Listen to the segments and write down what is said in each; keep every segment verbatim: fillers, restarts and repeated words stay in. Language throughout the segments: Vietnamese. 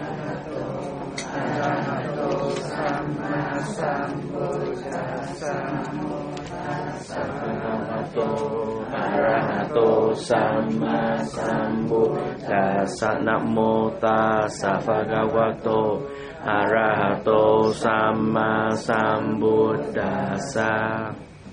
Arahato Samma Sambuddhassa. Arahato Samma Sambuddhassa. Namo Tassa Bhagavato Arahato Samma Sambuddhassa.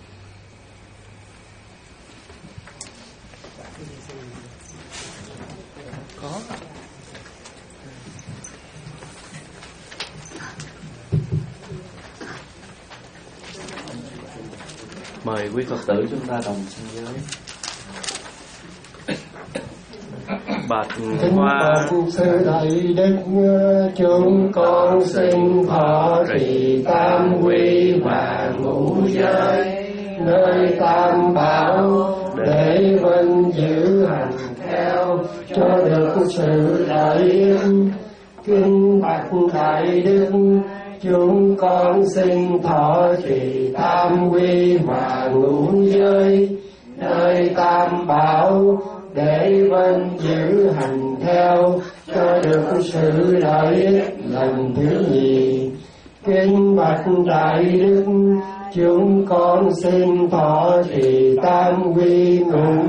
Mời quý Phật tử chúng ta đồng xin giới. Bạch Hoa Sư Thầy Đức, chúng con xin thọ trì tam quy và ngũ giới nơi tam bảo để vinh giữ hành theo cho được sự lợi ích. Kinh bạch Đại Đức, chúng con xin thọ trì tam quy và ngũ giới nơi tam bảo để vinh giữ hành theo cho được sự lợi ích lần thứ nhì. Kinh bạch Đại Đức, chúng con xin thọ trì tam quy ngũ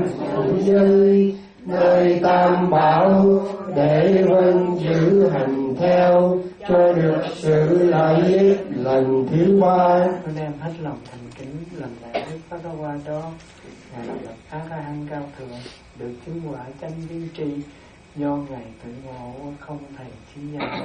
giới nơi tam bảo để vinh giữ hành theo cho được sự lợi ích lần thứ ba. Con đem hết lòng thành kính làm lễ Đức Phật Hoa đó, ngài là bậc A La Hán cao thượng, được chứng quả chánh viên tri, do ngài tự ngộ không thầy trí giải.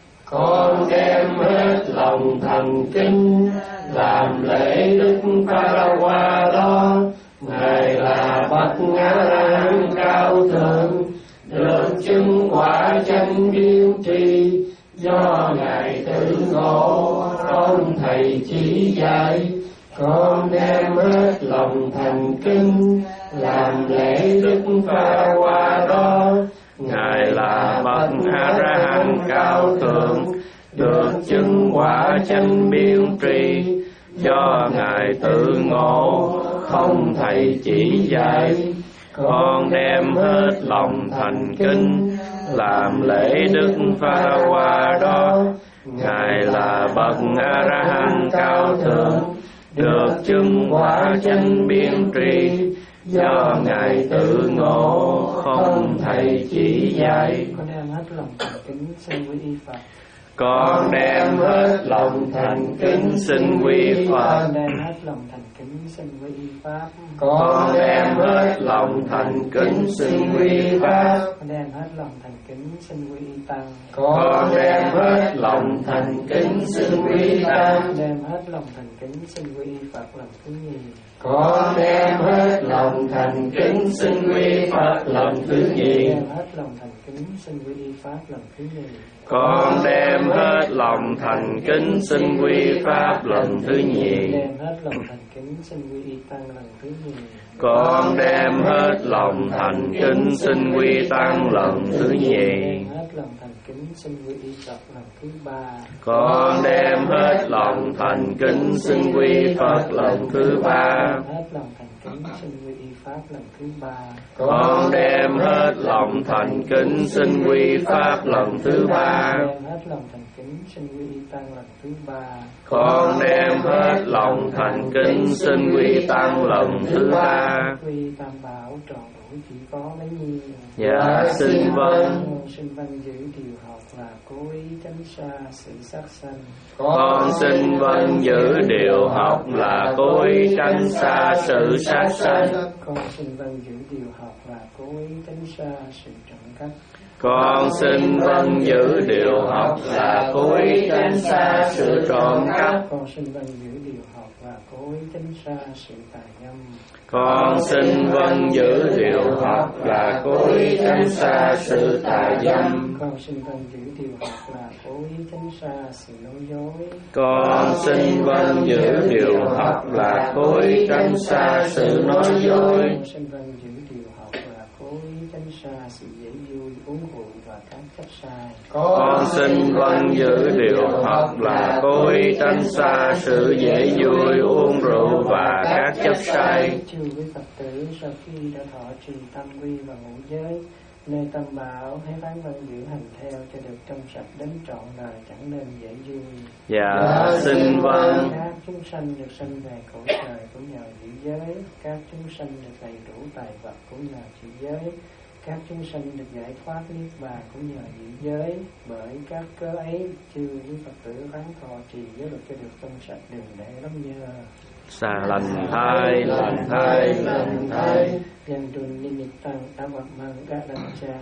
Con đem hết lòng thành kính làm lễ Đức Phật Hoa đó, ngài là bậc A La Hán cao thượng, được chứng quả chánh viên tri, do ngài tự ngộ không thầy chỉ dạy. Con đem hết lòng thành kính làm lễ Đức Phật Hoa đó, ngài là bậc A La Hán cao thượng, được chứng quả chánh biên tri, do ngài tự ngộ không thầy chỉ dạy. Con đem hết lòng thành kính làm lễ Đức Phật Hoa đó, ngài là bậc A La Hán cao thượng, được chứng quả chánh biên tri, do ngài tự ngộ không thầy chỉ dạy. Con đem hết lòng thành kính xin quy y Phật. Con đem hết lòng thành kính xin quy Phật. Con đem hết lòng thành kính xin quy y Pháp. Con đem hết lòng thành kính xin quy Pháp. Con đem hết lòng thành kính xin quy y Tăng. Con đem hết lòng thành kính xin quy Tăng. Con đem hết lòng thành kính xin quy y Phật lần thứ nhì. Con đem hết lòng thành kính xin quy Phật lần thứ nhì. Đem hết lòng thành kính xin quy y Pháp lần thứ nhì. Con đem hết lòng thành kính xin quy Pháp lần thứ nhì. Đem hết lòng thành kính xin quy y Tăng lần thứ nhì. Con đem hết lòng thành kính xin quy Tăng lần thứ nhì. Đem hết lòng thành kính xin quy y Phật lần thứ ba. Con đem hết lòng thành kính xin quy Phật lần thứ ba. Đem hết lòng thành kính xin quy y Pháp lần thứ ba. Con đem hết lòng thành kính xin quy Pháp lần thứ ba. Đem hết lòng thành kính xin quy y Tăng lần thứ ba. Con đem hết lòng thành kính xin quy Tăng lần thứ ba. Quy Tam Bảo tròn đủ chỉ có bấy nhiêu. Dạ xin vâng. Xin vâng giữ điều học là cố ý tránh xa sự sát sanh. Con xin vâng giữ điều học là cố ý tránh xa sự sát sanh. Con xin vâng giữ điều học là cố ý tránh xa sự trộm cắp. Con xin vâng giữ điều học là cố ý tránh xa sự trộm cắp. Con xin vâng giữ điều học là cố ý tránh xa sự tà dâm. Con xin vâng giữ điều học là cố ý tránh xa sự tà dâm. Con xin vâng giữ điều học là cố ý tránh xa sự nói dối. Con xin vâng giữ điều học là cố ý tránh xa sự nói dối. Con xin vâng giữ điều học là cố ý tránh xa sự dễ vui, uống rượu và các chấp sai. Con xin vâng giữ điều học là cố ý tránh xa sự dễ vui, uống rượu và các chấp sai. Chư quý Phật tử, sau khi đã thọ trì tam quy và ngũ giới, Nơi tam bảo hãy phán văn giữ hành theo cho được trong sạch đến trọn đời chẳng nên dễ vui. Dạ xin vâng. Các chúng sanh được sanh về cõi trời cũng nhờ giữ giới. Các chúng sanh được đầy đủ tài vật cũng nhờ giữ giới. Các chúng sanh được giải thoát niết bàn cũng nhờ giữ giới. Bởi các cớ ấy chư quý Phật tử ráng thọ trì giới luật cho được trong sạch đừng để lắm nhờ. Xà lành thai, lành thai, lành thai. Yang dun nimittang awamang gadancha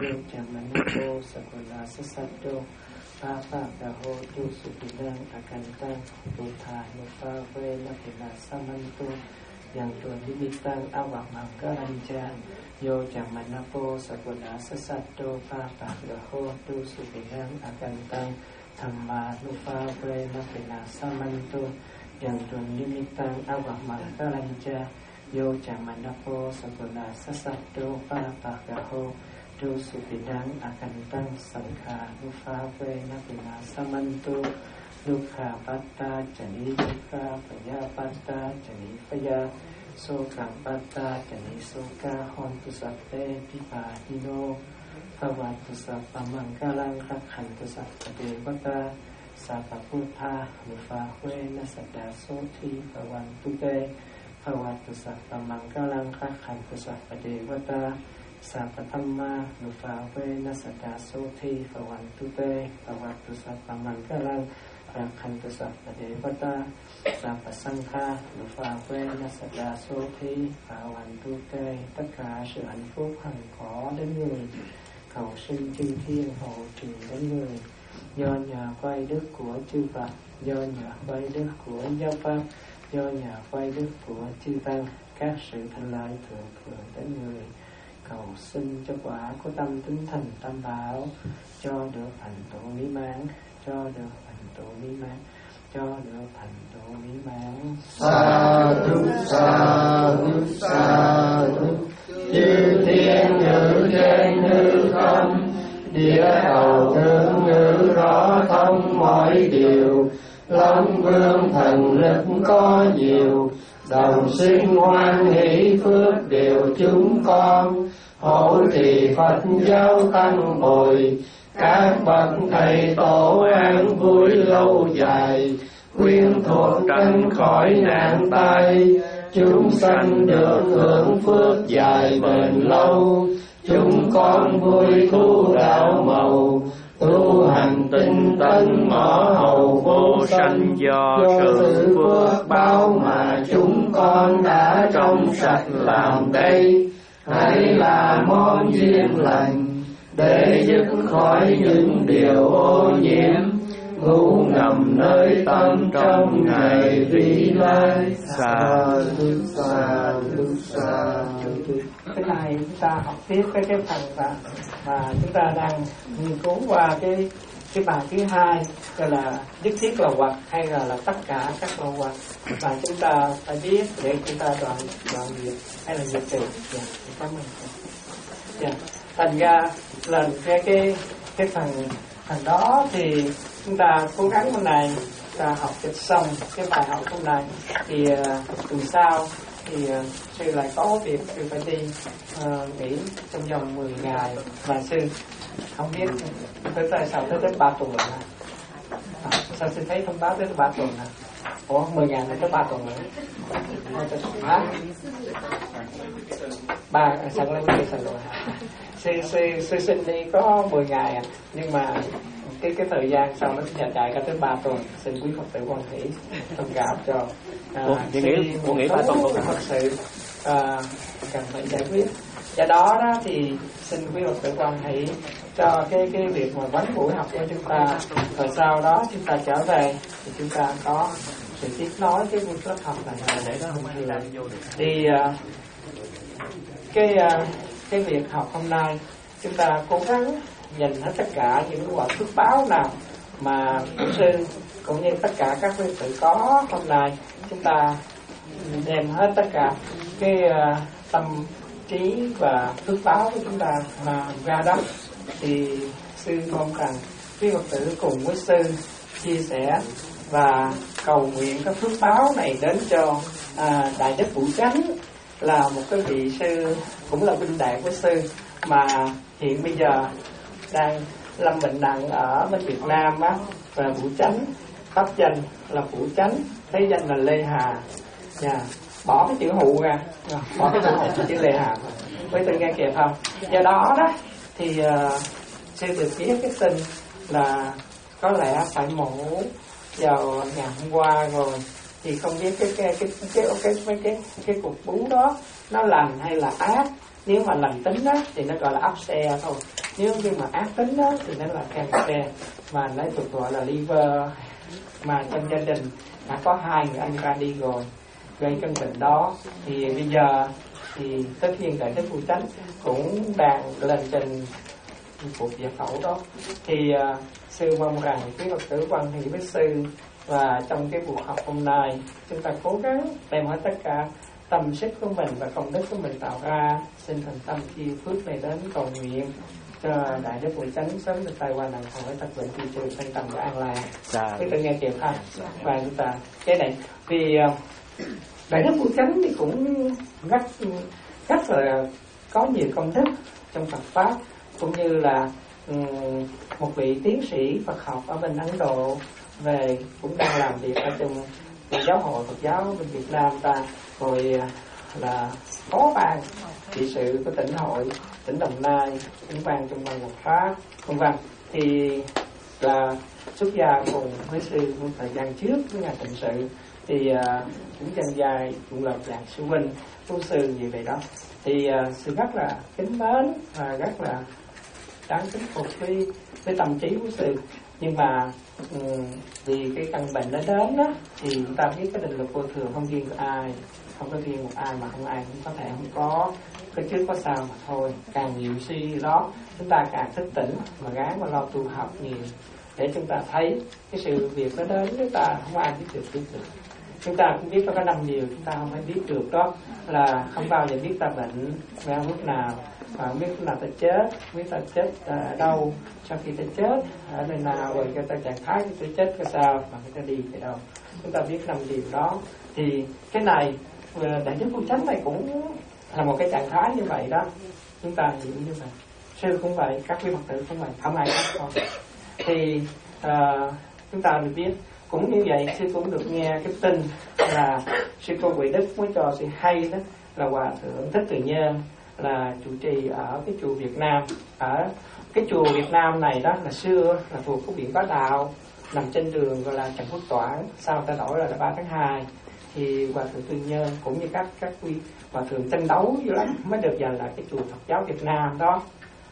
Yojamanako sakula sasato Papa gaho tu supidang akantang Budha nufa ve napina samanto Yang dun nimittang awamang gadancha Yojamanako sakula sasato Papa gaho tu supidang akantang Thamma nufa ve napina samanto Yang dun nimittang awamang gadancha Yo Chamanapo Sakuna Sasato Parapagaho Tu Supidang Akantang Sankha Nufa Ve Napina Samanto Dukha Patta Chani Dukha Paya Patta Chani Paya Soka Patta Chani Soka Hontu Satte Pipa Hino Pavatu Sapa Mangalang Rakhantu Sapa Devata Sapa Puttha Nufa Ve Nasada Soti Pavantu Te Phawatu Sapa Mangalang Rakhantu Sapa Devata Sapa Thamma Nufa Ve Nasada Soti Phawantu Te Phawatu Sapa Mangalang Rakhantu Sapa Devata Sapa Sangha Nufa Ve Nasada Soti Phawantu Te. Tất cả sự hạnh phúc hằng có đến người, cầu xin chư thiên hộ trì đến người. Do nhờ quay đức của chư Phật, do nhờ quay đức của giáo pháp, do nhà quay đức của chư tăng, các sự thành lợi thường thường đến người, cầu xin cho quả của tâm tính thành tam bảo, cho được thành tựu mỹ mãn, cho được thành tựu mỹ mãn, cho được thành tựu mỹ mãn. Sa thu sa thu sa thu. Chư thiên ngữ trên hư không, địa cầu thương ngữ rõ thông mọi điều. Long vương thần lực có nhiều, đồng sinh hoan hỷ phước đều chúng con. Hộ trì Phật giáo tăng bồi, các bậc thầy tổ an vui lâu dài. Quyến thuộc tránh khỏi nạn tai, chúng sanh được hưởng phước dài bền lâu. Chúng con vui thu đạo màu, tu hành tinh tấn mở hầu vô sanh. Do sự phước báo mà chúng con đã trong sạch làm đây, hãy là món duyên lành để dứt khỏi những điều ô nhiễm ngủ ngầm nơi tâm trong ngày vị lai. Sa thu sa thu sa. Cái này chúng ta học tiếp cái cái phần và và chúng ta đang nghiên cứu qua cái cái bài thứ hai, gọi là nhất thiết là hoặc hay là là tất cả các là hoặc, và chúng ta phải biết để chúng ta đoạn đoạn diệt hay là diệt trừ. Yeah, cảm ơn. Yeah. Thành ra lần cái cái cái phần phần đó thì chúng ta cố gắng hôm nay ta học cho xong cái bài học hôm nay, thì uh, tuần sau thì uh, sư lại có việc sư phải đi uh, nghỉ trong vòng mười ngày, và sư không biết tới tại sao tới tới ba tuần rồi hả? À, sao sư thấy thông báo tới ba tuần hả? Ủa mười ngày này tới ba tuần rồi hả? Ba sao lên cái sao rồi? Sư sư sư xin đi có mười ngày à, nhưng mà cái cái thời gian sau nó sẽ chạy cả tới ba tuần. Xin quý Phật tử quan hỷ thông cảm cho. À, Ủa, chị nghĩ cô nghĩ ba tuần luôn thật sự à, cần phải giải quyết. Do đó đó thì xin quý Phật tử quan hỷ cho cái cái việc mà bánh buổi học của chúng ta, rồi sau đó chúng ta trở về thì chúng ta có sự tiếp nối cái buổi lớp học này để nó không hay là vô được. Thì uh, cái uh, cái việc học hôm nay chúng ta cố gắng dành hết tất cả những quả phước báo nào mà sư cũng như tất cả các quý tử có hôm nay, chúng ta đem hết tất cả cái uh, tâm trí và phước báo của chúng ta mà ra đó, thì sư mong rằng quý Phật tử cùng với sư chia sẻ và cầu nguyện các phước báo này đến cho à, Đại Đức Vũ Chánh, là một cái vị sư cũng là huynh đệ của sư, mà hiện bây giờ đang lâm bệnh nặng ở bên Việt Nam á, và Vũ Chánh pháp danh là Vũ Chánh, thế danh là Lê Hà. Nha, bỏ cái chữ Hụ ra, bỏ cái chữ Hụ chữ Lê Hà. Với tôi nghe kịp không? Do đó đó thì uh, sư được biết cái tin là có lẽ phải mổ vào ngày hôm qua rồi, thì không biết cái cái cái cái cái cái cái, cái cục bú đó nó lành hay là ác. Nếu mà lành tính đó thì nó gọi là upset thôi, nếu như mà ác tính đó thì nó là cancer, mà nó được gọi là liver. Mà trong gia đình đã có hai người anh ra đi rồi gây căn bệnh đó, thì bây giờ thì tất nhiên tại Đức Phù Chánh cũng đang lên trình cuộc giải phẫu đó. Thì uh, sư mong rằng quý Phật tử quan hệ với sư, và trong cái cuộc họp hôm nay chúng ta cố gắng đem hết tất cả tâm sức của mình và công đức của mình tạo ra, xin thành tâm chi phước này đến cầu nguyện cho Đại Đức Phù Chánh sớm được tai qua nạn khỏi, tật bệnh chi trừ, thanh tâm và an lạc. Quý tự nghe kịp ha. Và chúng ta cái này vì uh, Đại Đức Phù Chánh thì cũng rất rất là có nhiều công đức trong Phật pháp, cũng như là um, một vị tiến sĩ Phật học ở bên Ấn Độ về, cũng đang làm việc ở trong giáo hội Phật giáo bên Việt Nam ta, rồi là phó ban trị sự của tỉnh hội tỉnh Đồng Nai, cũng ban trong ban lập pháp vân vân. Thì là xuất gia cùng với sư một thời gian trước với ngài tịnh sự, thì uh, cũng danh dài cũng là dạng sư huynh của sư như vậy đó. Thì uh, sư rất là kính mến và rất là đáng kính phục với với tâm trí của sư. Nhưng mà um, vì cái căn bệnh nó đến đó, thì chúng ta biết cái định luật vô thường không riêng của ai, không có riêng một ai, mà không ai cũng có thể không có cái trước có sao mà thôi. Càng nhiều suy đó chúng ta càng thức tỉnh mà gắng mà lo tu học nhiều, để chúng ta thấy cái sự việc nó đến chúng ta không ai biết được biết được. Chúng ta cũng biết có năm điều chúng ta không phải biết được, đó là không bao giờ biết ta bệnh vào lúc nào, và không biết lúc nào ta chết, không biết ta chết ở đâu, sau khi ta chết ở nơi nào, rồi cho ta trạng thái của ta chết cái sao, mà người ta đi cái đâu. Chúng ta biết năm điều đó. Thì cái này Đại Đức Phù Chánh này cũng là một cái trạng thái như vậy đó. Chúng ta hiểu như vậy, sư cũng vậy, các quý Phật tử cũng vậy, không ai khác con. Thì uh, chúng ta được biết cũng như vậy. Sư cũng được nghe cái tin là sư cô Huệ Đức mới cho sự hay đó, là Hòa Thượng Thích Từ Nhân là trụ trì ở cái chùa Việt Nam. Ở cái chùa Việt Nam này đó là xưa là thuộc của Viện Bá Đạo, nằm trên đường gọi là Trần Quốc Toản, sau ta đổi là ba tháng hai. Thì Hòa Thượng Từ Nhân cũng như các các quý Hòa Thượng tranh đấu dữ lắm mới được giành lại cái chùa Phật giáo Việt Nam đó.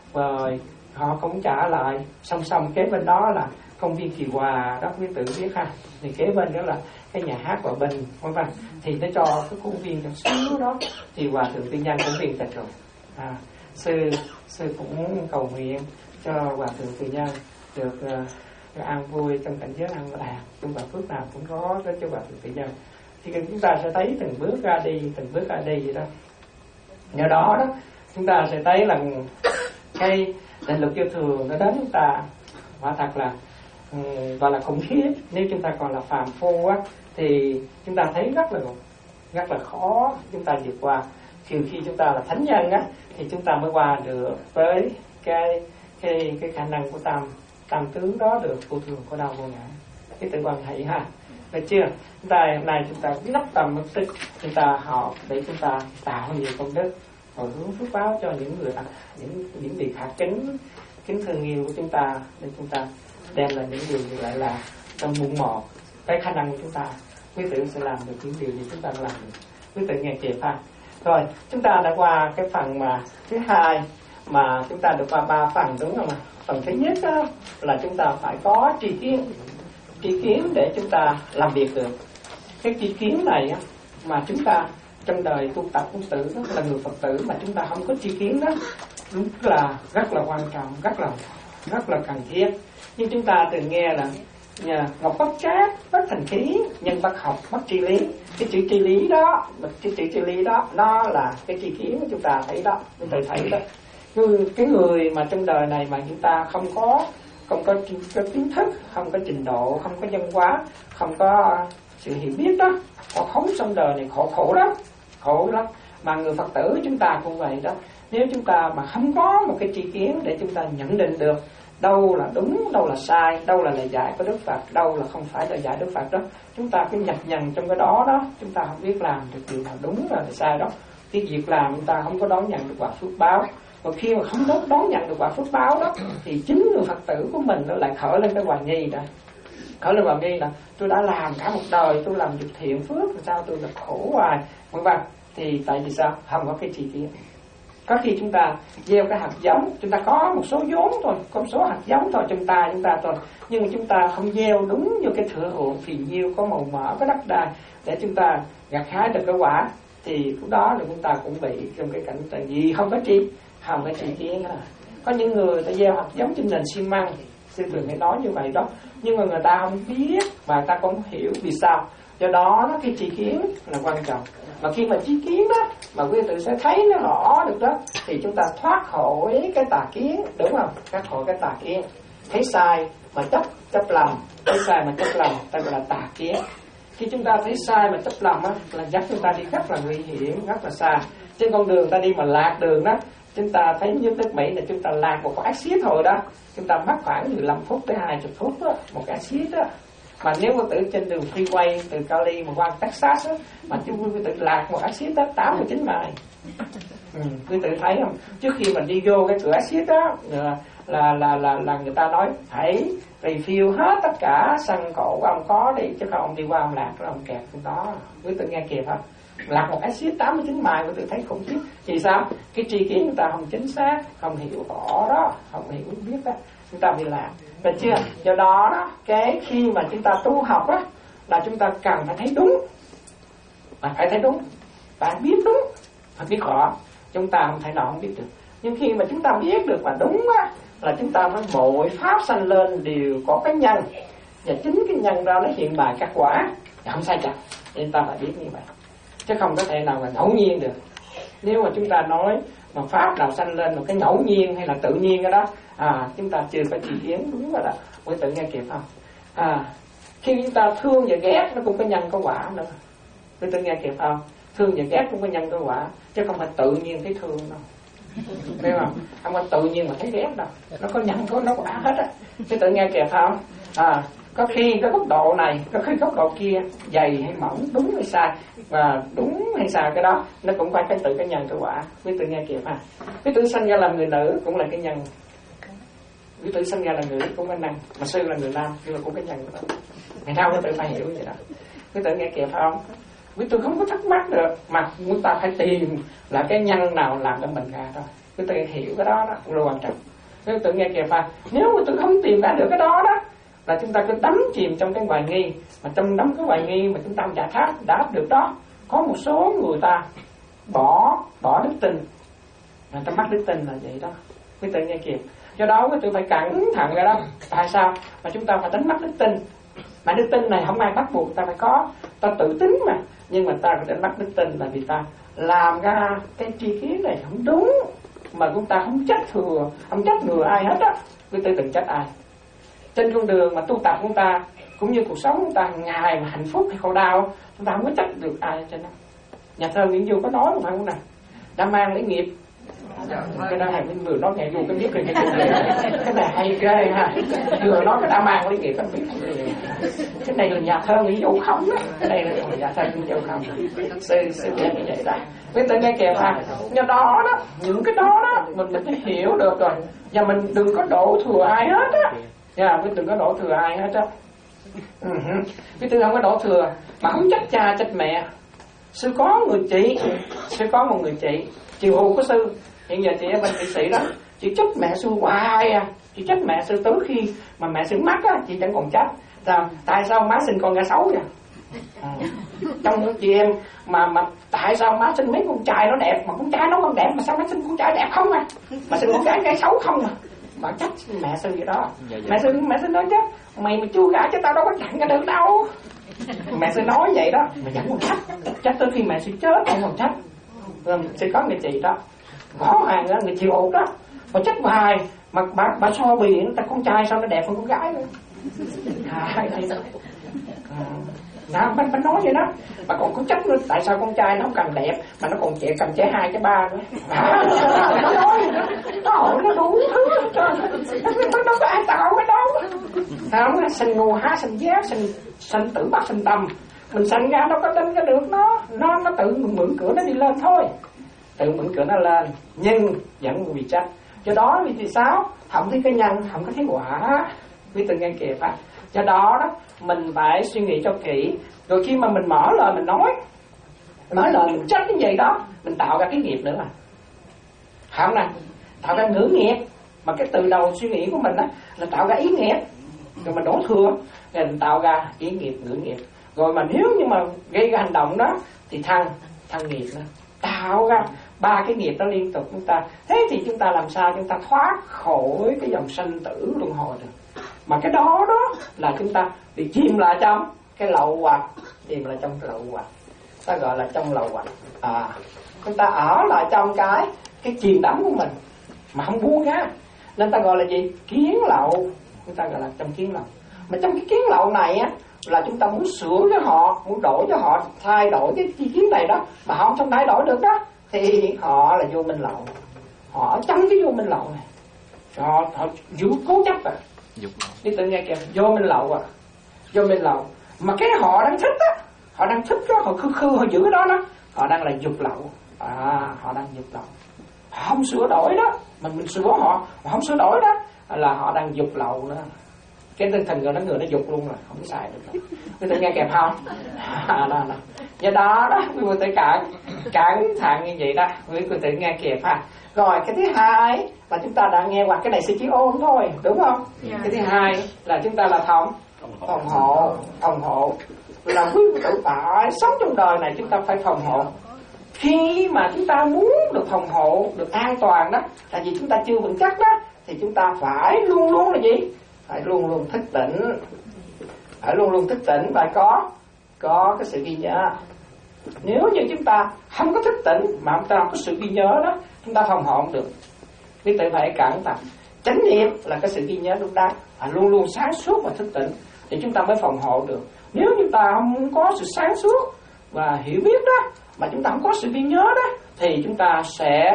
Rồi họ cũng trả lại, song song kế bên đó là công viên Kỳ Hòa đó, quý tử biết ha. Thì kế bên đó là cái nhà hát Hòa Bình vân vân. Thì nó cho cái khuôn viên trong xíu đó, thì Hòa Thượng Tư Nhân cũng viên tịch rồi. À, sư sư cũng cầu nguyện cho Hòa Thượng Tư Nhân được uh, an vui trong cảnh giới an lạc, chúng ta phước nào cũng có đến cho Hòa Thượng Tư Nhân. Thì chúng ta sẽ thấy từng bước ra đi, từng bước ra đi vậy đó. Nhờ đó đó chúng ta sẽ thấy là cái định luật vô thường nó đến chúng ta quả thật là um, gọi là khủng khiếp. Nếu chúng ta còn là phàm phu á, thì chúng ta thấy rất là rất là khó chúng ta vượt qua. Trừ khi chúng ta là thánh nhân á, thì chúng ta mới qua được với cái cái cái khả năng của tam tam tướng đó, được vô thường của đau vô ngã, cái tự quan hệ ha. Được chưa? Chúng ta hôm nay chúng ta lắp tâm mất tích, chúng ta học để chúng ta tạo nhiều công đức, hồi hướng phước báo cho những người những những việc hạ kính kính thương yêu của chúng ta, để chúng ta đem lại những điều gì lại là trong muôn một cái khả năng của chúng ta. Quý tử sẽ làm được những điều gì chúng ta làm được. Quý tử nghe kịp ha. Rồi chúng ta đã qua cái phần mà thứ hai, mà chúng ta được qua ba phần đúng không ạ? Phần thứ nhất đó, là chúng ta phải có tri kiến, tri kiến để chúng ta làm việc được. Cái tri kiến này á, mà chúng ta trong đời tu tập Phật tử đó, là người Phật tử mà chúng ta không có tri kiến đó, đúng là rất là quan trọng, rất là rất là cần thiết. Nhưng chúng ta từng nghe là nhà ngọc bất trác, bất thành khí, nhân bất học, bất tri lý. Cái chữ tri lý đó, cái chữ tri lý đó, nó là cái tri kiến của chúng ta thấy đó, chúng ta thấy đó. Cái người mà trong đời này mà chúng ta không có không có, có kiến thức, không có trình độ, không có văn hóa, không có sự hiểu biết đó, họ sống trong đời này khổ khổ lắm, khổ lắm. Mà người Phật tử chúng ta cũng vậy đó. Nếu chúng ta mà không có một cái tri kiến để chúng ta nhận định được đâu là đúng, đâu là sai, đâu là lời dạy của Đức Phật, đâu là không phải lời dạy Đức Phật đó, chúng ta cứ nhập nhằn trong cái đó đó, chúng ta không biết làm được điều nào đúng là sai đó. Cái việc làm chúng ta không có đón nhận được quả phước báo. Còn khi mà không đón, đón nhận được quả phước báo đó thì chính người Phật tử của mình nó lại khởi lên cái hoài nghi đó. Khởi lên hoài nghi là tôi đã làm cả một đời, tôi làm việc thiện phước, sao tôi gặp khổ hoài, vân vân. Thì tại vì sao? Không có cái tri kiến. Có khi chúng ta gieo cái hạt giống, chúng ta có một số vốn thôi, có một số hạt giống thôi trong tay chúng ta thôi, nhưng mà chúng ta không gieo đúng như cái thừa ruộng phì nhiêu, có màu mỡ, có đất đai để chúng ta gặt hái được cái quả, thì lúc đó là chúng ta cũng bị trong cái cảnh trạng gì không có tri, không có tri kiến. Có những người ta gieo hạt giống trên nền xi măng, sư thường hay nói như vậy đó, nhưng mà người ta không biết và người ta không hiểu vì sao. Do đó nó cái tri kiến là quan trọng. Mà khi mà tri kiến đó mà quý tử sẽ thấy nó rõ được đó, thì chúng ta thoát khỏi cái tà kiến, đúng không? Thoát khỏi cái tà kiến. Thấy sai mà chấp chấp lầm, thấy sai mà chấp lầm, ta gọi là tà kiến. Khi chúng ta thấy sai mà chấp lầm á, là dắt chúng ta đi rất là nguy hiểm, rất là xa. Trên con đường ta đi mà lạc đường đó, chúng ta thấy như nước Mỹ là chúng ta lạc một cái axit thôi đó, chúng ta mất khoảng mười lăm phút tới hai mươi phút đó, một cái axit đó. Mà nếu quý tử trên đường freeway từ Cali mà qua Texas á, mà chúng quý tử lạc một axit đó tám mươi chín mile. Ừ, quý tử thấy không? Trước khi mình đi vô cái cửa axit đó là là là là, là người ta nói hãy refill hết tất cả xăng cộ của ông có đi, chứ không ông đi qua ông lạc rồi ông kẹt trong đó. Quý tử nghe kịp hả? Lạc một axit tám mươi chín mile, quý tử thấy khủng khiếp. Vì sao? Cái tri kiến người ta không chính xác, không hiểu rõ đó, không hiểu biết đó, chúng ta bị lạc. Được chưa? Do đó đó, cái khi mà chúng ta tu học á, là chúng ta cần phải thấy đúng, mà phải thấy đúng, phải biết đúng, phải biết rõ. Chúng ta không thể nào không biết được. Nhưng khi mà chúng ta biết được và đúng á, là chúng ta phải mọi pháp sanh lên đều có cái nhân, và chính cái nhân đó nó hiện bài các quả, không sai chặt. Nên ta phải biết như vậy, chứ không có thể nào mà ngẫu nhiên được. Nếu mà chúng ta nói mà pháp nào sanh lên một cái ngẫu nhiên hay là tự nhiên cái đó, à chúng ta chưa có tri kiến đúng rồi đó. Quý tử nghe kịp không? À khi chúng ta thương và ghét nó cũng có nhân có quả nữa. Quý tử nghe kịp không? Thương và ghét cũng có nhân có quả, chứ không phải tự nhiên thấy thương đâu. Thấy không? Không phải tự nhiên mà thấy ghét đâu, nó có nhân có nó quả hết á. Quý tử nghe kịp không? À có khi cái góc độ này, có khi góc độ kia, dày hay mỏng, đúng hay sai, và đúng hay sai cái đó nó cũng phải cái tự cái nhân cái quả. Quý tử nghe kịp ha? Quý tử sinh ra làm người nữ cũng là cái nhân, quý tử sinh ra là người nữ cũng có năng, mà sư là người nam nhưng mà cũng cái nhân đó. Ngày nào quý tử phải hiểu vậy đó. Quý tử nghe kịp không? Quý tử không có thắc mắc được, mà chúng ta phải tìm là cái nhân nào làm cho mình ra thôi. Quý tử hiểu cái đó đó cũng là quan trọng. Quý tử nghe kịp ha? Nếu quý tử không tìm ra được cái đó đó, là chúng ta cứ đắm chìm trong cái hoài nghi, mà trong đắm cái hoài nghi mà chúng ta giải thoát đáp được đó. Có một số người ta bỏ bỏ đức tin, người ta mắc đức tin là vậy đó. Quý tử nghe kịp. Do đó quý tử phải cẩn thận ra đó. Tại sao mà chúng ta phải đánh mất đức tin? Mà đức tin này không ai bắt buộc ta phải có, ta tự tính mà. Nhưng mà ta phải đánh mất đức tin là vì ta làm ra cái tri kiến này không đúng, mà chúng ta không trách thừa, không trách người ai hết á. Quý tử đừng trách ai. Trên con đường mà tu tập của chúng ta cũng như cuộc sống của chúng ta hàng ngày mà hạnh phúc hay khổ đau, chúng ta không có trách được ai trên đó. Nhà thơ Nguyễn Du có nói một phần này, đã mang lấy nghiệp. Cái đó hay vừa nói nghe Du cái biết rồi, cái này hay ghê ha. Vừa nói cái đã mang lấy nghiệp, biết cái này là nhà thơ Nguyễn Du không đó. Cái này là nhà thơ Nguyễn Du không. Sư sư như vậy đó. Quý tử nghe kịp ha. Do đó đó, những cái đó đó mình mình phải hiểu được rồi, và mình đừng có đổ thừa ai hết á. Yeah, quý tử có đổ thừa ai hết á. Uh-huh. Quý tử không có đổ thừa, mà không trách cha trách mẹ. Sư có người chị, sư có một người chị, chị hù của sư. Hiện giờ chị ở bên Thụy Sĩ đó, chị trách mẹ sư hoài à. Chị trách mẹ sư tới khi mà mẹ sư mắc á, chị chẳng còn trách. Tại, tại sao má sinh con gái xấu vậy? À. Trong những chị em mà mà tại sao má sinh mấy con trai nó đẹp mà con trai nó không đẹp, mà sao má sinh con trai đẹp không à? Mà sinh con gái gái xấu không à? Mà trách mẹ sư vậy đó. Dạ, dạ. Mẹ sư mẹ sư nói chứ mày mà chưa gả cho tao đâu có chặn ra được đâu. Mẹ sư nói vậy đó, mà chẳng còn trách. Trách tới khi mẹ sư chết không còn trách. Rồi sư có người chị đó, có hàng đó, người chịu ột đó, mà trách hoài. Mà bà, bà so bì ta con trai sao nó đẹp hơn con gái nữa. À, à. Nào, bánh bánh nói vậy đó. Mà còn có trách nữa, tại sao con trai nó không cần đẹp mà nó còn trẻ cầm trẻ hai trẻ ba nữa. À, nó nói vậy đó. Nó hỏi nó đủ thứ. Nó đâu có ai tạo cái đó. Không, sinh ngu há sinh giác, sinh sinh tử bắt sinh tâm. Mình sinh ra đâu có tin ra được nó. Nó nó tự mượn cửa nó đi lên thôi. Tự mượn cửa nó lên, nhưng vẫn bị trách. Do đó vì sao? Không thấy cái nhân, không có thấy quả. Vì từng nghe kịp á. Do đó đó mình phải suy nghĩ cho kỹ. Rồi khi mà mình mở lời mình nói, nói lời mình trách cái gì đó, mình tạo ra cái nghiệp nữa mà. Không nè, tạo ra ngữ nghiệp. Mà cái từ đầu suy nghĩ của mình á là tạo ra ý nghiệp. Rồi mình đổ thừa, rồi mình tạo ra ý nghiệp, ngữ nghiệp. Rồi mà nếu như mà gây ra hành động đó thì thăng, thăng nghiệp nữa. Tạo ra ba cái nghiệp đó liên tục chúng ta. Thế thì chúng ta làm sao chúng ta thoát khỏi cái dòng sanh tử luân hồi được. Mà cái đó đó là chúng ta bị chìm lại trong cái lậu hoặc, chìm lại trong cái lậu hoặc, ta gọi là trong lậu hoặc. À, chúng ta ở lại trong cái cái chìm đắm của mình mà không buông ra, nên ta gọi là gì? Kiến lậu. Chúng ta gọi là trong kiến lậu. Mà trong cái kiến lậu này á là chúng ta muốn sửa cho họ, muốn đổi cho họ thay đổi cái chi kiến này đó, mà họ không thay đổi được đó thì họ là vô minh lậu. Họ ở trong cái vô minh lậu này, họ họ giữ cố chấp à. Đi tự nghe kìa, vô minh lậu à, vô minh lậu. Mà cái họ đang thích á, họ đang thích đó, họ khư khư họ giữ cái đó đó, họ đang là dục lậu. À, họ đang dục lậu. Họ không sửa đổi đó, mình mình sửa họ, họ không sửa đổi đó là họ đang dục lậu nữa. Cái tinh thần người nó người nó dục luôn rồi, không xài được rồi. Quý vị nghe kèm không? À, đó, đó. Do đó đó, quý vị cẩn cẩn thận như vậy đó, quý vị nghe kèm ha. Rồi cái thứ hai là chúng ta đã nghe qua cái này sẽ chỉ ôn thôi, đúng không? Yeah. Cái thứ hai là chúng ta là phòng phòng hộ, phòng hộ là quý vị tự tại sống trong đời này chúng ta phải phòng hộ. Khi mà chúng ta muốn được phòng hộ, được an toàn đó, là vì chúng ta chưa vững chắc đó, thì chúng ta phải luôn luôn là gì? Phải luôn luôn thức tỉnh, phải luôn luôn thức tỉnh và có có cái sự ghi nhớ. Nếu như chúng ta không có thức tỉnh mà chúng ta không có sự ghi nhớ đó, chúng ta phòng hộ không được. Quý tự phải cẩn thận. Chánh niệm là cái sự ghi nhớ đúng đắn, phải luôn luôn sáng suốt và thức tỉnh để chúng ta mới phòng hộ được. Nếu chúng ta không có sự sáng suốt và hiểu biết đó, mà chúng ta không có sự ghi nhớ đó, thì chúng ta sẽ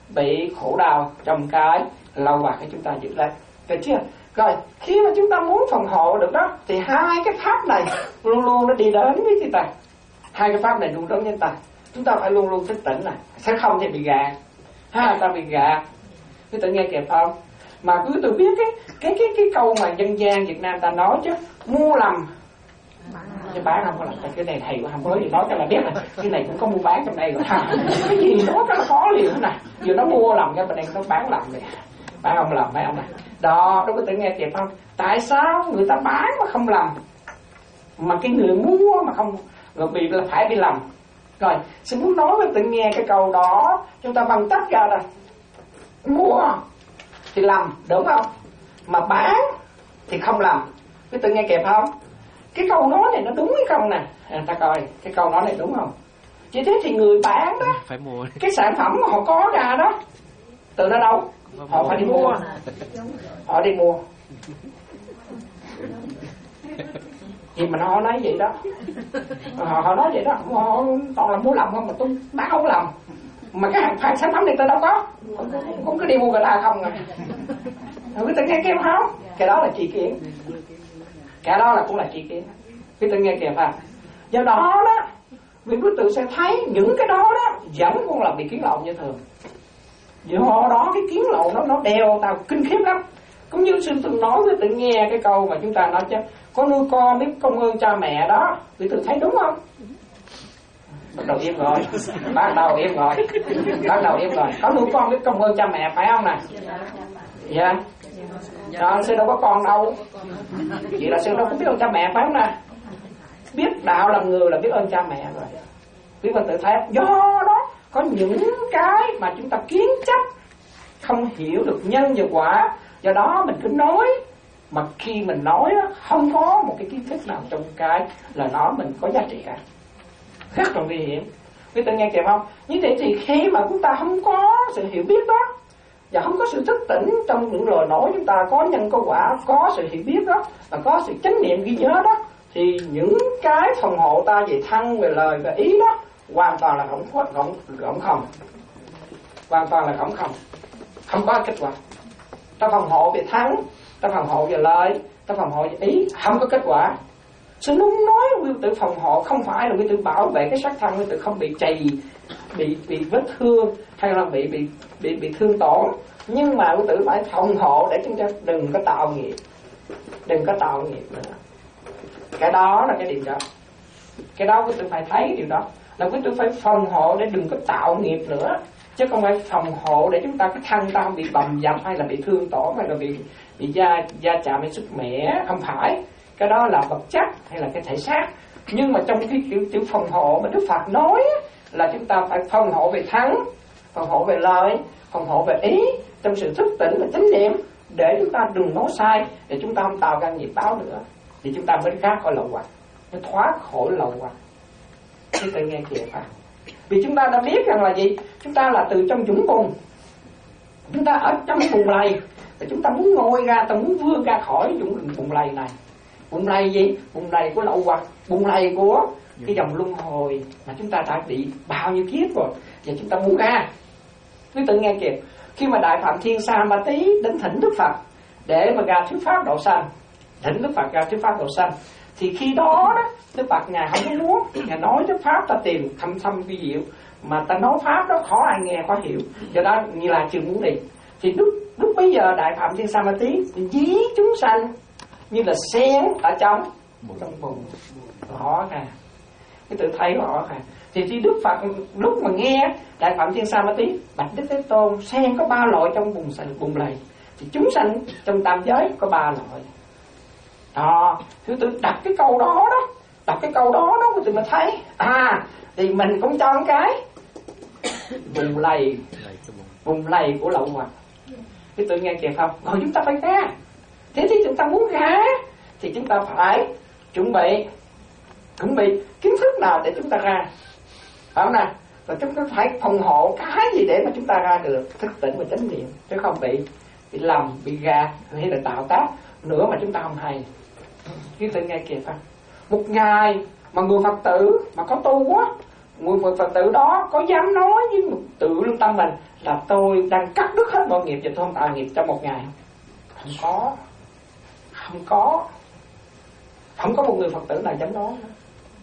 bị khổ đau trong cái lâu bạc của chúng ta giữ lại. Được chưa? Rồi, khi mà chúng ta muốn phòng hộ được đó, thì hai cái pháp này luôn luôn nó đi đến với chúng ta. Hai cái pháp này luôn đến với ta. Chúng ta phải luôn luôn thức tỉnh này, sẽ không thì bị gạt. Ha, ta bị gạt. Cứ tự nghe kịp không? Mà cứ tự biết cái cái cái cái câu mà dân gian Việt Nam ta nói chứ, mua lầm chứ bán không có làm. Cái này thầy không có gì nói cho là biết này. Cái này cũng có mua bán trong đây rồi. Cái gì đó cái nó có liền nè. Vừa nó mua lầm cái bên đây nó bán lầm này. Bán không lầm phải không này? Đó, đâu có tự nghe kịp không? Tại sao người ta bán mà không lầm, mà cái người mua mà không, người bị là phải bị lầm. Rồi, xin muốn nói với tự nghe cái câu đó, chúng ta bằng tách ra rồi. Mua thì lầm, đúng không? Mà bán thì không lầm. Cái tự nghe kịp không? Cái câu nói này nó đúng hay không nè? À, ta coi cái câu nói này đúng không? Chỉ thế thì người bán đó, phải mua cái sản phẩm mà họ có ra đó, từ nó đâu? Họ phải đi mua. Họ đi mua. Gì mà họ nói vậy đó. Họ, họ nói vậy đó. Họ toàn là mua lầm không, mà tôi bán không lầm. Mà cái hàng phản sản phẩm này tôi đâu có. Cũng cứ đi mua người ta không à. Rồi cái nghe kêu không? Cái đó là tri kiến. Cái đó là cũng là tri kiến. Cái tôi nghe kìa phải. Do đó đó, vì quý tự sẽ thấy những cái đó đó vẫn còn là bị kiến lậu như thường. Do đó cái kiến lậu nó nó đeo tao kinh khiếp lắm. Cũng như sư từng nói với tự nghe cái câu mà chúng ta nói chứ, có nuôi con biết công ơn cha mẹ đó, quý tự thấy đúng không? Bắt đầu im rồi, bắt đầu im rồi, bắt đầu im rồi. Có nuôi con biết công ơn cha mẹ phải không nè? Dạ. Đó, sư đâu có con đâu. Vậy là sư đâu có biết ơn cha mẹ phải không nè? Biết đạo làm người là biết ơn cha mẹ rồi. Quý Phật tự thấy do đó có những cái mà chúng ta kiến chấp, không hiểu được nhân và quả. Do đó mình cứ nói, mà khi mình nói không có một cái kiến thức nào trong cái lời nói mình có giá trị cả. Rất là nguy hiểm. Quý tự nghe kịp không? Như thế thì khi mà chúng ta không có sự hiểu biết đó, và không có sự thức tỉnh trong những lời nói chúng ta, có nhân có quả, có sự hiểu biết đó, và có sự chánh niệm ghi nhớ đó, thì những cái phòng hộ ta về thân, về lời, về ý đó hoàn toàn là rỗng khuất, rỗng rỗng không, hoàn toàn là rỗng không, không có kết quả. Ta phòng hộ về thân, ta phòng hộ về lời, ta phòng hộ về ý, không có kết quả. Sự nung nói quý tự phòng hộ không phải là quý tự bảo vệ cái xác thân quý tự không bị trầy, bị bị vết thương hay là bị bị bị bị thương tổn, nhưng mà quý tự phải phòng hộ để chúng ta đừng có tạo nghiệp, đừng có tạo nghiệp nữa. Cái đó là cái điều đó, cái đó quý tự phải thấy cái điều đó là quý tự phải phòng hộ để đừng có tạo nghiệp nữa, chứ không phải phòng hộ để chúng ta cái thân ta không bị bầm dập hay là bị thương tổn hay là bị bị da da chạm với sức mẻ, không phải. Cái đó là vật chất hay là cái thể xác. Nhưng mà trong cái kiểu, kiểu phòng hộ mà Đức Phật nói là chúng ta phải phòng hộ về thân, phòng hộ về lời, phòng hộ về ý, trong sự thức tỉnh và chánh niệm, để chúng ta đừng nói sai, để chúng ta không tạo ra nghiệp báo nữa, thì chúng ta mới thoát khỏi lậu hoặc, mới thoát khỏi lậu hoặc. Chúng ta nghe kìa phải. Vì chúng ta đã biết rằng là gì? Chúng ta là từ trong dũng bùn, chúng ta ở trong bùn lầy, và chúng ta muốn ngồi ra, ta muốn vươn ra khỏi dũng bùn lầy này. Bùn lầy gì? Bùn lầy của lậu hoặc, bùn lầy của cái dòng luân hồi mà chúng ta đã bị bao nhiêu kiếp rồi, và chúng ta muốn ra. Quý tự nghe kìa, khi mà Đại Phạm Thiên Sa Ma Tí đến thỉnh Đức Phật để mà ra thuyết pháp độ sanh, thỉnh Đức Phật ra thuyết pháp độ sanh, thì khi đó đó Đức Phật ngài không có muốn, ngài nói thuyết pháp ta tìm thâm thâm vi diệu, mà ta nói pháp đó khó ai nghe khó hiểu, do đó như là chưa muốn đi. Thì lúc lúc bây giờ Đại Phạm Thiên Sa Ma Tí dí chúng sanh như là sen ở trong trong bùn rõ nè, cái tự thấy rõ nè. Thì khi Đức Phật lúc mà nghe Đại Phạm Thiên Sa Ma Tí bạch Đức Thế Tôn, sen có ba loại trong bùn sanh bùn lầy, thì chúng sanh trong tam giới có ba loại. Đó, thứ tự đặt cái câu đó đó, đặt cái câu đó đó quý tự mới thấy à, thì mình cũng cho một cái bùn lầy, bùn lầy của lậu hoặc. Quý tự nghe kìa không? Rồi chúng ta phải ra. Thế thì chúng ta muốn ra thì chúng ta phải chuẩn bị chuẩn bị kiến thức nào để chúng ta ra, phải không nào? Và chúng ta phải phòng hộ cái gì để mà chúng ta ra được thức tỉnh và chánh niệm, chứ không bị bị lầm, bị gạt hay là tạo tác nữa mà chúng ta không hay. Quý tự nghe kìa phải. Một ngày mà người Phật tử mà có tu á, người Phật tử đó có dám nói với một tự lương tâm mình là tôi đang cắt đứt hết mọi nghiệp và tôi không tạo nghiệp trong một ngày không? Không có, không có, không có một người Phật tử nào dám nói nữa.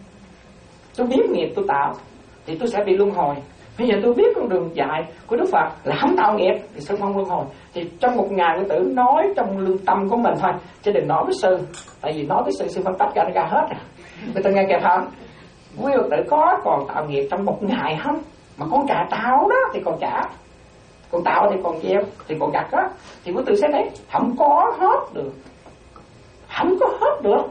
Tôi biết nghiệp tôi tạo thì tôi sẽ bị luân hồi. Bây giờ tôi biết con đường dạy của Đức Phật là không tạo nghiệp thì sẽ không luân hồi. Thì trong một ngày người tử nói trong lương tâm của mình thôi, chứ đừng nói với sư. Tại vì nói với sư, sư phân tách ra nó ra hết à. Người ta nghe kịp không? Quý Phật tử có còn tạo nghiệp trong một ngày không? Mà con trả tạo đó thì còn trả, còn tạo thì còn gieo, thì còn gặt đó. Thì quý tử sẽ thấy không có hết được, không có hết được.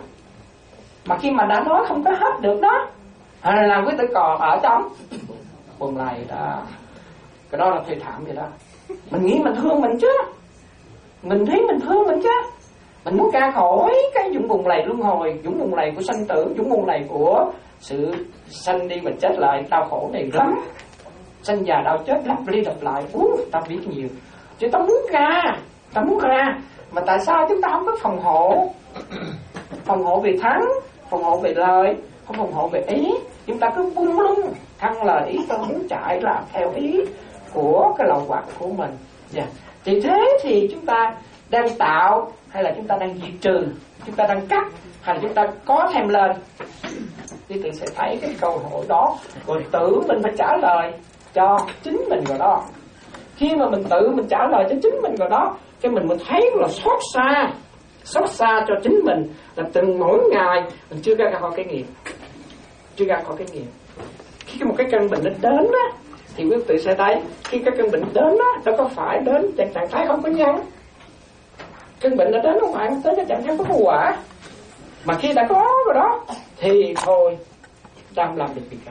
Mà khi mà đã nói không có hết được đó là quý tử còn ở trong bùn lầy đó. Cái đó là thê thảm vậy đó. Mình nghĩ mình thương mình chứ, mình thấy mình thương mình chứ, mình muốn ra khỏi cái dũng bùn lầy luân hồi, dũng bùn lầy của sanh tử, dũng bùn lầy của sự sanh đi và chết lại đau khổ này lắm, sanh già đau chết lặp đi lặp lại. Ú, ta biết nhiều chứ ta muốn ra, ta muốn ra mà tại sao chúng ta không có phòng hộ? Phòng hộ về thắng, phòng hộ về lời, không phòng hộ về ý. Chúng ta cứ bung lung thăng lời ý, tôi muốn chạy làm theo ý của cái lậu hoặc của mình. Yeah. Thì thế thì chúng ta đang tạo hay là chúng ta đang diệt trừ, chúng ta đang cắt hay là chúng ta có thêm lên. Thì tự sẽ thấy cái câu hỏi đó, rồi tự mình phải trả lời cho chính mình rồi đó. Khi mà mình tự mình trả lời cho chính mình rồi đó, cái mình mình thấy là xót xa, xót xa cho chính mình là từng mỗi ngày mình chưa ra khỏi cái nghiệp, chưa ra khỏi cái nghiệp. Khi một cái căn bệnh nó đến á, thì quý vị sẽ thấy khi cái căn bệnh đến á, nó có phải đến trong trạng thái không có nhân. Căn bệnh nó đến không phải tới cái trạng thái không có quả, mà khi đã có rồi đó thì thôi đang làm được việc cả.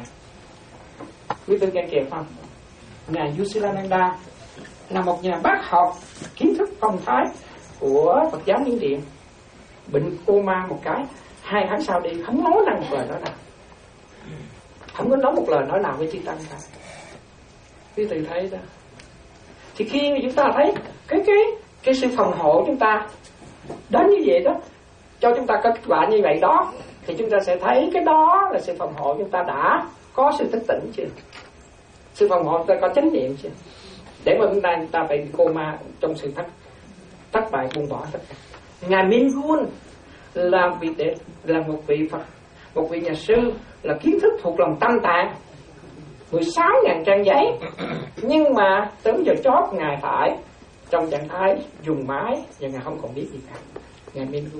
Quý vị nghe kìa không? Ngài Yusilananda là một nhà bác học kiến thức phong thái của Phật giáo Miến Điện, bệnh coma một cái, hai tháng sau đi không nói năng một lời nói nào, không có nói một lời nói nào với chư tăng cả. Quý vị thấy đó. Thì khi chúng ta thấy cái cái cái sự phòng hộ chúng ta đến như vậy đó, cho chúng ta có kết quả như vậy đó, thì chúng ta sẽ thấy cái đó là sự phòng hộ chúng ta đã có sự thức tỉnh chưa? Sự phòng hộ chúng ta có chánh niệm chưa? Để mà chúng ta chúng ta phải bị cô ma trong sự thất thất bại buông bỏ tất cả. Ngài Minh Gun là vị để là một vị Phật, một vị nhà sư là kiến thức thuộc lòng tâm tạng mười sáu nghìn trang giấy, nhưng mà tới giờ chót ngài phải trong trạng thái dùng máy và ngài không còn biết gì cả. Ngài Minh Gun.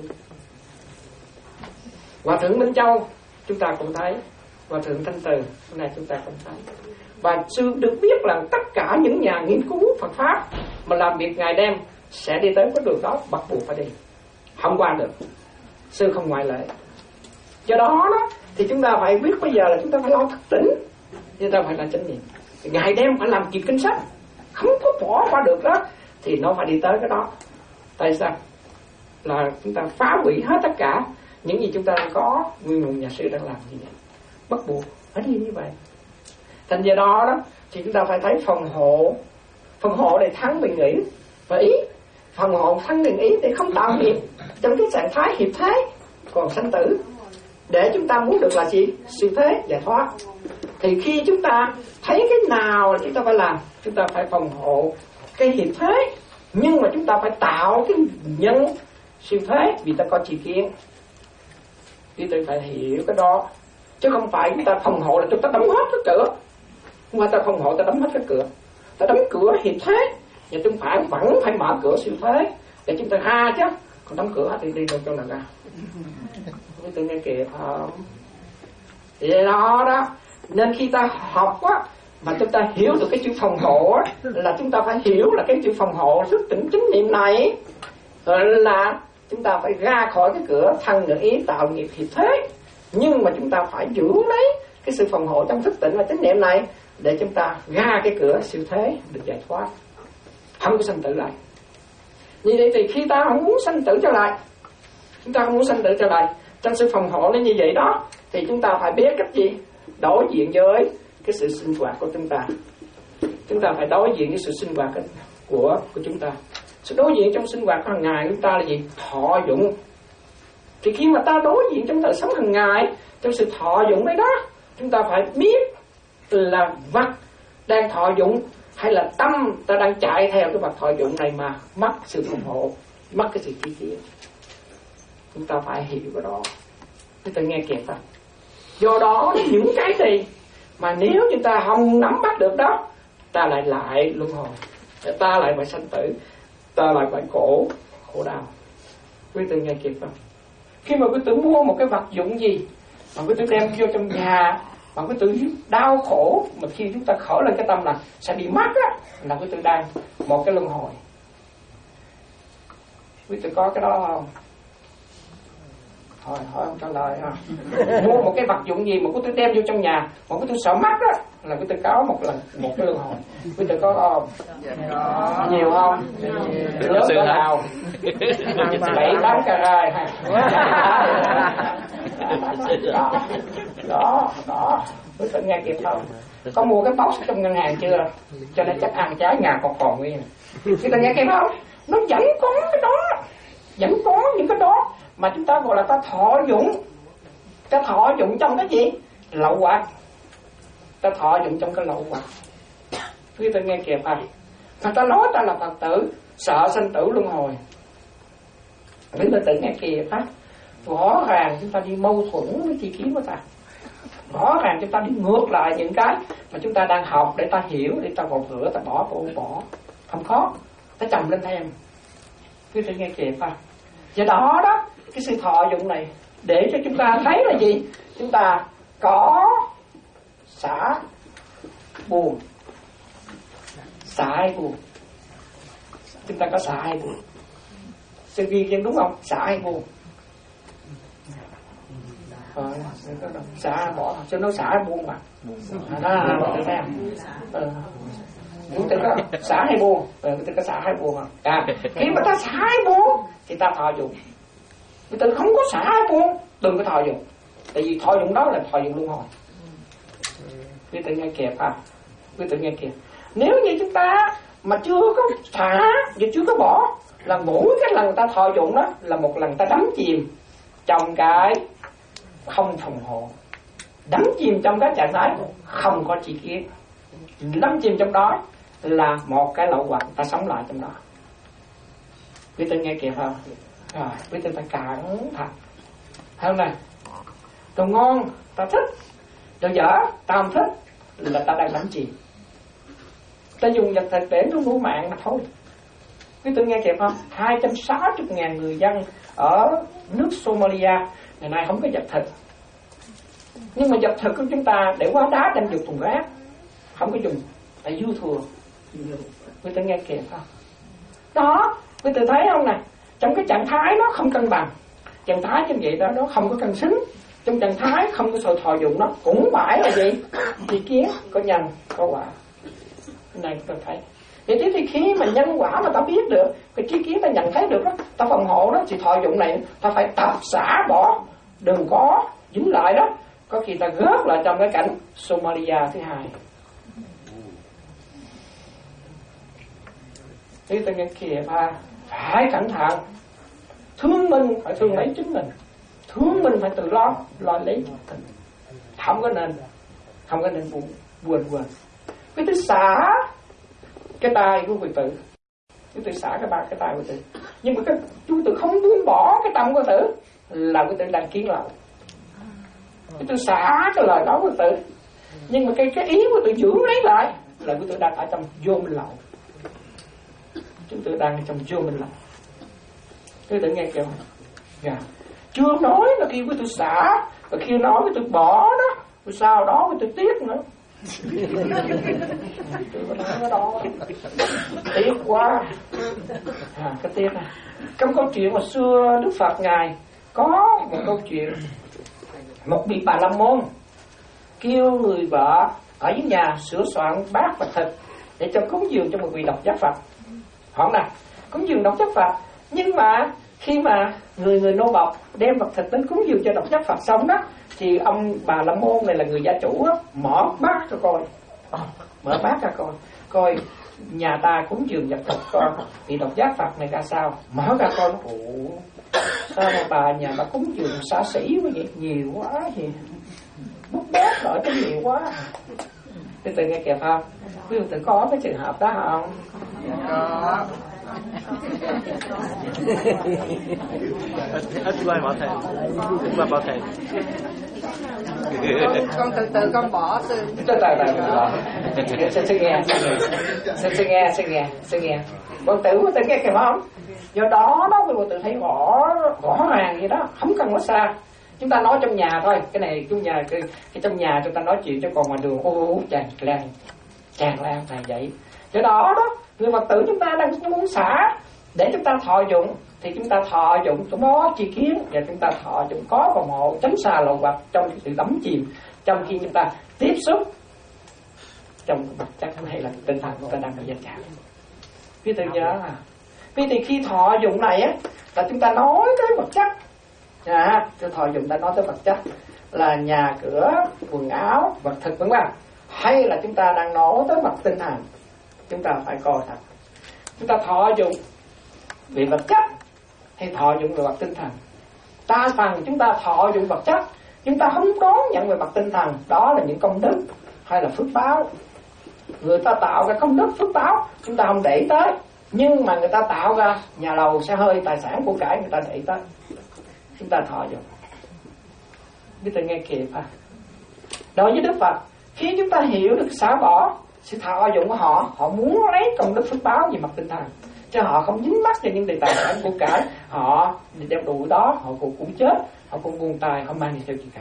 Hòa thượng Minh Châu chúng ta cũng thấy, Hòa thượng Thanh Từ hôm nay chúng ta cũng thấy, và sư được biết là tất cả những nhà nghiên cứu Phật pháp mà làm việc ngài đem sẽ đi tới cái đường đó, bắt buộc phải đi, không qua được, sư không ngoại lệ. Do đó đó thì chúng ta phải biết bây giờ là chúng ta phải lo thức tỉnh, chúng ta phải là chánh niệm. Ngài đem phải làm chuyện kinh sách, không có bỏ qua được đó thì nó phải đi tới cái đó. Tại sao? Là chúng ta phá hủy hết tất cả những gì chúng ta đang có, nguyên một nhà sư đang làm như vậy, bắt buộc phải đi như vậy. Thành do đó đó thì chúng ta phải thấy phòng hộ, phòng hộ để thắng bình nghĩ và ý, phòng hộ thắng bình ý để không tạo nghiệp trong cái trạng thái hiệp thế còn sanh tử, để chúng ta muốn được là gì? Siêu thế giải thoát. Thì khi chúng ta thấy cái nào là chúng ta phải làm, chúng ta phải phòng hộ cái hiệp thế, nhưng mà chúng ta phải tạo cái nhân siêu thế vì ta có tri kiến. Thì tôi phải hiểu cái đó, chứ không phải chúng ta phòng hộ là chúng ta đóng hết cái cửa. Không phải ta phòng hộ ta đóng hết cái cửa, ta đóng cửa hiệp thế, và chúng phải vẫn phải mở cửa siêu thế để chúng ta ha chứ, còn đóng cửa thì đi đâu cho là ra. Với tôi nghe kìa không? Thì đó đó, nên khi ta học á mà chúng ta hiểu được cái chữ phòng hộ á, là chúng ta phải hiểu là cái chữ phòng hộ thức tỉnh chánh niệm này là chúng ta phải ra khỏi cái cửa thân ngữ ý tạo nghiệp hiệp thế, nhưng mà chúng ta phải giữ lấy cái sự phòng hộ trong thức tỉnh và chánh niệm này để chúng ta ra cái cửa siêu thế được giải thoát, không có sanh tử lại. Như vậy thì khi ta không muốn sanh tử trở lại, chúng ta không muốn sanh tử trở lại trong sự phòng hộ nó như vậy đó, thì chúng ta phải biết cách gì đối diện với cái sự sinh hoạt của chúng ta. Chúng ta phải đối diện với sự sinh hoạt của của chúng ta. Sự đối diện trong sinh hoạt hàng ngày chúng ta là gì? Thọ dụng. Thì khi mà ta đối diện trong đời sống hàng ngày, trong sự thọ dụng đấy đó, chúng ta phải biết là vật đang thọ dụng hay là tâm ta đang chạy theo cái vật thọ dụng này mà mất sự phòng hộ, mất cái sự chi tiết. Chúng ta phải hiểu cái đó. Chúng ta nghe kịp không? Do đó những cái gì mà nếu chúng ta không nắm bắt được đó, ta lại lại luân hồi, ta lại phải sanh tử, ta lại phải khổ khổ đau. Quý vị nghe kịp không? Khi mà quý tử mua một cái vật dụng gì mà quý tử đem vô trong nhà mà quý tử đau khổ, mà khi chúng ta khởi lên cái tâm là sẽ bị mất á, là quý tử đang một cái luân hồi. Quý tử có cái đó không? Thôi hỏi không trả lời ha. Mua một cái vật dụng gì mà quý tử đem vô trong nhà mà quý tử sợ mất á, là quý tử có một lần một cái luân hồi. Quý tử có không? Dạ, nhiều không? Lớn cỡ nào? Bảy tám carat ha. Đó, đó, đó. Quý tử nghe kịp không? Có mua cái box trong ngân hàng chưa? Cho nên chắc ăn trái nhà còn còn nguyên. Quý tử nghe kịp không? Nó vẫn có cái đó, vẫn có những cái đó mà chúng ta gọi là ta thọ dụng. Ta thọ dụng trong cái gì? Lậu hoặc. Ta thọ dụng trong cái lậu hoặc. Quý vị nghe kịp à? Mà ta nói ta là Phật tử, sợ sanh tử luân hồi. Quý vị tự nghe kịp á. Rõ ràng chúng ta đi mâu thuẫn với tri kiến của ta. Rõ ràng chúng ta đi ngược lại những cái mà chúng ta đang học để ta hiểu, để ta gột rửa, ta bỏ bỏ bỏ. Không khó, ta chồng lên thêm. Quý vị nghe kịp à? Do đó đó, cái sự thọ dụng này để cho chúng ta thấy là gì? Chúng ta có xả buồn, xả hay buồn. Chúng ta có xả hay buồn. Sự ghi chân đúng không? Xả hay buồn. Ờ, xả bỏ, cho nó xả hay buồn mà. Đó là tự xem. Ờ. Chúng ta có xả hay buồn, ờ, chúng ta có xả hay buồn không? À, khi mà ta xả hay buồn thì ta thọ dụng. Người ta không có xả hay buồn, đừng có thọ dụng. Tại vì thọ dụng đó là thọ dụng luân hồi. Quý tự nghe kịp à? Quý tự nghe kịp. Nếu như chúng ta mà chưa có xả và chưa có bỏ, là mỗi cái lần ta thọ dụng đó là một lần ta đắm chìm trong cái không phòng hộ, đắm chìm trong cái trạng thái không có tri kiến, đắm chìm trong đó là một cái lậu hoặc ta sống lại trong đó. Quý tư nghe kịp không? Rồi quý tư ta cẩn thận hơn này. Đồ ngon ta thích, đồ dở ta không thích, là ta đang đắm chìm. Ta dùng vật thực để nó nuôi mạng mà thôi. Quý tư nghe kịp không? Hai trăm sáu mươi ngàn người dân ở nước Somalia ngày nay không có vật thực, nhưng mà vật thực của chúng ta để hóa đá đem dùng thùng rác, không có dùng tại dư thừa. Quý tư nghe kịp không? Đó, quý tư thấy không nè, trong cái trạng thái nó không cân bằng, trạng thái như vậy đó nó không có cân xứng, trong trạng thái không có sự thọ dụng, nó cũng phải là gì? Tri kiến, có nhân, có quả. Cái này tôi thấy. Vậy thế thì khi mà nhân quả mà ta biết được, cái tri kiến ta nhận thấy được đó, ta phòng hộ đó, thì thọ dụng này ta phải tập xả bỏ, đừng có dính lại đó. Có khi ta rớt lại trong cái cảnh Somalia thứ hai. Thế ta nghe kìa ba, phải cẩn thận. Thương mình phải thương lấy chính mình, thương mình phải tự lo, lo lấy mình. Không có nên, không có nên buồn buồn buồn. Cái thứ xả cái tay của quý tử, quý tử xả cái ba cái tay của quý tử, nhưng mà cái quý tử không buông bỏ cái tâm của quý tử là quý tử đang kiến lậu. Quý tử xả cái lời nói của quý tử, nhưng mà cái cái ý của quý tử giữ lấy lại là quý tử đang ở trong vô minh lậu. Chúng tôi đang trong vô minh lậu. Quý tử nghe kìa, yeah. Chưa nói là khi quý tử xả, và khi nói quý tử bỏ đó, rồi sau đó quý tử tiếc nữa. Tôi có nói cái đó tiếc quá à, cái tiếc à. Trong câu chuyện mà xưa Đức Phật Ngài có một câu chuyện, một vị Bà La Môn kêu người vợ ở dưới nhà sửa soạn bát và thịt để cho cúng dường cho một vị độc giác Phật. Hỏi nè, cúng dường độc giác Phật, nhưng mà khi mà người người nô bộc đem vật thịt đến cúng dường cho độc giác Phật xong đó, thì ông Bà La Môn này là người gia chủ á, mở bát cho coi, mở bát ra coi, coi nhà ta cúng dường vật thịt coi thì độc giác Phật này ra sao, mở ra coi, ủa sao mà bà nhà bà cúng dường xa xỉ quá vậy, nhiều quá gì, bút bát đợi cái nhiều quá. Từ từ nghe kịp không? Quý vị tự có cái trường hợp đó không? Có. Ít qua bỏ thầy, ít qua bỏ thầy. Con từ từ con bỏ từ. Từ từ từ. Sẽ sẽ nghe, sẽ sẽ nghe, sẽ nghe, sẽ nghe. Con tử có tự nghe kịp không? Do đó đó quý vị tự thấy rõ rõ ràng vậy đó, không cần quá xa. Chúng ta nói trong nhà thôi, cái này trong nhà cái, cái trong nhà chúng ta nói chuyện, cho còn ngoài đường ô tràn lan tràn lan thành vậy. Do đó đó, người Phật tử chúng ta đang muốn xả để chúng ta thọ dụng, thì chúng ta thọ dụng cũng có tri kiến, và chúng ta thọ dụng có phòng hộ, tránh xa lậu hoặc trong sự đắm chìm, trong khi chúng ta tiếp xúc trong vật chất hay là tinh thần chúng ta đang bị gia chạm. Quý vị nhớ à, vì thì khi thọ dụng này á là chúng ta nói tới vật chất. À, cái thọ dụng ta nói tới vật chất là nhà cửa, quần áo, vật thực vân vân, hay là chúng ta đang nói tới mặt tinh thần. Chúng ta phải coi thật, chúng ta thọ dụng về vật chất hay thọ dụng về mặt tinh thần. Đa phần chúng ta thọ dụng vật chất, chúng ta không đón nhận về mặt tinh thần, đó là những công đức hay là phước báo. Người ta tạo ra công đức phước báo chúng ta không để ý tới, nhưng mà người ta tạo ra nhà lầu xe hơi tài sản của cải người ta để ý tới, chúng ta thọ dụng. Biết tôi nghe kịp à? Đối với Đức Phật, khi chúng ta hiểu được xả bỏ sự thọ dụng của họ, họ muốn lấy công đức phước báo về mặt tinh thần, chứ họ không dính mắc cho những đề tài sản của cải. Họ đem đủ đó, họ cũng cũng chết, họ cũng buông tay, không mang đi theo gì cả.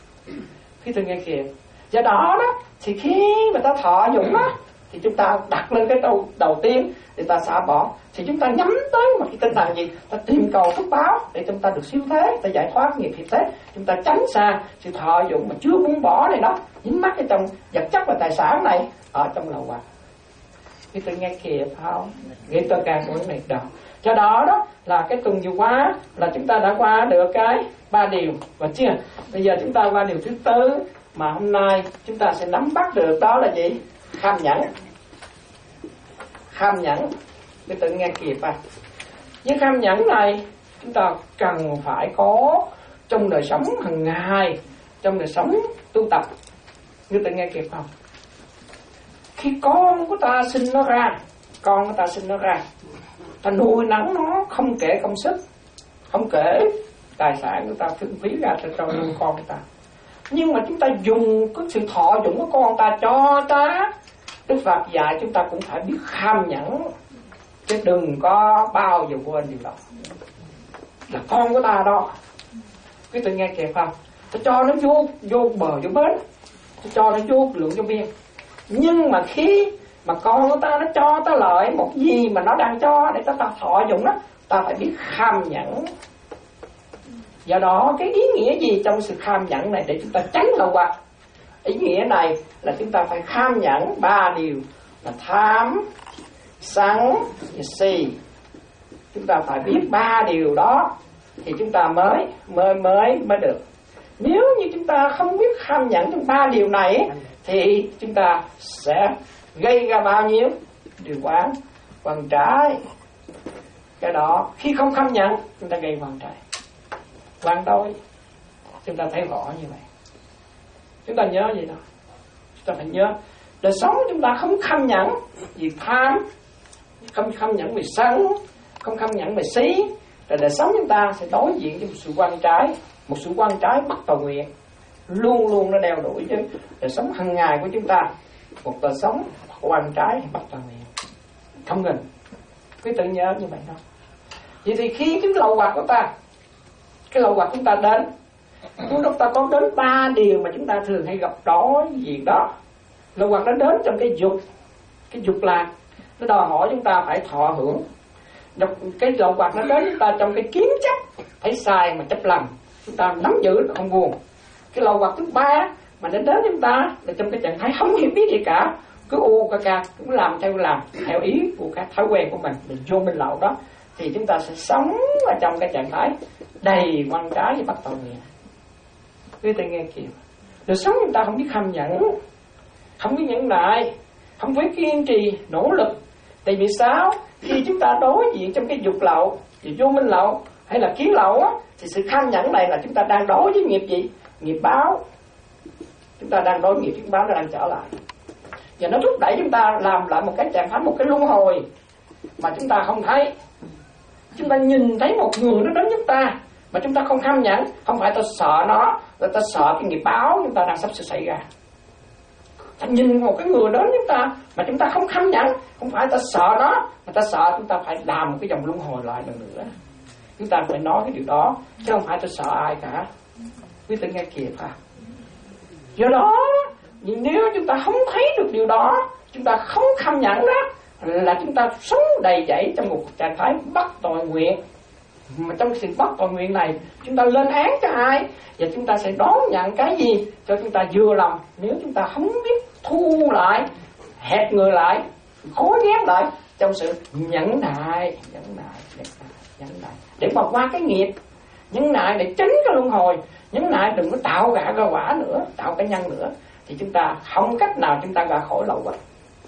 Khi tôi nghe kịp, do đó đó thì khi mà ta thọ dụng đó, thì chúng ta đặt lên cái đầu đầu tiên để ta xả bỏ, thì chúng ta nhắm tới một cái tinh thần gì? Ta tìm cầu phước báo để chúng ta được siêu thế, ta giải thoát nghiệp hiện thế, chúng ta tránh xa sự thọ dụng mà chưa muốn bỏ này đó, dính mắc ở trong vật chất và tài sản này ở trong lậu hoặc. Khi tôi nghe kịp không? Nghĩ tôi càng muốn này đâu. Do đó đó là cái tuần vừa qua là chúng ta đã qua được cái ba điều, và chưa? Bây giờ chúng ta qua điều thứ tư mà hôm nay chúng ta sẽ nắm bắt được, đó là gì? Kham nhẫn. Kham nhẫn, để tự nghe kịp à. Với kham nhẫn này chúng ta cần phải có trong đời sống hàng ngày, trong đời sống tu tập. Như ta nghe kịp không? Khi con của ta sinh nó ra, con của ta sinh nó ra, ta nuôi nấng nó không kể công sức, không kể tài sản của ta phung phí ra cho nuôi con của ta. Nhưng mà chúng ta dùng cái sự thọ dụng của con ta cho ta, Đức Phật dạy chúng ta cũng phải biết kham nhẫn, chứ đừng có bao giờ quên điều đó. Là con của ta đó. Quý tự nghe kịp không? Ta cho nó vô vô bờ vô bến, ta cho nó vô lượng vô biên. Nhưng mà khi mà con của ta nó cho ta lợi một gì mà nó đang cho để ta, ta thọ dụng đó, ta phải biết kham nhẫn. Do đó cái ý nghĩa gì trong sự kham nhẫn này để chúng ta tránh lậu hoặc? Ý nghĩa này là chúng ta phải kham nhẫn ba điều là tham, sân và si. Chúng ta phải biết ba điều đó thì chúng ta mới mới mới mới được. Nếu như chúng ta không biết kham nhẫn trong ba điều này thì chúng ta sẽ gây ra bao nhiêu điều quán quán trái. Cái đó khi không kham nhẫn chúng ta gây quán trái, quán đôi. Chúng ta thấy rõ như vậy. Chúng ta nhớ gì đó, chúng ta phải nhớ đời sống chúng ta không kham nhẫn vì tham, không kham nhẫn vì sân, không kham nhẫn về xí, là đời sống chúng ta sẽ đối diện với một sự quan trái, một sự quan trái bất tòa nguyện, luôn luôn nó đeo đuổi chứ đời sống hàng ngày của chúng ta, một đời sống quan trái bất tòa nguyện, không ngừng. Quý tự nhớ như vậy đó. Vậy thì khi cái lậu hoặc của ta, cái lậu hoặc chúng ta đến, chúng ta có đến ba điều mà chúng ta thường hay gặp đối diện đó. Lậu hoặc nó đến trong cái dục, cái dục lạc, nó đòi hỏi chúng ta phải thọ hưởng. Cái lậu hoặc nó đến chúng ta trong cái kiến chấp, thấy sai mà chấp lầm, chúng ta nắm giữ không buồn. Cái lậu hoặc thứ ba mà nó đến chúng ta là trong cái trạng thái không hiểu biết gì cả, cứ u ca ca cũng làm theo làm theo ý của các thói quen của mình, mình vô mình lậu đó, thì chúng ta sẽ sống ở trong cái trạng thái đầy quan trái và bất tận nguyện. Quý vị nghe kìa, đời sống chúng ta không biết kham nhẫn, không biết nhẫn nại, không biết kiên trì nỗ lực. Tại vì sao? Khi chúng ta đối diện trong cái dục lậu, vô minh lậu hay là kiến lậu á, thì sự kham nhẫn này là chúng ta đang đối với nghiệp gì? Nghiệp báo. Chúng ta đang đối nghiệp nghiệp báo, nó đang trở lại, và nó thúc đẩy chúng ta làm lại một cái trạng thái, một cái luân hồi mà chúng ta không thấy. Chúng ta nhìn thấy một người nó đến chúng ta mà chúng ta không kham nhẫn, không phải ta sợ nó, là ta sợ cái nghiệp báo chúng ta đang sắp sửa xảy ra. Ta nhìn một cái người đến chúng ta mà chúng ta không kham nhẫn, không phải ta sợ nó, mà ta sợ chúng ta phải làm một cái dòng luân hồi lại lần nữa. Chúng ta phải nói cái điều đó, chứ không phải ta sợ ai cả. Quý vị nghe kịp ha. Do đó, nếu chúng ta không thấy được điều đó, chúng ta không kham nhẫn đó, là chúng ta sống đầy dẫy trong một trạng thái bất tội nguyện. Mà trong sự bất tội nguyện này, chúng ta lên án cho ai, và chúng ta sẽ đón nhận cái gì cho chúng ta vừa lòng. Nếu chúng ta không biết thu lại, hẹp người lại, cố ghét lại trong sự nhẫn nại, nhẫn nại, nhẫn nại, nhẫn nại, để mà qua cái nghiệp, nhẫn nại để tránh cái luân hồi, nhẫn nại đừng có tạo gạ ra quả nữa, tạo cái nhân nữa, thì chúng ta không cách nào chúng ta ra khỏi lậu hoặc.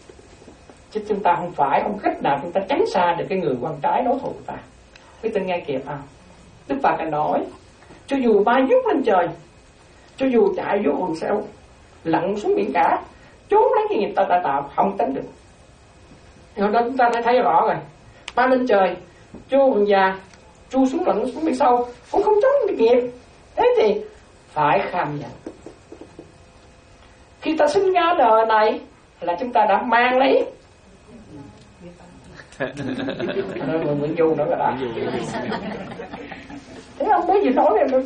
Chứ chúng ta không phải không cách nào chúng ta tránh xa được cái người quan trái đối thủ của ta. Quý vị nghe kịp không? Đức Phật đã nói, cho dù bay vút lên trời, cho dù chạy vô hồn seo, lặn xuống biển cả, trốn lấy cái nghiệp ta đã tạo, không tránh được. Rồi đó chúng ta đã thấy rõ rồi. Bay lên trời, vô hồn già, chui xuống lặn xuống biển sâu, cũng không trốn được nghiệp. Thế thì phải kham nhận. Khi ta sinh ra đời này là chúng ta đã mang lấy người Nguyễn Du nữa rồi đó. Thế không biết gì nói em đâu.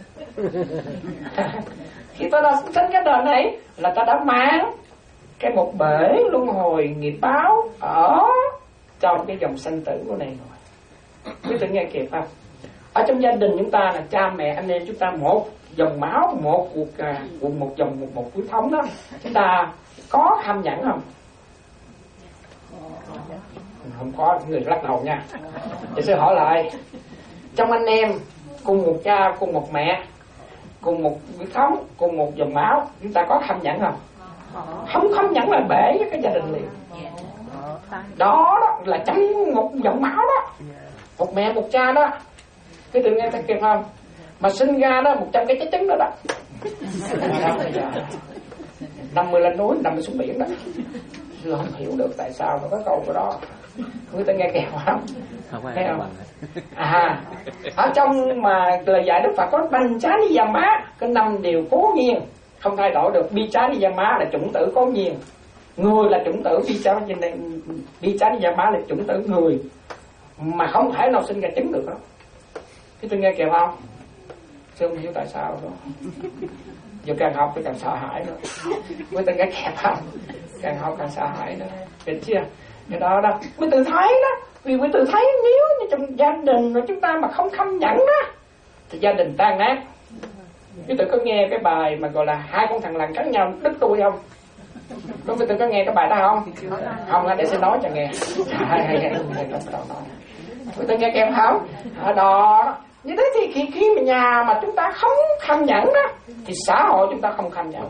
Khi ta đã sinh ra đời này là ta đã mang cái một bể luân hồi nghiệp báo ở trong cái dòng sanh tử của này rồi. Quý vị nghe kịp không? Ở trong gia đình chúng ta là cha mẹ anh em chúng ta một dòng máu, một cuộc uh, một dòng một một huyết thống đó, chúng ta có kham nhẫn không? Không có, người lắc đầu nha. Để tôi hỏi lại, trong anh em cùng một cha, cùng một mẹ, cùng một huyết thống, cùng một dòng máu, chúng ta có kham nhẫn không? Không kham nhẫn là bể với cái gia đình liền. Đó, đó là trong một dòng máu đó, một mẹ một cha đó. Cái tự nghe ta kịp không? mà sinh ra đó một trăm cái trái trứng đó đó. năm mươi lên núi, năm mươi xuống biển đó. Tôi không hiểu được tại sao mà có câu của đó. Người ta nghe kèo không? Thấy không? À, ở trong mà lời dạy Đức Phật có banh chá ni gia má, cái năm điều cố nhiên không thay đổi được. Bi chá ni gia má là chủng tử cố nhiên, người là chủng tử. Bi chá bi chá ni gia má là chủng tử người, mà không thể nào sinh ra trứng được đó. Cái tôi nghe kèo không? Tôi không hiểu tại sao đó. Giờ càng học tôi càng sợ hãi nữa. Mới tôi nghe kèo không? Càng học càng sợ hãi nữa. Biết chưa? Cái đó đó mới tự thấy đó. Vì mới tự thấy nếu như trong gia đình của chúng ta mà không khâm nhẫn đó thì gia đình tan nát. Chứ tự có nghe cái bài mà gọi là hai con thằng lằn cắn nhau đứt đuôi không? Có phải tự có nghe cái bài đó không? Không, để sẽ nói cho nghe. Hay hay hay. Tôi tự nghe kèm không? Ở đó như thế thì khi, khi mà nhà mà chúng ta không khâm nhẫn đó thì xã hội chúng ta không khâm nhẫn.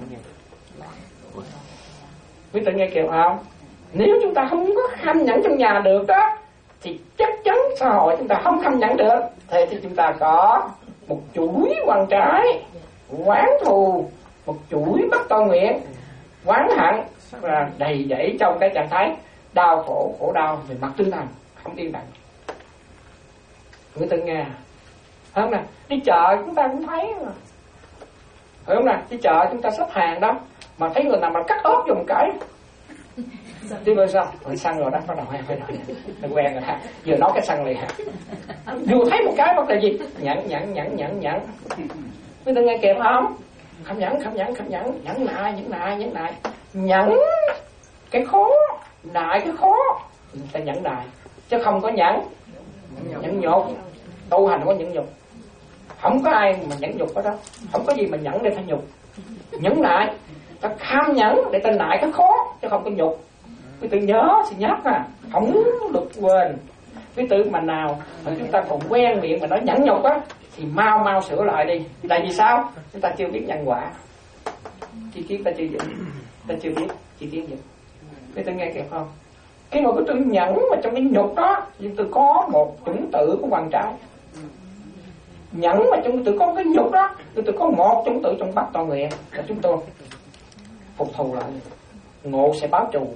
Quý tự nghe kèm không? Nếu chúng ta không có khâm nhẫn trong nhà được đó thì chắc chắn xã hội chúng ta không khâm nhẫn được. Thế thì chúng ta có một chuỗi quan trái, oán thù, một chuỗi bất toan nguyện, oán hận và đầy dẫy trong cái trạng thái đau khổ, khổ đau về mặt tinh thần, không yên lặng. Người từng nghe không nè, đi chợ chúng ta cũng thấy mà, phải không nè, đi chợ chúng ta xếp hàng đó mà thấy người nào mà cắt ớt dùng cái đi bây sao rồi xăng rồi đó, bắt đầu hay phải rồi quen rồi ha, vừa nói cái xăng liền ha, vừa thấy một cái bắt là gì nhẫn nhẫn nhẫn nhẫn nhẫn. Người ta nghe kèm không? Không nhẫn không nhẫn không nhẫn nhẫn nại nhẫn nại nhẫn nại nhẫn cái khó, nại cái khó, người ta nhẫn nại chứ không có nhẫn nhẫn nhục. Tu hành không có nhẫn nhục, không có ai mà nhẫn nhục ở đó, không có gì mà nhẫn để phải nhục. Nhẫn nại ta kham nhẫn để ta nại cái khó chứ không có nhục. Quý tự nhớ thì nhắc à, không được quên. Quý tự mà nào mà chúng ta còn quen miệng mà nói nhẫn nhục á thì mau mau sửa lại đi. Là vì sao? Chúng ta chưa biết nhân quả, chi tiết ta chưa dựng, ta chưa biết chi tiết dựng. Quý tự nghe kịp không? Cái người của tôi nhẫn mà trong cái nhục đó, nhưng tôi có một chủng tử của hoàng trái. Nhẫn mà trong tôi có cái nhục đó, tôi tôi có một chủng tử trong bát toàn nguyện là chúng tôi phục thù lại, ngộ sẽ báo trù.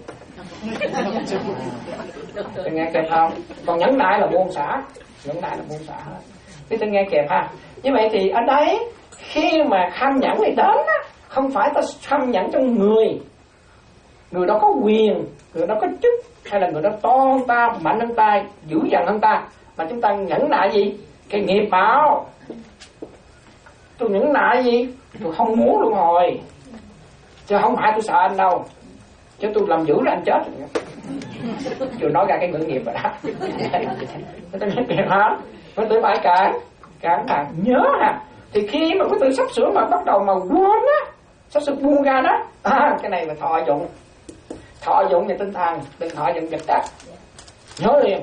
Tôi nghe kịp không? Còn nhẫn nại là buông xả, nhẫn nại là buông xả hết. Thế tôi nghe kịp ha. Như vậy thì ở đây khi mà kham nhẫn này đến á, không phải ta kham nhẫn trong người, người đó có quyền, người đó có chức, hay là người đó to hơn ta, mạnh hơn ta, dữ dằn hơn ta, mà chúng ta nhẫn nại gì? Cái nghiệp báo. Tôi nhẫn nại gì? Tôi không muốn luân hồi, chứ không phải tôi sợ anh đâu, chứ tôi làm dữ là anh chết. Chưa nói ra cái ngữ nghiệp rồi đó. Tôi nhớ kìa hả? Tôi tự phải cản, cản cản nhớ ha. Thì khi mà có tự sắp sửa mà bắt đầu mà quên á, sắp sửa buông ra đó, à, cái này là thọ dụng, thọ dụng về tinh thần, đừng thọ dụng vật chất. Nhớ liền.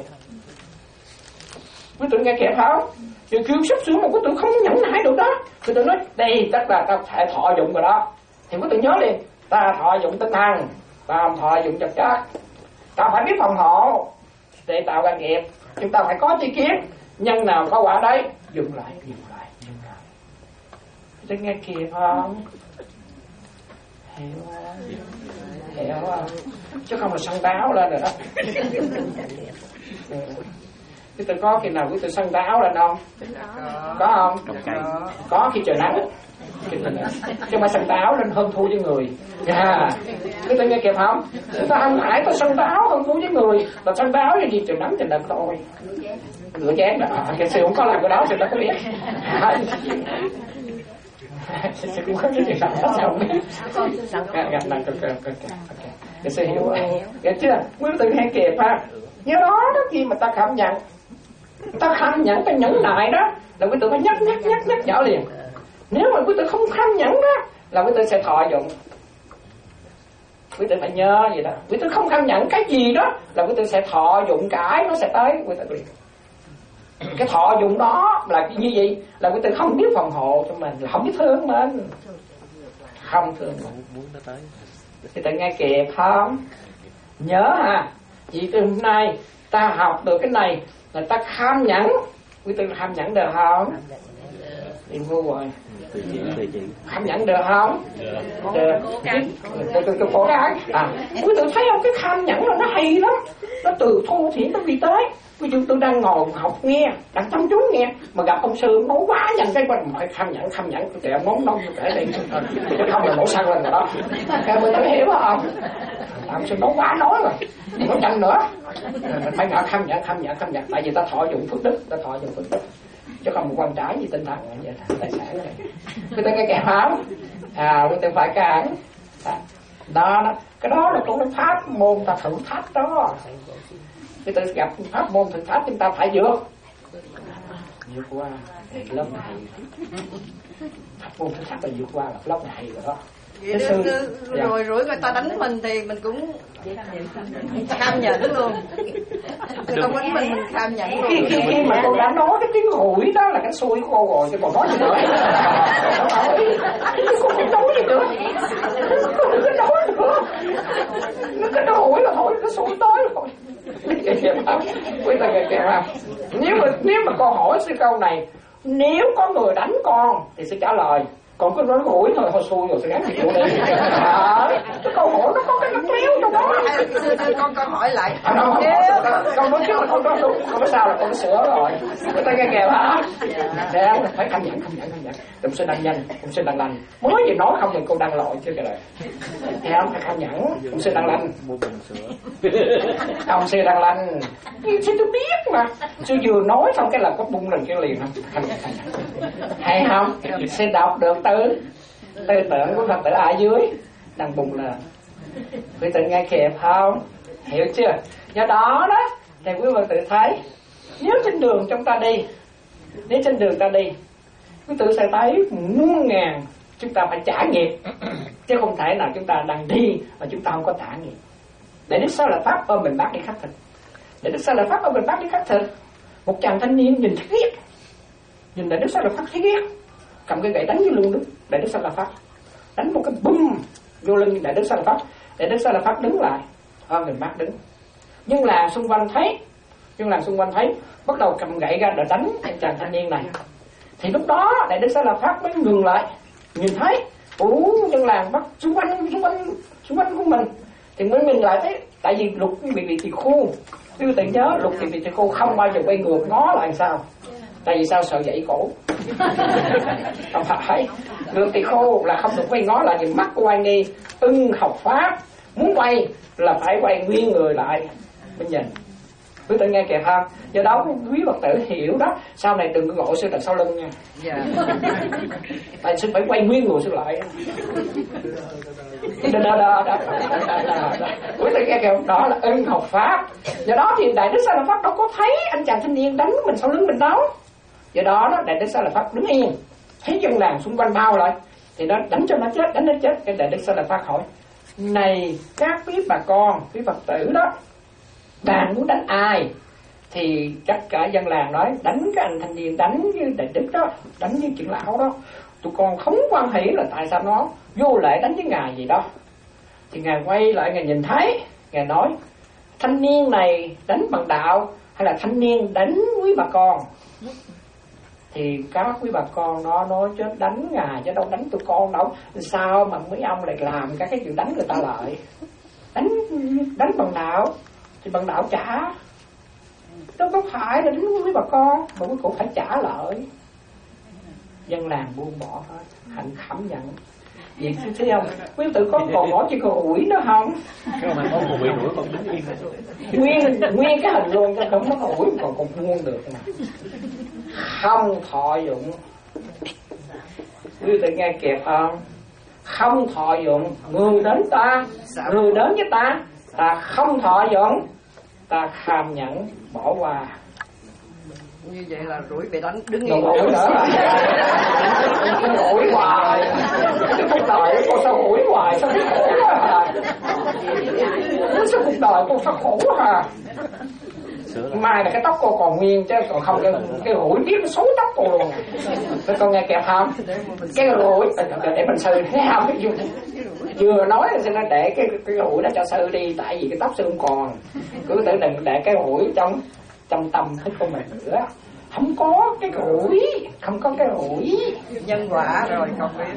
Quý tự nghe kịp không? Rồi kêu sắp sửa mà quý tự không nhẫn nại được đó, quý tự nói đây chắc là ta phải thọ dụng rồi đó. Thì quý tự nhớ liền, ta thọ dụng tinh thần, ta không thọ dụng vật chất. Ta phải biết phòng hộ để tạo ra nghiệp. Chúng ta phải có chi kiến, nhân nào có quả đấy, dừng lại, dừng lại, dừng lại. Quý tự nghe kịp không? Hiểu không? Hiểu không? Chứ không là săn táo lên rồi đó. Quý tự có khi nào quý tự săn táo lên không? Có không? Có, có khi trời nắng. Chứ không phải săn táo lên hơn thua với người. Yeah. Quý tự nghe kịp không? Chúng ta không phải có săn táo hơn thua với người, mà săn táo là gì? Trời nắng trời nắng thôi. Rửa chén đó. Cái sư không có làm cái đó thì ta có biết. Sư cũng có cái gì làm đó sao không biết. Cái sư hiểu rồi. Nghe chưa? Quý tự nghe kịp ha. Nhớ đó đó, khi mà ta cảm nhận, ta kham nhẫn, ta nhẫn nại đó, là quý tự phải nhắc nhắc nhắc nhắc nhở liền. Nếu mà quý tự không kham nhẫn đó, là quý tự sẽ thọ dụng. Quý tự phải nhớ vậy đó. Quý tự không kham nhẫn cái gì đó, là quý tự sẽ thọ dụng cái nó sẽ tới quý tự liền. Cái thọ dụng đó là như vậy, là quý tự không biết phòng hộ cho mình, là không biết thương mình, không thương mình. Quý tự nghe kịp không? Nhớ ha. Vì từ hôm nay ta học được cái này là ta kham nhẫn. Quý tự kham nhẫn được không? Im ngu rồi. Từ chị, từ chị. Cảm nhận được không? Được. Tôi tôi tôi cố gắng. À, quý tự thấy không, cái tham nhẫn là nó hay lắm. Nó từ thô thiển tới vi tế. Ví dụ tôi đang ngồi học nghe, đang chăm chú nghe, mà gặp ông sư nói quá nhanh cái mình phải tham nhẫn, tham nhẫn, tôi kệ món nông tôi kể đây, chứ không là nổ xăng lên rồi đó. Cái mình phải hiểu không? Ông sư nói quá nói rồi, nói nhanh nữa, mình phải ngỡ tham nhẫn, tham nhẫn, tham nhẫn, tại vì ta thọ dụng phước đức, ta thọ dụng phước đức, chứ không quan trái gì tinh thần vậy, tài sản này. Cái tôi nghe kẻ không? À, tôi phải cản. Đó, đó, cái đó là cũng pháp môn ta thử thách đó. Khi tôi gặp pháp môn thử thách chúng ta phải vượt vượt qua thì lớp này pháp môn thử thách là vượt qua là lớp này rồi đó. Vậy sư, sư, dạ. Rồi rủi người ta đánh mình thì mình cũng cam nhẫn luôn. Người ta đánh mình mình cam nhẫn luôn. Khi, khi, khi mà cô đã nói cái tiếng hủi đó là cái xui của cô rồi, chứ còn nói gì nữa. Cô không nói gì nữa. Cô đừng có nói nữa. Cái nó hủi là thôi, cái xui tới rồi. Quý ta kìa kìa mà. Nếu mà, nếu mà con hỏi sư câu này, nếu có người đánh con thì sẽ trả lời, còn cái nói hủi thôi thôi xui rồi sẽ gắn chịu đi. À, cái câu hỏi nó có cái nó kéo trong đó. Con con hỏi lại. À, không, không, không, con nói chứ mà con nói đúng, không có sao là con sửa rồi. Người ta nghe kìa hả? Đang phải tham nhận, tham nhận, tham nhận. Đồng sư đăng nhanh, đồng sư đăng lành. Mới gì nói không thì cô đăng lội chứ kìa. Thấy không? Phải tham nhận, đồng sư đăng lành. Ông sư đăng lành. Sư tôi biết mà. Sư vừa nói xong cái là có bung lên cái liền không? Hay không? Sư đọc được tư tư tưởng của Phật tử ở dưới đang bùng lên. Quý tự nghe kịp không? Hiểu chưa? Do đó đó thì quý vị tự thấy, nếu trên đường chúng ta đi, nếu trên đường ta đi, quý tự sẽ thấy muôn ngàn chúng ta phải trả nghiệp, chứ không thể nào chúng ta đang đi mà chúng ta không có trả nghiệp. Để Đức Sa La Pháp ôm mình bác đi khắc thịt, để Đức Sa La Pháp ôm mình bác đi khắc thịt, một chàng thanh niên nhìn thấy ghét, nhìn Đại Đức Sa La Pháp thấy ghét, cầm cái gậy đánh vô lưng Đức Đại Đức Sa La Pháp, đánh một cái bum vô lưng Đại Đức Sa La Pháp. Đại Đức Sa La Pháp đứng lại, ôm mình bác đứng. Nhưng là xung quanh thấy, nhưng là xung quanh thấy, bắt đầu cầm gậy ra để đánh anh chàng thanh niên này. Thì lúc đó Đại Đức Sa La Pháp mới ngừng lại, nhìn thấy, ủa dân làng bắt xung quanh xung quanh xung quanh của mình, thì mới mình lại thấy, tại vì Lục bị bị tỳ khưu, quý vị nhớ Lục thì bị tỳ khưu không bao giờ quay ngược ngó lại sao? Tại vì sao? Sợ gãy cổ. Không phải, ngược tỳ khưu là không được quay ngó lại, nhìn mắt của oai nghi, ưng học pháp, muốn quay là phải quay nguyên người lại bên nhìn. Quý tự nghe kìa không? Do đó quý Phật tử hiểu đó, sau này đừng có gọi sư đằng sau lưng nha. Yeah. Tại sư phải quay nguyên người sư lại. Đó, đó, đó, đó, đó. Quý tự nghe kìa, đó là ưng học pháp. Do đó thì Đại Đức Sa La Pháp đâu có thấy anh chàng thanh niên đánh mình sau lưng mình đâu. Do đó đó Đại Đức Sa La Pháp đứng yên, thấy dân làng xung quanh bao lại, thì nó đánh cho nó chết, đánh nó chết. Cái Đại Đức Sa La Pháp hỏi: này các quý bà con, quý Phật tử đó, bạn muốn đánh ai? Thì tất cả dân làng nói đánh cái anh thanh niên, đánh với Đại Đức đó, đánh với trưởng lão đó. Tụi con không quan hỷ là tại sao nó vô lễ đánh với ngài gì đó. Thì ngài quay lại, ngài nhìn thấy, ngài nói: thanh niên này đánh bằng đạo hay là thanh niên đánh quý bà con? Thì các quý bà con nó nói chứ đánh ngài chứ đâu đánh tụi con đâu. Sao mà mấy ông lại làm các cái chuyện đánh người ta lại? Đánh đánh bằng đạo thì bằng đạo trả, đâu có phải là đánh quý bà con mà quý cụ phải trả lợi. Dân làng buông bỏ hết, hạnh khẩm nhận. Vậy thấy không? Quý tự có còn nói chuyện còn ủi nữa không? Cái mà có bị đuổi còn đứng yên. Nguyên nguyên cái hình luôn cho không có ủi còn còn buông được mà. Không thọ dụng. Quý tự nghe kịp không? Không thọ dụng, người đến ta, người đến với ta, ta không thọ dụng, ta kham nhẫn bỏ qua. Như vậy là rủi bị đánh đứng yên. Đâu nữa rồi. Ủi hoài. Cái cuộc đời của cô sao ủi hoài, sao biết khổ quá à? Sao cuộc đời cô sao khổ à? Mai là cái tóc cô còn nguyên chứ còn không cái cái hủi biết nó xấu tóc cô luôn. Thế con nghe kẹp không? Cái hủi để mình sư thấy không? Vừa nói là sẽ nó để cái cái hủi đó cho sư đi, tại vì cái tóc sư không còn. Cứ tự đừng để cái hủi trong trong tâm thức của mình nữa. không có cái rủi, không có cái rủi nhân quả rồi không biết.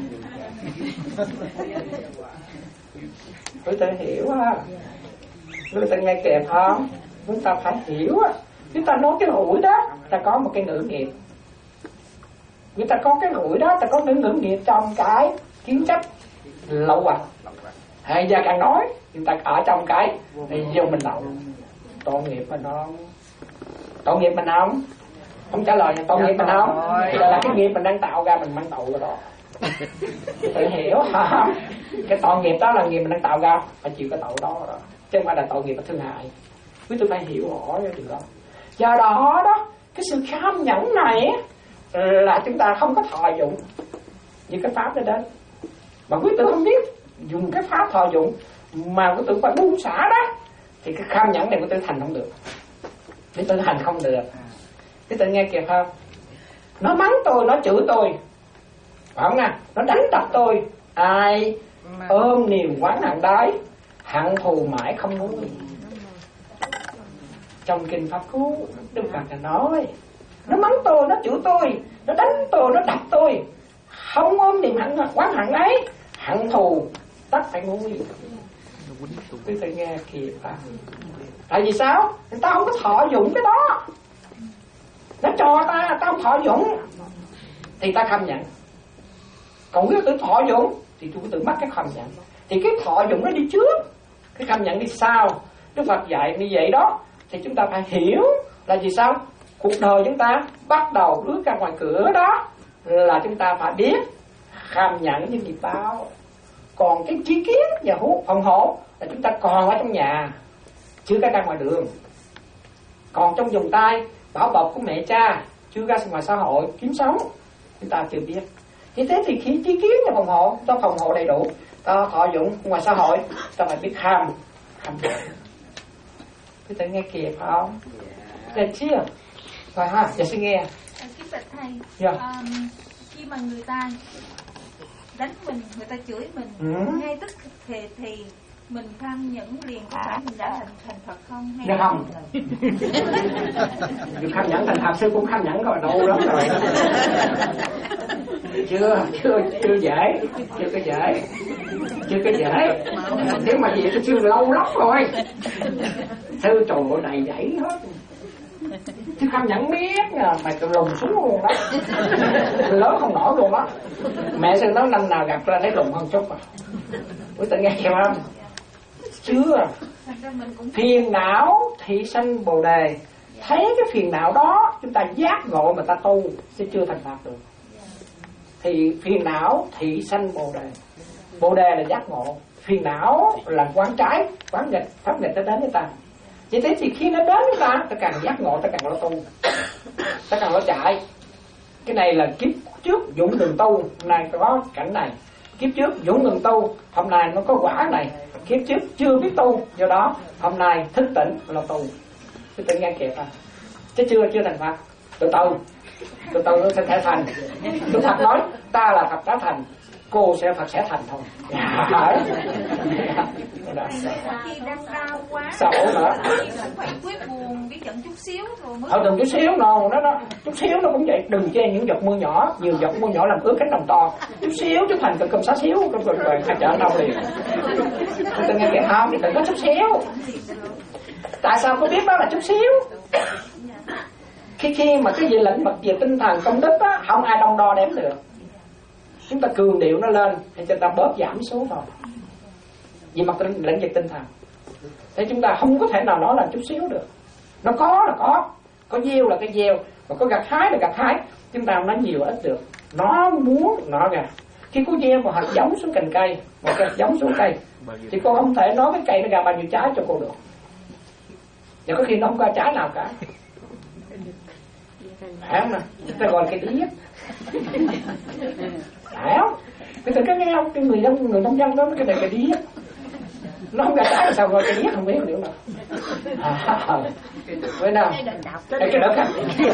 Quý tự hiểu ha, quý tự nghe kịp không? Chúng ta phải hiểu á. Chúng ta nói cái rủi đó, ta có một cái ngữ nghiệp. Chúng ta có cái rủi đó, ta có cái ngữ nghiệp trong cái kiến chấp lậu hoặc. Hay giờ càng nói, chúng ta ở trong cái thì vô mình lậu. Tội nghiệp mình không? Tội nghiệp mình không? Không trả lời, tội nghiệp mình không? Thì là cái nghiệp mình đang tạo ra, mình mang tội rồi đó. Tự hiểu hả? Cái tội nghiệp đó là nghiệp mình đang tạo ra, phải chịu cái tội đó rồi. Chứ không phải là tội nghiệp và thương hại. Quý tôi phải hiểu rõ được không? Do đó đó, cái sự kham nhẫn này là chúng ta không có thọ dụng như cái pháp đó đến. Mà quý tử không biết dùng cái pháp thọ dụng mà quý tử phải buông xả đó, thì cái kham nhẫn này quý tử thành không được. Quý tử hành không được. Quý tử nghe kịp không? Nó mắng tôi, nó chửi tôi, phải không ạ? Nó đánh đập tôi, ai ôm niềm quán hận đái, hận thù mãi không nguôi. Trong kinh Pháp Cú, Đức Phật đã nói, nó mắng tôi, nó chửi tôi, nó đánh tôi, nó đập tôi, không ôm niềm hận quán hận ấy, hận thù tất phải nguôi. Quý vị nghe kịp à? Tại vì sao? Người ta không có thọ dụng cái đó. Nó cho ta, ta không thọ dụng thì ta kham nhận. Còn nếu tự thọ dụng thì tôi tự mất cái kham nhận. Thì cái thọ dụng nó đi trước, cái kham nhận đi sau. Đức Phật dạy như vậy đó. Thì chúng ta phải hiểu là vì sao cuộc đời chúng ta bắt đầu bước ra ngoài cửa đó là chúng ta phải biết kham nhận những nghiệp báo. Còn cái chi kiến và hút phòng hộ là chúng ta còn ở trong nhà, chưa ra ra ngoài đường, còn trong vòng tay bảo bọc của mẹ cha, chưa ra ngoài xã hội kiếm sống, chúng ta chưa biết. Như thế thì khi chi kiến và phòng hộ, ta phòng hộ đầy đủ, ta thọ dụng ngoài xã hội, ta phải biết kham kham nhận. Quý vị nghe kịp không? Được chưa? Rồi ha, giờ xin nghe. Kính bạch thầy, yeah. um, khi mà người ta đánh mình, người ta chửi mình, ừ. ngay tức thì thì mình kham nhẫn liền, có phải mình đã thành thành Phật không? Hay dạ không. Được kham nhẫn thành Phật, sư cũng kham nhẫn rồi, đâu lắm rồi. chưa chưa chưa dễ, chưa có dễ, chưa có dễ. Nếu mà vậy thì sư lâu lắm rồi. Sư trời ơi đầy dãy hết. Chứ kham nhẫn biết nè, mày tự lùng xuống luôn đó. Lớn không nổi luôn đó. Mẹ sư nói năm nào gặp ra thấy lùng hơn chút à. Quý tự nghe hiểu không? Chưa. Phiền não thị sanh bồ đề. Thấy cái phiền não đó chúng ta giác ngộ mà ta tu sẽ chưa thành Phật được. Thì phiền não thị sanh bồ đề. Bồ đề là giác ngộ, phiền não là quán trái, quán nghịch, pháp nghịch nó đến với ta. Vậy thế thì khi nó đến với ta, ta càng giác ngộ, ta càng lo tu, ta càng lo chạy. Cái này là kiếp trước dũng đường tu, hôm nay có cảnh này. Kiếp trước dũng đường tu, hôm nay nó có quả này. Kiếp trước chưa biết tu, do đó hôm nay thức tỉnh lo tu. Thức tỉnh nghe kịp à? Chứ chưa chưa thành Phật. Từ từ, từ từ nó sẽ thể thành. Đức Phật nói ta là Phật đã thành, cô sẽ Phật sẽ thành thôi. Khi đang đau quá, sợ nữa. cũng phải quyết buồn, biết giận chút xíu rồi mới. Thôi đừng chút xíu nào, nó nó chút xíu nó cũng vậy. Đừng chê những giọt mưa nhỏ, nhiều giọt mưa nhỏ làm ướt cánh đồng to. Chút xíu chút thành cầm cầm xá xíu, cầm cầm rồi khai chợ đâu liền. Tôi nghe kìa không, đừng có chút xíu. Tại sao có biết đó là chút xíu? Khi khi mà cái gì lĩnh vực về tinh thần công đức á, không ai đong đo đếm được. Chúng ta cường điệu nó lên thì chúng ta bớt giảm số thôi. Vì mặt lĩnh vực tinh thần, thế chúng ta không có thể nào nói là chút xíu được. Nó có là có, có gieo là cái gieo, mà có gặt hái là gặt hái. Chúng ta không nói nhiều ít được. Nó muốn nó ra. Khi có gieo một hạt giống xuống cành cây, một hạt giống xuống cây, thì cô không thể nói cái cây nó ra bao nhiêu trái cho cô được. Và có khi nó không có trái nào cả. Phải không nè? Ta gọi là cái điếc. Phải không? Cái từ cái nghe không? Cái người nông người nông dân đó cái này cái điếc. Nó không ra trái là sao rồi cái điếc không biết liệu nào. À, với nào? Cái cái đó khác.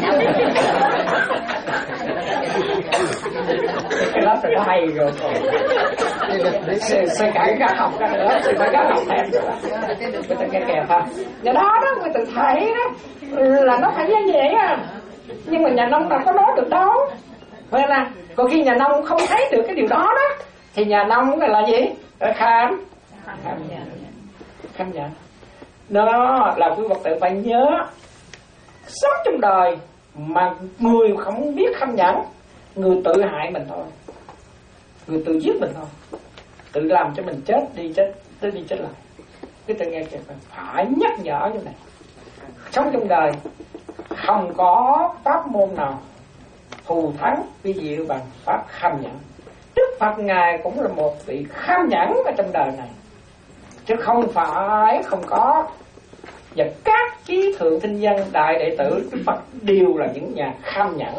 Cái đó thì nó hay rồi. Sẽ cả cái học cái nữa, sẽ phải cả học thêm rồi. Người ta nghe kèm ha. Do đó đó người ta thấy đó là nó phải như vậy à. Nhưng mà nhà nông đâu có nói được đâu. Vậy là còn khi nhà nông không thấy được cái điều đó đó, thì nhà nông là gì? Là kham kham nhẫn. Kham nhẫn. Đó là quý Phật tử phải nhớ, sống trong đời mà người không biết kham nhẫn, người tự hại mình thôi, người tự giết mình thôi, tự làm cho mình chết đi chết tới đi chết lại. Cái tự nghe kìa, phải nhắc nhở như này. Sống trong đời không có pháp môn nào thù thắng vi diệu bằng pháp kham nhẫn. Đức Phật Ngài cũng là một vị kham nhẫn ở trong đời này, chứ không phải không có. Và các chí thượng tinh nhân đại đệ tử Đức Phật đều là những nhà kham nhẫn.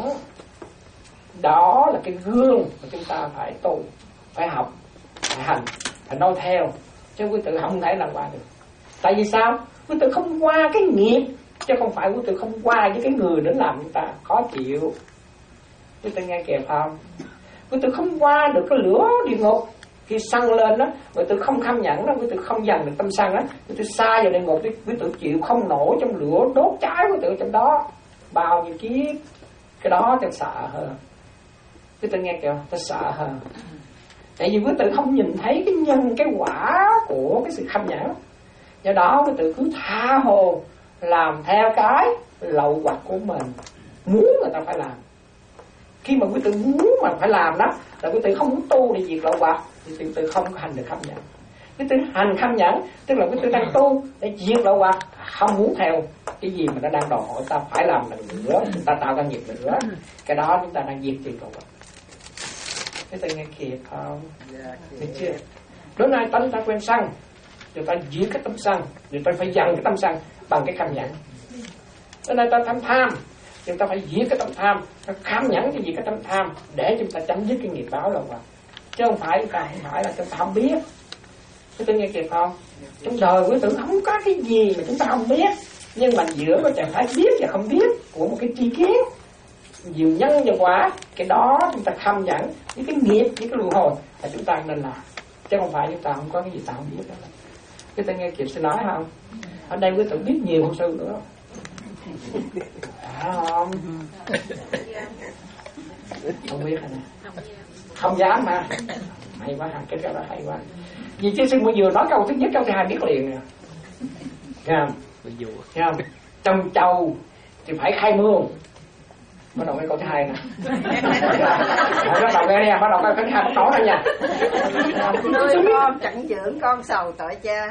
Đó là cái gương mà chúng ta phải tu, phải học, phải hành, phải nói theo, chứ quý tử không thể làm qua được. Tại vì sao? Quý tử không qua cái nghiệp, chứ không phải quý tử không qua với cái người đến làm chúng ta khó chịu. Quý tử nghe kịp không? Quý tử không qua được cái lửa địa ngục. Khi sân lên đó, quý tử không kham nhẫn đó, quý tử không dằn được tâm sân đó, quý tử xa vào địa ngục, quý tử chịu không nổi trong lửa đốt cháy quý tử trong đó bao nhiêu kiếp. Cái đó cho sợ hơn. Quý tử nghe kìa, ta sợ hơn. Tại vì quý tử không nhìn thấy cái nhân, cái quả của cái sự kham nhẫn. Do đó quý tử cứ tha hồ làm theo cái lậu hoặc của mình, muốn người ta phải làm. Khi mà quý tử muốn mà phải làm đó, là quý tử không muốn tu để diệt lậu hoặc, thì quý tử không hành được kham nhẫn. Quý tử hành kham nhẫn tức là quý tử đang tu để diệt lậu hoặc, không muốn theo cái gì mà nó đang đòi hỏi ta phải làm lần nữa, chúng ta tạo ra nghiệp nữa. Cái đó chúng ta đang diệt trừ lậu hoặc. Quý tử nghe kịp không? Được chưa? Đối nay tánh ta quen sân, người ta diệt cái tâm sân, người ta phải dằn cái tâm sân bằng cái kham nhẫn. Cho nên ta tham tham, chúng ta phải diệt cái tâm tham, ta kham nhẫn cái gì cái tâm tham để chúng ta chấm dứt cái nghiệp báo lậu hoặc. Chứ không phải chúng ta không phải là chúng ta không biết. Chúng ta nghe kịp không? Trong đời quý tử không có cái gì mà chúng ta không biết, nhưng mà giữa cái trạng thái biết và không biết của một cái tri kiến, nhiều nhân và quả, cái đó chúng ta kham nhẫn với cái nghiệp, với cái luân hồi là chúng ta nên làm, chứ không phải chúng ta không có cái gì ta không biết đó. Cái ta nghe kịp sẽ nói không? Ở đây quý tử biết nhiều hơn sư nữa. À, không? Không biết hả nè? Không dám mà. Hay quá hả? Cái câu đó hay quá. Vì chứ sư mới vừa nói câu thứ nhất, câu thứ hai biết liền nè. Nghe không? Nghe không? Trong châu thì phải khai mương. Bắt đầu cái câu thứ hai nè. Bắt đầu nghe nha, bắt đầu cái thứ hai bắt đầu rồi nha. Nuôi con chẳng dưỡng con sầu tội cha.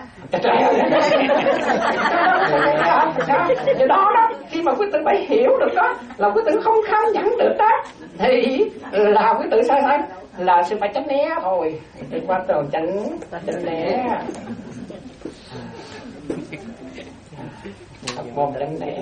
Vậy đó đó, khi mà quý tử phải hiểu được đó, là quý tử không kham nhẫn được đó, thì là quý tử sai sai là sư phải tránh né thôi. Đừng qua tờ tránh tránh né. Một tránh né.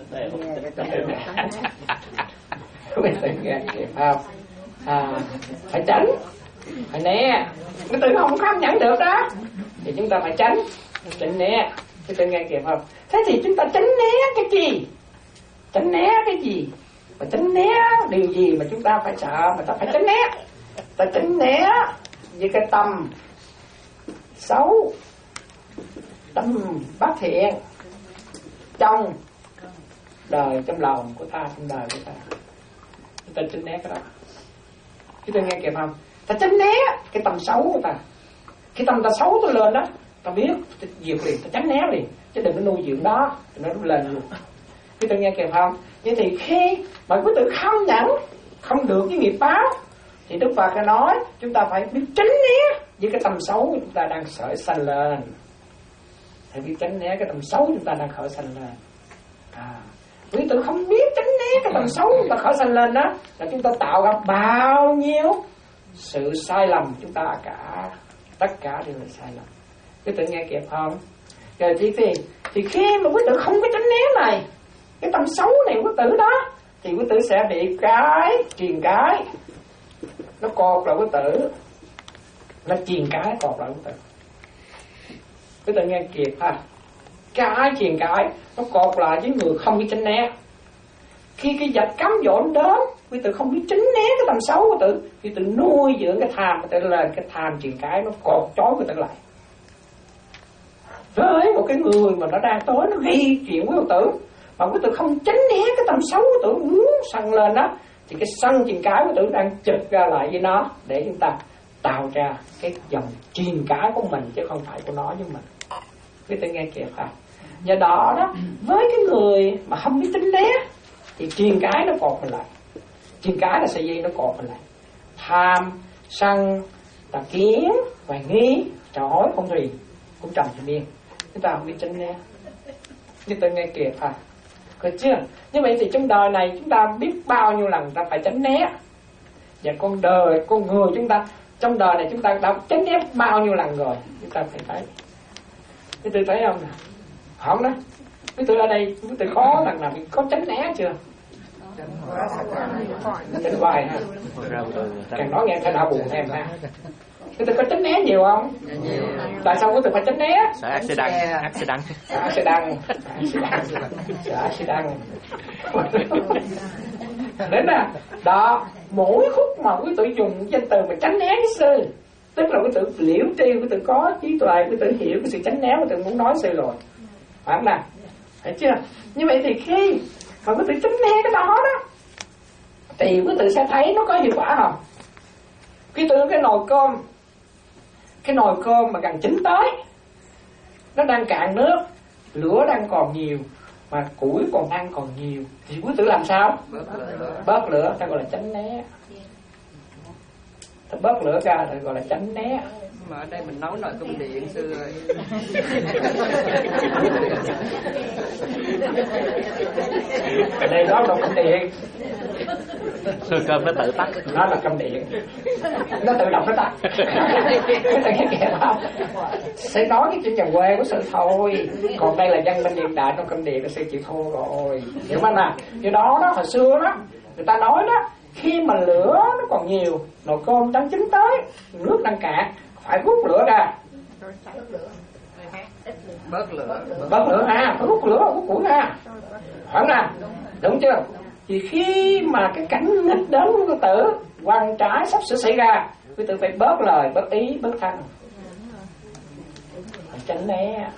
Quý tử nghe kịp không? À, phải tránh, phải né. Quý tử không kham nhẫn được đó, thì chúng ta phải tránh, tránh né. Quý tử nghe kịp không? Thế thì chúng ta tránh né cái gì? Tránh né cái gì? Và tránh né điều gì mà chúng ta phải sợ, mà ta phải tránh né? Ta tránh né với cái tâm xấu, tâm bất thiện trong đời, trong lòng của ta, trong đời của ta. Chúng ta tránh né cái đó. Chúng ta nghe kịp không? Ta tránh né cái tâm xấu của ta. Cái tâm ta xấu tôi lên đó, ta biết, ta diệt liền, ta tránh né liền, chứ đừng có nuôi dưỡng đó, thì nó lên luôn. Chúng ta nghe kịp không? Vậy thì khi mà quý tử kham nhẫn không được cái nghiệp báo, thì Đức Phật đã nói chúng ta phải biết tránh né với cái tâm xấu của chúng ta đang khởi sanh lên. Phải biết tránh né cái tâm xấu chúng ta đang khởi sanh lên. À, quý tử không biết tránh né cái tâm xấu chúng ta khởi sanh lên đó, là chúng ta tạo ra bao nhiêu sự sai lầm, chúng ta cả tất cả đều là sai lầm. Quý tử nghe kịp không? Rồi thì, thì, thì khi mà quý tử không có tránh né này, cái tâm xấu này quý tử đó, thì quý tử sẽ bị cái truyền cái nó cột lại quý tử, nó truyền cái cột lại quý tử. Quý tử nghe kịp ha? Cái truyền cái nó cột lại với người không biết tránh né. Khi cái vật cám dỗ đến, quý tử không biết tránh né cái tâm xấu của quý tử, quý tử nuôi dưỡng cái tham, quý tử lên cái tham truyền cái nó cột trói quý tử lại. Với một cái người mà nó đang tối, nó gây chuyện với quý tử, mà quý tử không tránh né cái tâm xấu quý tử muốn sân lên đó, thì cái sân truyền cái quý tử đang chực ra lại với nó để chúng ta tạo ra cái dòng truyền cái của mình chứ không phải của nó với mình. Quý tử nghe kịp hả? Do đó đó, với cái người mà không biết tránh né thì truyền cái nó cột mình lại, truyền cái là sợi dây nó cột mình lại. Tham, sân, tà kiến, hoài nghi, trò hối, phong thủy cũng trầm thì biên. Chúng ta không biết tránh né. Như tôi nghe kịp hả? Được chưa? Như vậy thì trong đời này chúng ta biết bao nhiêu lần ta phải tránh né. Và con đời, con người chúng ta trong đời này chúng ta đã tránh né bao nhiêu lần rồi. Chúng ta phải thấy. Quý tư thấy không nè? Không đó. Quý tư ở đây, quý tư có lần nào có tránh né chưa? Tránh hoài ha. Càng nói nghe thấy đã buồn thêm ha. Quý tư có tránh né nhiều không? Nhiều. Tại sao quý tư phải tránh né? Sợ accident, accident. Accident, accident. Đến nè, đó, mỗi khúc mà quý tử dùng danh từ mà tránh né cái sư, tức là quý tử liễu tri, quý tử có trí tuệ, quý tử hiểu cái sự tránh né, quý tử muốn nói sư rồi, phải không nào? Thấy chưa? Như vậy thì khi mà quý tử tránh né cái đó đó, thì quý tử sẽ thấy nó có hiệu quả không? Quý tử cái nồi cơm, cái nồi cơm mà gần chín tới, nó đang cạn nước, lửa đang còn nhiều, mà củi còn ăn còn nhiều, thì quý tử làm sao? Bớt lửa, bớt lửa ta gọi là tránh né. Ta bớt lửa ra ta gọi là tránh né. Mà ở đây mình nấu nồi cơm điện sư ơi. Ở đây đó là cơm điện. Cơm nó tự tắt. Nó là cơm điện. Nó tự động nó tắt. Cái này nghe kìa không? Sẽ nói cái chuyện nhà quê của sự thôi. Còn đây là dân bên hiện đại trong cơm điện nó sẽ chịu thua rồi. Hiểu không nào? Do đó đó hồi xưa đó người ta nói đó, khi mà lửa nó còn nhiều, nồi cơm đang chín tới, nước đang cạn, phải rút lửa ra. Bớt lửa. Bớt lửa ha, phải rút lửa, rút củi ra. Phải nào? Đúng chưa? Thì khi mà cái cảnh nghịch đến của quý tử, quan trái sắp sửa xảy ra, quý tử phải bớt lời, bớt ý, bớt thân. Phải tránh né.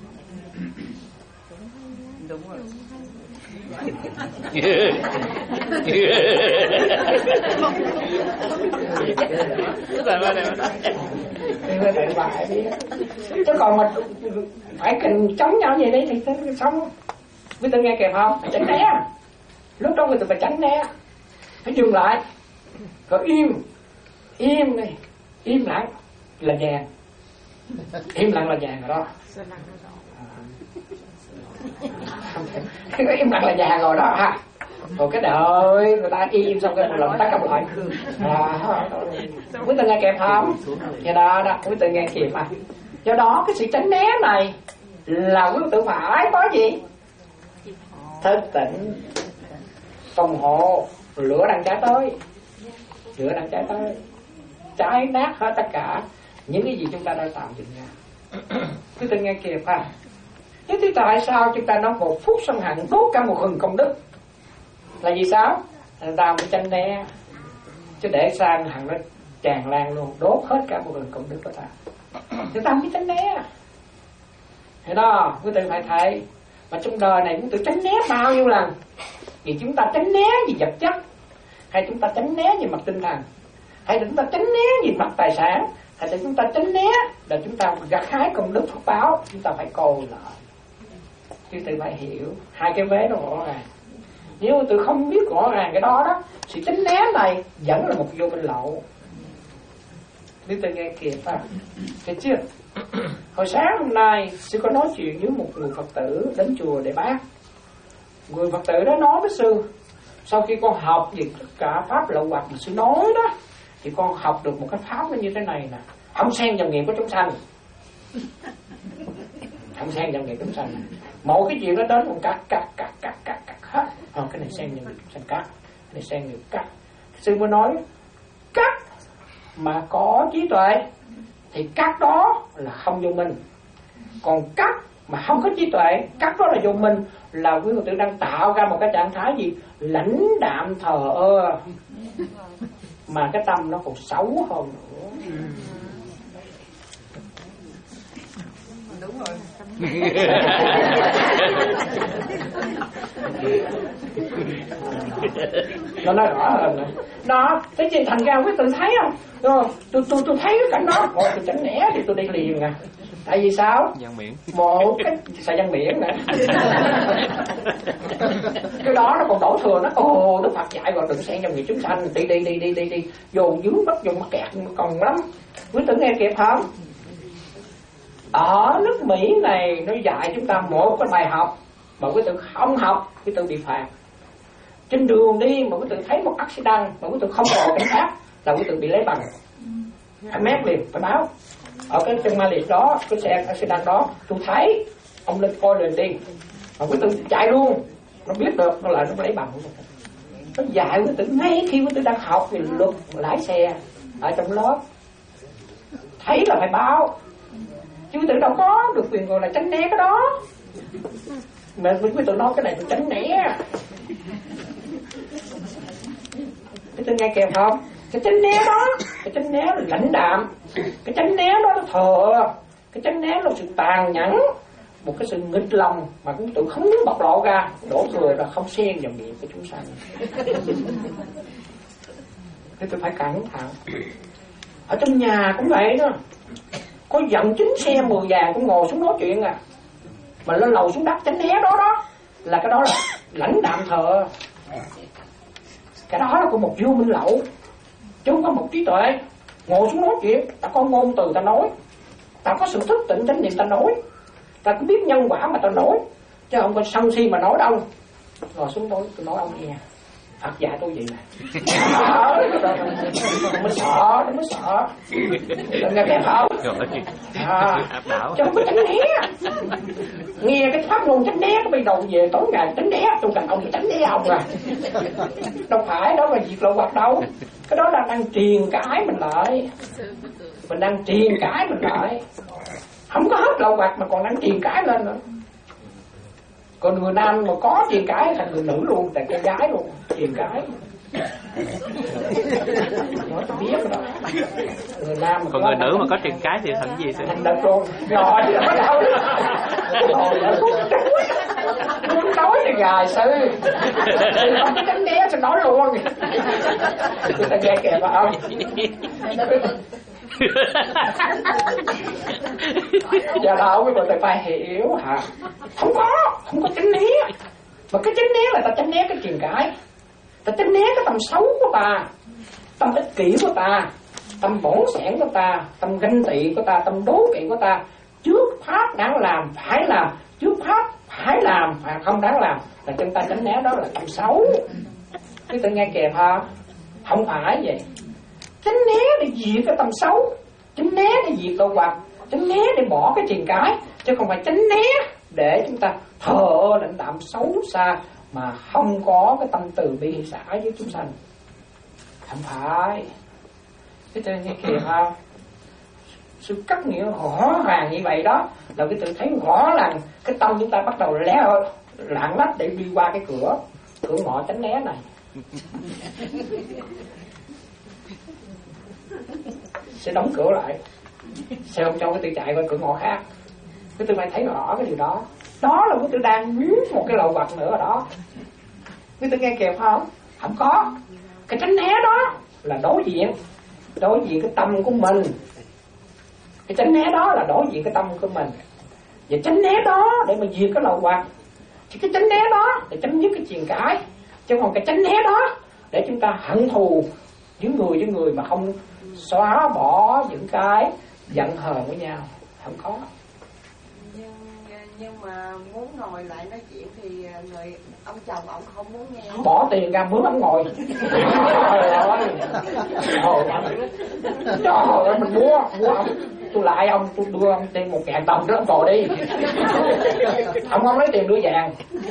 Đúng rồi. Chứ còn mà phải kình chống nhau vậy đấy thì xong. Quý tử nghe kịp không? Phải tránh né. Lúc đó quý tử phải tránh né, phải dừng lại, rồi im, im này, im lặng là vàng, im lặng là vàng rồi đó. Im lặng là vàng rồi đó ha. Rồi cái đợi người ta im xong cái một lần ta cầm lại. À, quý tử nghe kịp không? Do đó đó, quý tử nghe kịp mà. Do đó cái sự tránh né này là quý tử phải có gì? Thức tỉnh, phòng hộ. Lửa đang cháy tới, lửa đang cháy tới, cháy nát hết tất cả những cái gì chúng ta đã tạo dựng ra. Quý tử nghe kịp ha. Thế thì tại sao chúng ta nói một phút sân hận đốt cả một hừng công đức? Là vì sao? Người ta mới tránh né, chứ để sang hận nó tràn lan luôn, đốt hết cả một hừng công đức của ta. Người ta mới tránh né. Thế đó, quý tử phải thấy. Mà trong đời này quý tử tránh né bao nhiêu lần? Vì chúng ta tránh né vì vật chất, hay chúng ta tránh né về mặt tinh thần, hay là chúng ta tránh né về mặt tài sản, hay là chúng ta tránh né là chúng ta gặt hái công đức phước báo. Chúng ta phải coi lại, chứ tự phải hiểu hai cái vế nó rõ ràng. Nếu tự không biết rõ ràng cái đó đó, sự tránh né này vẫn là một vô minh lậu. Nếu tự nghe kịp à, thấy chưa? Hồi sáng hôm nay sư có nói chuyện với một người Phật tử đến chùa để bác. Người Phật tử đó nói với sư, sau khi con học về tất cả pháp lậu hoặc mà sư nói đó, thì con học được một cái pháp nó như thế này nè: không xen vào nghiệp của chúng sanh, không xen vào nghiệp của chúng sanh. Mỗi cái chuyện đó đến con cắt cắt cắt cắt cắt cắt hết. Ờ, cái này xen vào nghiệp chúng sanh cắt, cái này xen nghiệp cắt. Sư mới nói cắt mà có trí tuệ thì cắt đó là không vô minh, còn cắt mà không có trí tuệ, cắt đó là vô minh, là quý Phật tử đang tạo ra một cái trạng thái gì lãnh đạm thờ ơ, mà cái tâm nó còn xấu hơn nữa. Đúng rồi. Nó nói rõ hơn nữa. Đó, thế chị thành ra quý tự thấy không? Rồi, tôi tôi tôi thấy cái cảnh đó, rồi tôi tránh né thì tôi đi liền à. Tại vì sao? Văn miễn. Một cái xài văn miễn nữa. Cái đó nó còn đổ thừa nó. Ồ, Đức Phật dạy rồi đừng xen trong nghiệp chúng sanh. Đi đi đi đi đi đi. Dồn dướng bắt dồn mắc kẹt còn lắm. Quý tử nghe kịp không? Ở nước Mỹ này nó dạy chúng ta một cái bài học mà quý tử không học, quý tử bị phạt. Trên đường đi mà quý tử thấy một accident mà quý tử không gọi cảnh sát là quý tử bị lấy bằng. Phải mét liền, phải báo. Ở cái chân ma liệt đó, cái xe accident đó, tôi thấy ông lên coi liền tiên mà quý tử chạy luôn. Nó biết được nó lại nó lấy bằng. Nó dạy quý tử ngay khi quý tử đang học về luật lái xe ở trong lớp. Thấy là phải báo. Chứ quý tử đâu có được quyền gọi là tránh né cái đó. Mà quý tử nói cái này tôi tránh né. Quý tử nghe kèm không? Cái tránh né đó, cái tránh né là lãnh đạm. Cái tránh né đó là thờ. Cái tránh né là sự tàn nhẫn. Một cái sự nghịch lòng mà quý tử không muốn bộc lộ ra. Đổ thừa là không xen vào miệng của chúng sanh. Quý tử phải cẩn thận. Ở trong nhà cũng vậy đó. Có dặn chính xe mười vàng cũng ngồi xuống nói chuyện à. Mà lên lầu xuống đất tránh né đó đó. Là cái đó là lãnh đạm thờ. Cái đó là của một vua minh lậu. Chứ không có một trí tuệ. Ngồi xuống nói chuyện. Ta có ngôn từ ta nói. Ta có sự thức tỉnh chánh niệm ta nói. Ta có biết nhân quả mà ta nói. Chứ không có sân si mà nói đâu. Ngồi xuống nói, tôi nói ông nghe. Phật dạy tôi vậy nè. Nó mới sợ, nó mới sợ. Đừng nghe kẹp không? À, chứ không có tránh né. Nghe cái pháp ngôn tránh né, cái bây đầu về tối ngày tránh né. Tôi cần ông thì tránh né ông à. Đâu phải, đó là việc lộ hoạt đâu. Cái đó là đang truyền cái mình lại. Mình đang truyền cái mình lại. Không có hết lộ hoạt mà còn đang truyền cái lên nữa. Còn người nam mà có truyền cái thành người nữ luôn, tại con gái luôn, truyền cái. Nói tôi biết rồi đó. Người nam mà còn người nữ mà có truyền cái thì thành gì sẽ thành đợt luôn. Rồi chứ đâu. Rồi đã phút chuối. Muốn nói thì gài sư. Không có tránh né sẽ nói luôn. Người ta nghe kìa phải không? Giờ đâu quý vị phải hiểu hả? Không có, không có tránh né. Mà cái tránh né là ta tránh né cái truyền cái. Ta tránh né cái tâm xấu của ta, tâm ích kỷ của ta, tâm bổn sẻn của ta, tâm ganh tị của ta, tâm đố kỵ của ta. Trước pháp đáng làm phải làm, trước pháp phải làm phải không đáng làm là chúng ta tránh né, đó là tâm xấu. Quý tự nghe kìa ha? Không phải vậy. Tránh né để diệt cái tâm xấu, tránh né để diệt tội hoặc, tránh né để bỏ cái truyền cái, chứ không phải tránh né để chúng ta thờ lãnh đạm xấu xa mà không có cái tâm từ bi xả với chúng sanh. Không phải. Cái tự nghe kìa ha? Sự cắt nghĩa rõ ràng như vậy đó là cái tự thấy rõ ràng cái tâm chúng ta bắt đầu léo lạng lách để đi qua cái cửa cửa ngõ tránh né này. Sẽ đóng cửa lại, sẽ không cho cái tự chạy qua cửa ngõ khác. Cái tự phải thấy rõ cái điều đó. Đó là cái tự đang muốn một cái lậu vật nữa ở đó. Cái tự nghe kịp không? Không có. Cái tránh né đó là đối diện, đối diện cái tâm của mình. Cái tránh né đó là đối diện cái tâm của mình. Và tránh né đó để mà diệt cái lậu vật. Chứ cái tránh né đó để chấm dứt cái truyền cãi. Chứ còn cái tránh né đó để chúng ta hận thù những người với người mà không xóa bỏ những cái giận hờn với nhau. Không có. Nhưng, nhưng mà muốn ngồi lại nói chuyện thì người ông chồng ông không muốn nghe. Bỏ tiền ra mướn ông ngồi. Trời ơi. Trời ơi, mình mua, mua ông. Tôi lại ông, tôi đưa ông tiền một ngàn đồng đó ông ngồi đi. Ông không lấy tiền đưa vàng.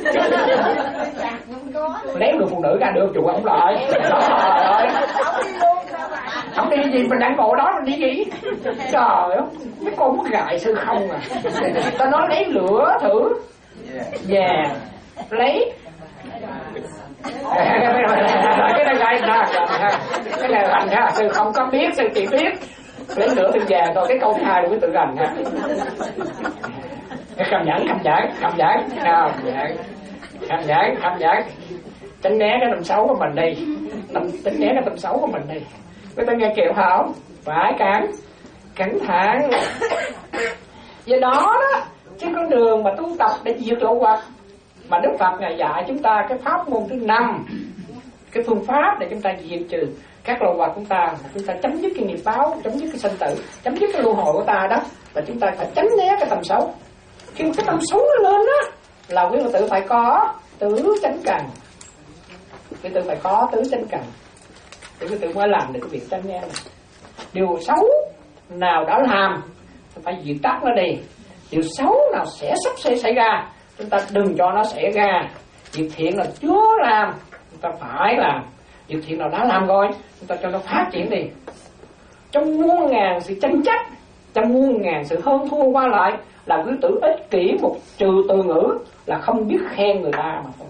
Lấy người phụ nữ ra đưa chùa ông lại. Trời ơi. Ông đi gì mình đang ngồi đó mình đi gì? Trời ơi, mấy con mất gài sư không à. Ta nói lấy lửa thử vàng, lấy cái này gài nè, cái này rành ha, sư không có biết, sư chỉ biết lấy lửa thử vàng rồi cái câu thứ hai là cái tự rành ha. Cầm nhẫn, cầm nhẫn, cầm nhẫn, cầm nhẫn. Tham nhẫn, tham nhẫn. Tránh né cái tâm xấu của mình đi. Tâm, tránh né cái tâm xấu của mình đi. Quý ta nghe kịp không? Phải cẩn, cẩn thận. Do đó đó, trên con đường mà tu tập để diệt lậu hoặc mà Đức Phật Ngài dạy chúng ta cái pháp môn thứ năm, cái phương pháp để chúng ta diệt trừ các lậu hoặc chúng ta, chúng ta chấm dứt cái nghiệp báo, chấm dứt cái sinh tử, chấm dứt cái luân hồi của ta đó, là chúng ta phải tránh né cái tầm xấu. Khi cái tầm xấu nó lên á, là quý phật tử phải có tứ chánh cần. Quý tử phải có tứ chánh cần để quý tử mới làm được cái việc tránh né này. Điều xấu nào đã làm phải diệt tắt nó đi. Điều xấu nào sẽ sắp sẽ xảy ra, chúng ta đừng cho nó xảy ra. Việc thiện là chưa làm, chúng ta phải làm. Việc thiện nào đã làm rồi, chúng ta cho nó phát triển đi. Trong muôn ngàn sự tranh chấp, trong muôn ngàn sự hơn thua qua lại, là quý tử ích kỷ một trừ từ ngữ là không biết khen người ta mà thôi.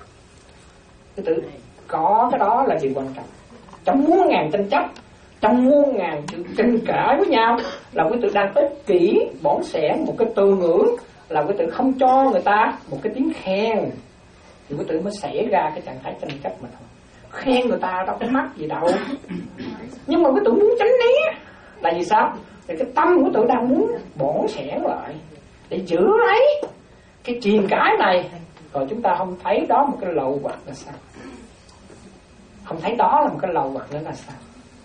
Quý tử có cái đó là điều quan trọng. Trong muôn ngàn tranh chấp, trong muôn ngàn sự tranh cãi với nhau, là quý tử đang ích kỷ bỏng sẻ một cái từ ngữ, là quý tử không cho người ta một cái tiếng khen, thì quý tử mới xảy ra cái trạng thái tranh chấp mà thôi. Khen người ta đâu có mắc gì đâu, nhưng mà quý tử muốn tránh né là vì sao? Thì cái tâm của quý tử đang muốn bỏng sẻ lại để giữ lấy cái truyền cái này, rồi chúng ta không thấy đó một cái lậu hoặc là sao? Không thấy đó là một cái lậu hoặc nữa là sao?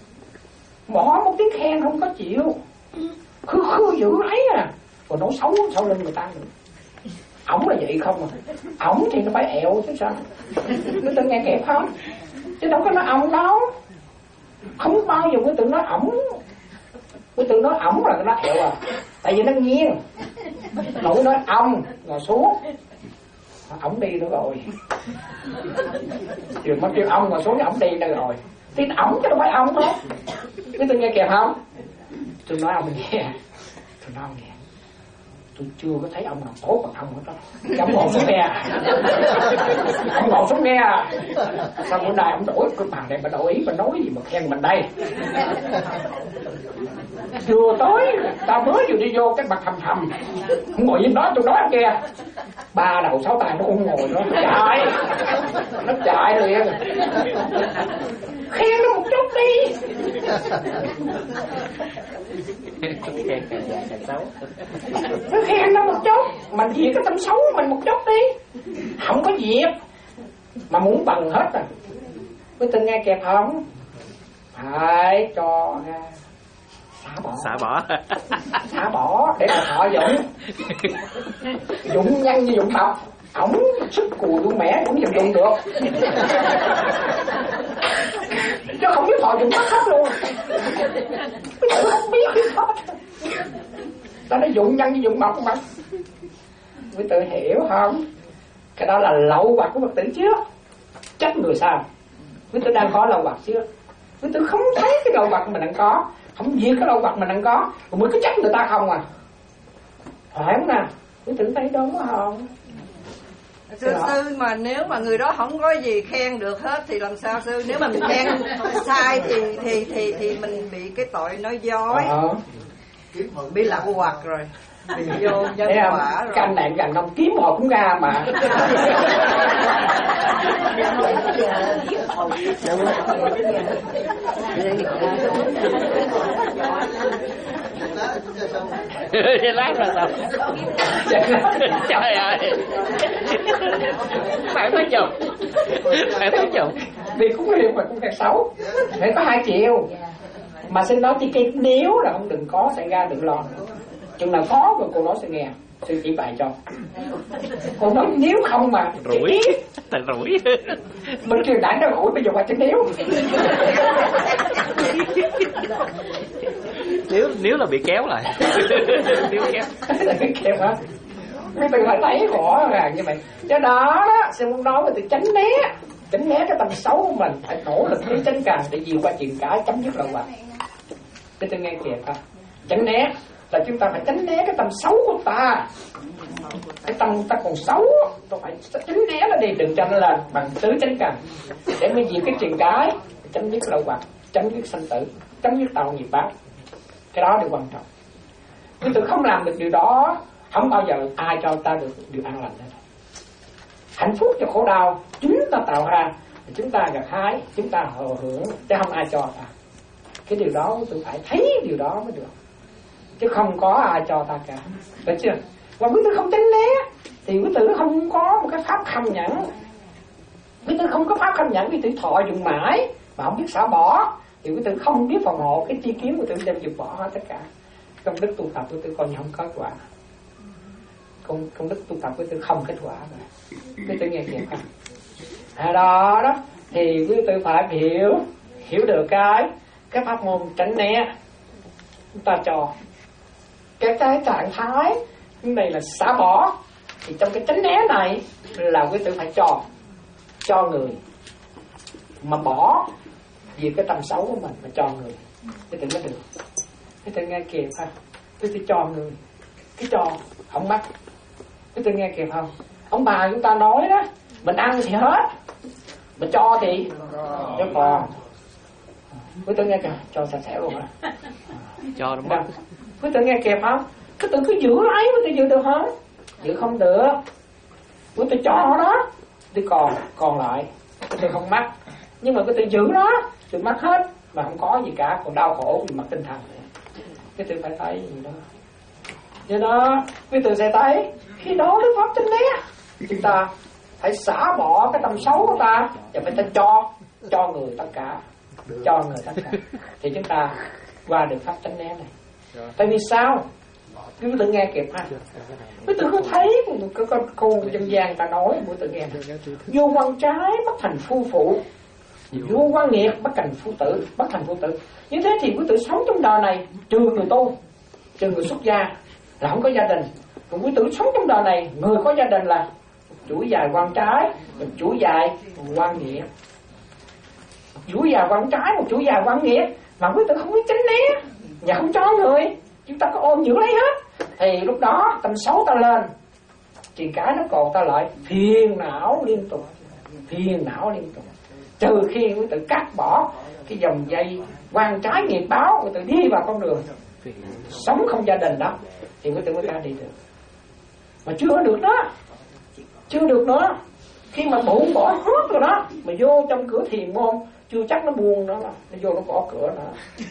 Bỏ một tiếng khen không có chịu, khư khư giữ lấy à, còn nói xấu sau lưng người ta nữa. Ổng là vậy không à? Ổng thì nó phải ẹo chứ sao? Quý tử nghe kẹp không? Chứ đâu có nói ổng đâu. Không bao giờ quý tử nói ổng. Quý tử nói ổng là nó ẹo à. Tại vì nó nghiêng. Nội nói ông ngồi xuống, ổng đi nữa rồi. Trường mới kêu ông ngồi xuống, ổng đi nữa rồi. Thì ổng chứ đâu phải ông đâu. Quý tử nghe kẹp không? Tôi nói ông nghe. Tôi nói ông nghe. Tôi chưa có thấy ông nào tốt bằng ông hết đó. Ông ngồi xuống nghe. Ông ngồi xuống nghe. Sao bữa nay ông đổi cái bàn này mà đổi ý mà nói gì mà khen mình đây. Vừa tới tao mới vừa đi vô cái mặt thầm thầm, ngồi im đó tôi nói ông kia. Ba đầu sáu tay nó không ngồi, nó chạy. Nó chạy liền. Khen nó một chút đi. Nó khen nó một chút, mình diệt cái tâm xấu của mình một chút đi. Không có diệt mà muốn bằng hết à. Quý tử nghe kẹp không? Phải cho ra. Xả bỏ. Xả bỏ. Xả bỏ để mà họ dụng. Dụng nhân như dụng mộc. Ổng sức cùi của mẹ cũng dùng được. Chứ không biết họ dùng mất hết luôn. Quý tử không biết hết. Ta nói dụng nhân như dụng mộc mà. Quý tử hiểu không? Cái đó là lậu hoặc của Phật tử trước. Trách người sao? Quý tử đang có lậu hoặc chưa? Quý tử không thấy cái lậu hoặc mình đang có, không diệt cái lậu hoặc mình đang có, rồi mới cứ trách người ta không à? Phải không nào? Quý tử thấy đúng không? Sư, sư mà nếu mà người đó không có gì khen được hết thì làm sao sư? Nếu mà mình khen sai thì thì thì thì mình bị cái tội nói dối, ờ. bị lậu hoặc rồi, bị vô nhân quả rồi. Cái anh này gần năm kiếm họ cũng ra mà. Lát rồi sao? Trời ơi. Phải nói chồng. Phải nói chồng. Vì cũng hiền mà cũng càng xấu. Phải có hai chiều. Mà xin nói chỉ cái nếu là không đừng có xảy ra, đừng lo. Chừng nào có rồi cô nói sẽ nghe. Sư chỉ bài cho. Cô nói nếu không mà rủi. Thật rủi. Mình kêu đảnh nó rủi, bây giờ qua chữ nếu. Nếu nếu là bị kéo lại. Nếu kéo. Kéo hả? Mấy từ phải thấy rõ ràng như vậy. Do đó đó, sư muốn nói về từ tránh né. Tránh né cái tâm xấu của mình. Phải nỗ lực để tránh càng để vượt qua chuyện cái chấm dứt lậu hoặc. Thế tôi nghe kìa ha. Tránh né là chúng ta phải tránh né cái tâm xấu của ta. Cái tâm ta còn xấu, tôi phải tránh né nó đi, đừng cho nó lên bằng tứ tránh cần để mới diệt cái chuyện cái, chấm dứt lậu hoặc, chấm dứt sanh tử, chấm dứt tạo nghiệp báo. Cái đó điều quan trọng. Nếu tôi không làm được điều đó, không bao giờ ai cho ta được điều an lành hết. hạnh phúc cho khổ đau chúng ta tạo ra, chúng ta gặt hái, chúng ta hưởng hưởng, chứ không ai cho ta. Cái điều đó tôi phải thấy điều đó mới được, chứ không có ai cho ta cả, được chưa? Và quý tử không tránh né thì quý tử không có một cái pháp kham nhẫn. Quý tử không có pháp kham nhẫn, quý tử thọ dụng mãi mà không biết xả bỏ, thì quý tử không biết phòng hộ cái chi kiến của quý tử đem dẹp bỏ hết tất cả. Công đức tu tập quý tử coi như không có quả. Công, công đức tu tập quý tử không kết quả rồi. Quý tử nghe kịp không? À đó đó thì quý tử phải hiểu hiểu được cái cái pháp môn tránh né. Chúng ta cho cái cái trạng thái này là xả bỏ, thì trong cái tránh né này là quý tử phải cho cho người, mà bỏ vì cái tầm xấu của mình mà cho người quý tử mới được. Quý tử nghe kịp không? Quý tử cho người, cái cho không mắc. Quý tử nghe kịp không? Ông bà chúng ta nói đó, mình ăn thì hết, mình cho thì cho còn. Quý tử nghe kịp, cho sạch sẽ luôn á. Cho đúng không? Quý tử nghe kịp không? Quý tử cứ giữ lấy, quý tử giữ được không? Giữ không được. Quý tử cho đó, quý tử còn còn lại, quý tử không mắc. Nhưng mà quý tử giữ đó, quý tử mắc hết mà không có gì cả, còn đau khổ vì mặt tinh thần. Quý tử phải thấy gì đó. Do đó quý tử sẽ thấy khi đó Đức Pháp tránh né, chúng ta phải xả bỏ cái tâm xấu của ta và phải ta cho cho người tất cả, cho người tất cả, thì chúng ta qua được pháp tránh né này. Tại vì sao? Quý tử nghe kịp ha. Quý tử có thấy có con câu dân gian ta nói, quý tử nghe vô quan trái bất thành phu phụ, vô quan nghiệt bất thành phu tử, bất thành phu tử. Như thế thì quý tử sống trong đời này trừ người tu, trừ người xuất gia là không có gia đình. Còn quý tử sống trong đời này, người có gia đình là chuỗi dài quan trái, một chuỗi dài quan nghĩa. Một chuỗi dài quan trái, một chuỗi dài quan nghĩa, mà quý tử không biết tránh né và không cho người, chúng ta có ôm giữ lấy hết, thì lúc đó tâm xấu ta lên, thì cái nó còn ta lại phiền não liên tục, phiền não liên tục. Trừ khi quý tử cắt bỏ cái dòng dây quan trái nghiệp báo, quý tử đi vào con đường sống không gia đình đó, thì quý tử mới ra đi được. Mà chưa được đó, chưa được nữa. Khi mà bụng bỏ hết rồi đó, mà vô trong cửa thiền môn chưa chắc nó buông nữa, nó vô nó bỏ cửa nữa.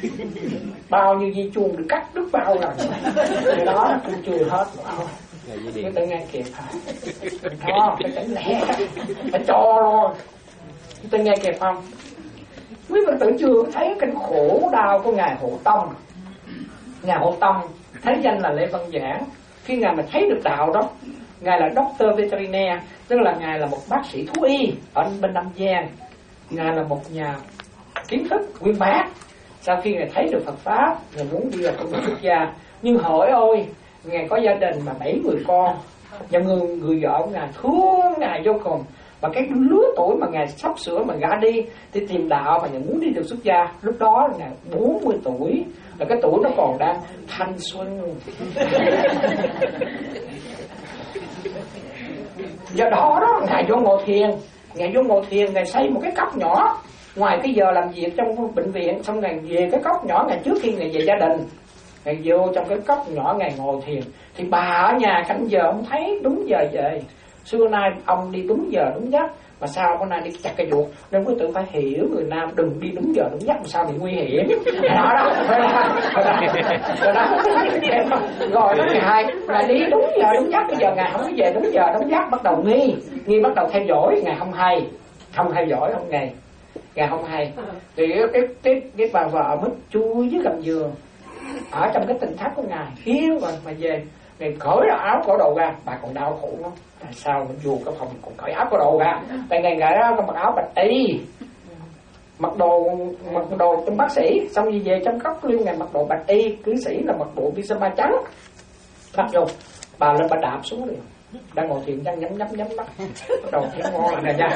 Bao nhiêu dây chuông được cắt đứt bao lần, cái đó nó cũng chưa hết nữa. Quý tử nghe kịp hả? Đó, phải tránh lẽ, phải cho luôn. Quý tử nghe kịp không? Quý Phật tử chưa thấy cái khổ đau của Ngài Hộ Tông. Ngài Hộ Tông thấy danh là Lê Văn Giảng. Khi Ngài mà thấy được đạo đó, Ngài là doctor veterinaire, tức là Ngài là một bác sĩ thú y ở bên Nam Giang. Ngài là một nhà kiến thức uyên bác. Sau khi Ngài thấy được Phật Pháp, Ngài muốn đi vào con đường xuất gia. Nhưng hỏi ôi, Ngài có gia đình mà bảy người con, và người, người vợ của Ngài thương Ngài vô cùng. Và cái lứa tuổi mà Ngài sắp sửa mà gả đi thì tìm đạo mà Ngài muốn đi được xuất gia. Lúc đó là Ngài bốn mươi tuổi, là cái tuổi nó còn đang thanh xuân. Do đó đó Ngài vô ngồi thiền, Ngài vô ngồi thiền, Ngài xây một cái cốc nhỏ ngoài cái giờ làm việc trong bệnh viện. Xong Ngài về cái cốc nhỏ, Ngài trước khi Ngài về gia đình, Ngài vô trong cái cốc nhỏ Ngài ngồi thiền. Thì bà ở nhà canh giờ không thấy đúng giờ về. Xưa nay ông đi đúng giờ đúng giấc, mà sao hôm nay đi chặt cây chuột. Nên quý tử phải hiểu người Nam đừng đi đúng giờ đúng giấc, mà sao bị nguy hiểm. Đó đó, rồi đó, rồi đó ngày hai là đi đúng giờ đúng giấc. Bây giờ Ngài không có về đúng giờ đúng giấc, bắt đầu nghi, nghi bắt đầu theo dõi. Ngài không hay, không theo dõi không ngày, Ngài không hay. Thì cái cái cái bà vợ mất chui dưới gầm giường, ở trong cái tình thất của Ngài hiếm rồi mà về. Ngài cởi áo cởi đồ ra, bà còn đau khổ lắm. Tại sao mình vô cái phòng còn cởi áo cởi đồ ra? Tại ngày ngày đó mặc áo bạch y, mặc đồ mặc đồ trong bác sĩ, xong rồi về trong cốc liêu Ngài mặc đồ bạch y, cư sĩ là mặc bộ pyjama trắng. Bắt vô, bà lên bà đạp xuống liền. Đang ngồi thiền đang nhắm nhắm nhắm mắt, bắt đầu thấy ngon là này nha.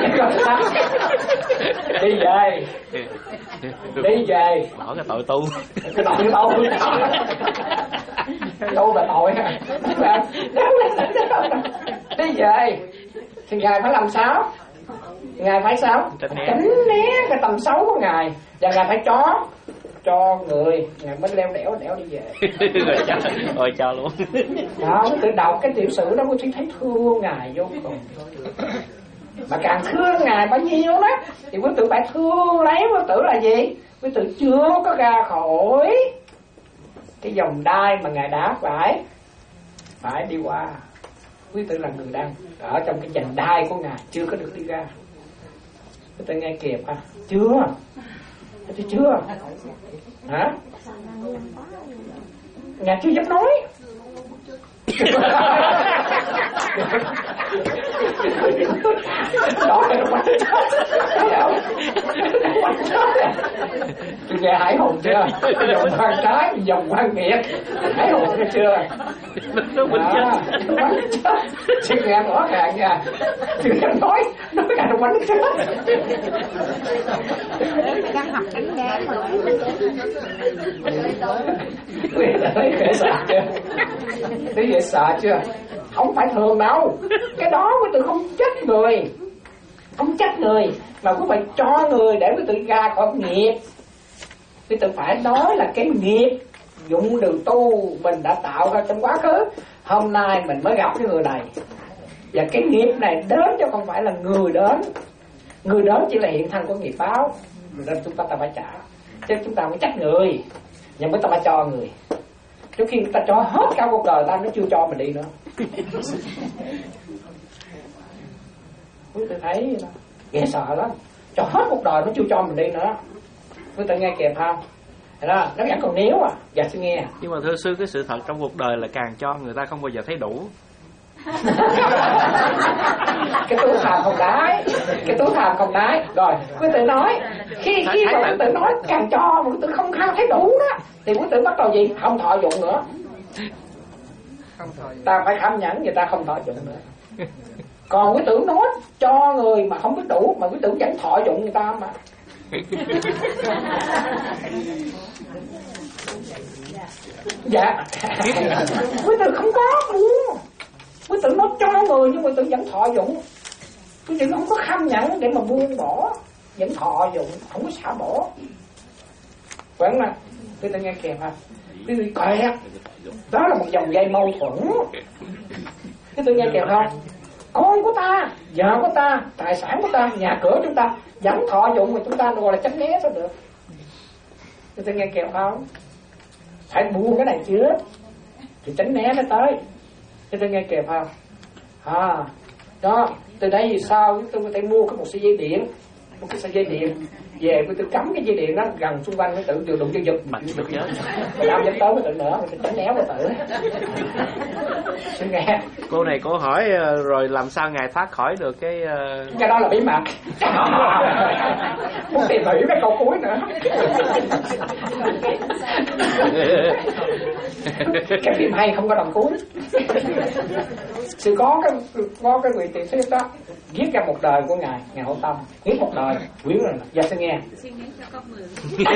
Đi về, đi về. Bỏ cái tội tu, cái tội tu, đâu là tội ha. Đi về, thì Ngài phải làm sao? Ngài phải sao? Tránh né cái tầm xấu của Ngài, và Ngài phải cho cho người, ngài mới leo đẻo đẻo đi về. Rồi cho, rồi cho luôn. Đó, quý tử đọc cái tiểu sử đó quý tử thấy thương ngài vô cùng. Mà càng thương ngài bao nhiêu đó thì quý tử phải thương lấy quý tử là gì? Quý tử chưa có ra khỏi cái dòng đai mà ngài đã phải phải đi qua. Quý tử là người đang ở trong cái dòng đai của ngài, chưa có được đi ra. Quý tử nghe kịp à? Chưa? Quý tử chưa? Hả? Ngài chưa dám nói. Đó là nó quanh tôi nghe hải hùng chưa? Dòng quan trái, dòng quan nghiệp. Hải hùng nghe chưa? Nó quanh chết. Chứ nghe rõ ràng nha. Chứ nghe nói, nói cả nó quanh chết. Đang học đánh giá mà. Thấy dễ sợ chưa? Thấy dễ sợ chưa? Không phải thường đâu. Cái đó quý tử không trách người, không trách người, mà quý vị cho người để quý tử ra khỏi nghiệp. Quý tử phải nói là cái nghiệp dụng đường tu mình đã tạo ra trong quá khứ, hôm nay mình mới gặp cái người này. Và cái nghiệp này đến chứ không phải là người đến. Người đến chỉ là hiện thân của nghiệp báo, nên chúng ta ta phải trả. Chứ chúng ta mới trách người, nhưng mới ta phải cho người. Trước khi ta cho hết cả cuộc đời ta, nó chưa cho mình đi nữa. Quý tử thấy đó, ghê sợ lắm. Cho hết cuộc đời nó chưa cho mình đi nữa. Quý tử nghe kịp không? Đó, nó vẫn còn nếu à. Dạ sư nghe. Nhưng mà thưa sư, cái sự thật trong cuộc đời là càng cho người ta không bao giờ thấy đủ. Cái túi thàm không đái, cái túi thàm không đái. Rồi quý tử nói, khi khi mà quý tử nói càng cho mà quý tử không khao thấy đủ đó, thì quý tử bắt đầu gì? Không thọ dụng nữa. Ta phải kham nhẫn, người ta không thọ dụng nữa. Còn quý tử nói cho người mà không biết đủ, mà quý tử vẫn thọ dụng người ta mà. Dạ. Quý tử không có muốn. Quý tử nói cho người nhưng quý tử vẫn thọ dụng. Quý tử không có kham nhẫn để mà buông bỏ, vẫn thọ dụng, không có xả bỏ. Quán mà quý tử nghe kèm ha. Quý tử kẹt. Đó là một dòng dây mâu thuẫn. Quý tử nghe kèm không? Con của ta, vợ của ta, tài sản của ta, nhà cửa chúng ta vẫn thọ dụng mà chúng ta gọi là tránh né sao được. Quý tử nghe kèm không? Phải buông cái này trước thì tránh né nó tới. Cho tôi nghe kịp không? À, đó, từ đây vì sao tôi có thể mua cái một sợi dây điện, một cái sợi dây điện về tôi tự cắm cái dây điện đó gần xung quanh, cái tự điều đụng cho giật Mạnh được nhớ. Mày làm dám tới cái tự nữa, mày tránh né cái tự. Xin nghe. Cô này cô hỏi rồi làm sao ngài thoát khỏi được cái uh... cái đó là bí mật. Muốn tìm hiểu cái câu cuối nữa. Cái phim hay không có đồng cuối. Sư có cái có cái vị tiền thuyết đó viết ra một đời của ngài, ngài Hộ Tâm viết một đời quyển rồi. Dạ sư nghe. Xin nghe cho con mượn.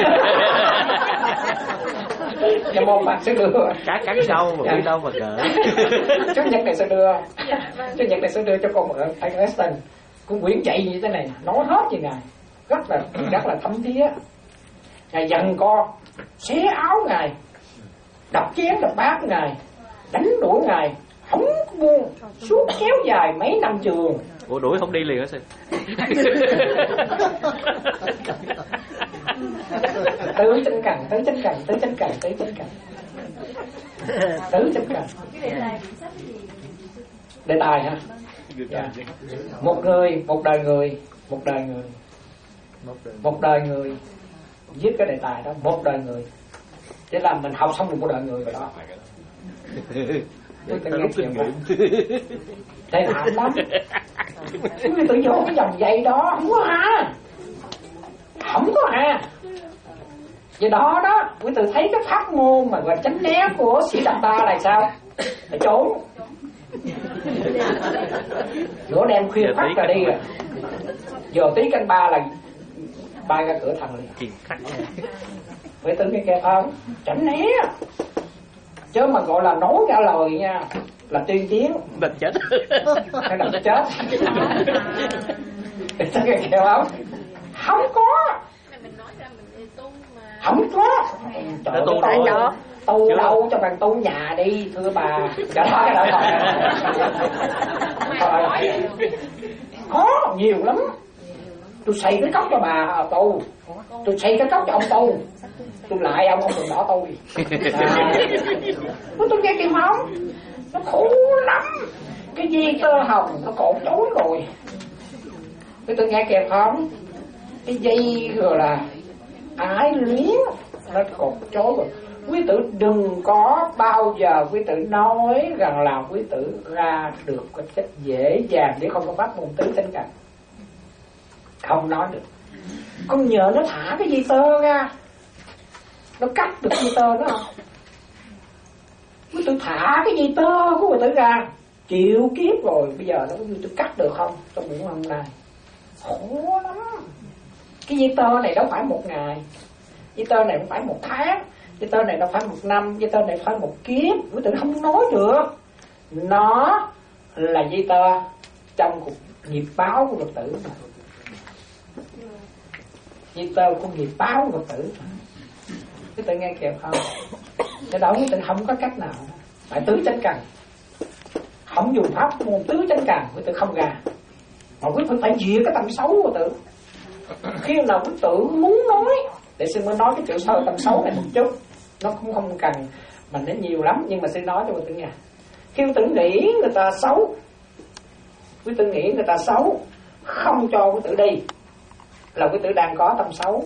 Dạ môn bạn sẽ đưa. Cá cắn sâu mà biết đâu mà gỡ. Chủ nhật này sẽ đưa. Chủ nhật này sẽ đưa cho con mượn anh Weston. Cũng quyển chạy như thế này, nói hết về ngài, rất là rất là thấm thía. Ngài giằng co, xé áo ngài, đập chén đập bát ngài, đánh đuổi ngài, không buông, suốt kéo dài mấy năm trường. Ủa đuổi không đi liền hả sư? Tứ chân cẳng, tứ chân cẳng, tứ chân cẳng, tứ chân cẳng, tứ chân cẳng. Đề tài hả? Dạ. Một người, một đời người, một đời người, một đời người viết cái đề tài đó, một đời người. Thế là mình học xong được một đời người rồi đó. Tôi nghe kinh nghiệm. Đây là hạnh lắm. Tôi tự vô cái dòng dây đó không có hà, không có hà. Vì đó đó, quý tử thấy cái pháp môn mà gọi tránh né của sĩ Đà Ta là sao? Là trốn. Nửa đêm khuya phát ra đi rồi. Giờ tí canh ba là bay ra cửa thành liền. Quý tử nghe kẹp không? Tránh né. Chứ mà gọi là nói ra lời nha, là tuyên chiến. Địch chết. Hay là chết. Quý tử nghe kẹp không? Không có. Mình nói ra mình tu mà Không có. Trời ơi, tu đó. Tu chưa đâu cho bằng tu nhà đi thưa bà. Trời ơi, trời ơi. Có nhiều lắm. Tôi xây cái cốc cho bà tu, tôi xây cái cốc cho ông tu, tôi lại ông ông đừng bỏ tôi. À, tôi nghe kêu không, nó khổ lắm. Cái dây tơ hồng nó cột chối rồi. Tôi tôi nghe kịp không? Cái dây rồi là ái luyến nó cột chối rồi. Quý tử đừng có bao giờ quý tử nói rằng là quý tử ra được cái cách dễ dàng để không có pháp môn tứ chánh cảnh. Không nói được. Con nhờ nó thả cái dây tơ ra, nó cắt được dây tơ đó không? Quý tử thả cái dây tơ của quý tử ra, chịu kiếp rồi, bây giờ nó quý tử cắt được không? Trong những hôm nay khổ lắm. Cái dây tơ này đâu phải một ngày, dây tơ này không phải một tháng, dây tơ này đâu phải một năm, dây tơ này phải một kiếp. Quý tử không nói được. Nó là dây tơ trong cuộc nghiệp báo của Phật tử. Dây tơ của nghiệp báo của Phật tử. Quý tử nghe kịp không? Cái đó quý tử không có cách nào. Phải tứ chánh cần. Không dùng pháp môn tứ chánh cần, quý tử không ra. Mà quý tử phải diệt cái tâm xấu của tự. Khi nào quý tử muốn nói, để xin mới nói cái chữ sơ tâm xấu này một chút. Nó cũng không cần mà nó nhiều lắm, nhưng mà xin nói cho quý tử nghe. Khi quý tử nghĩ người ta xấu, quý tử nghĩ người ta xấu, không cho quý tử đi, là quý tử đang có tâm xấu.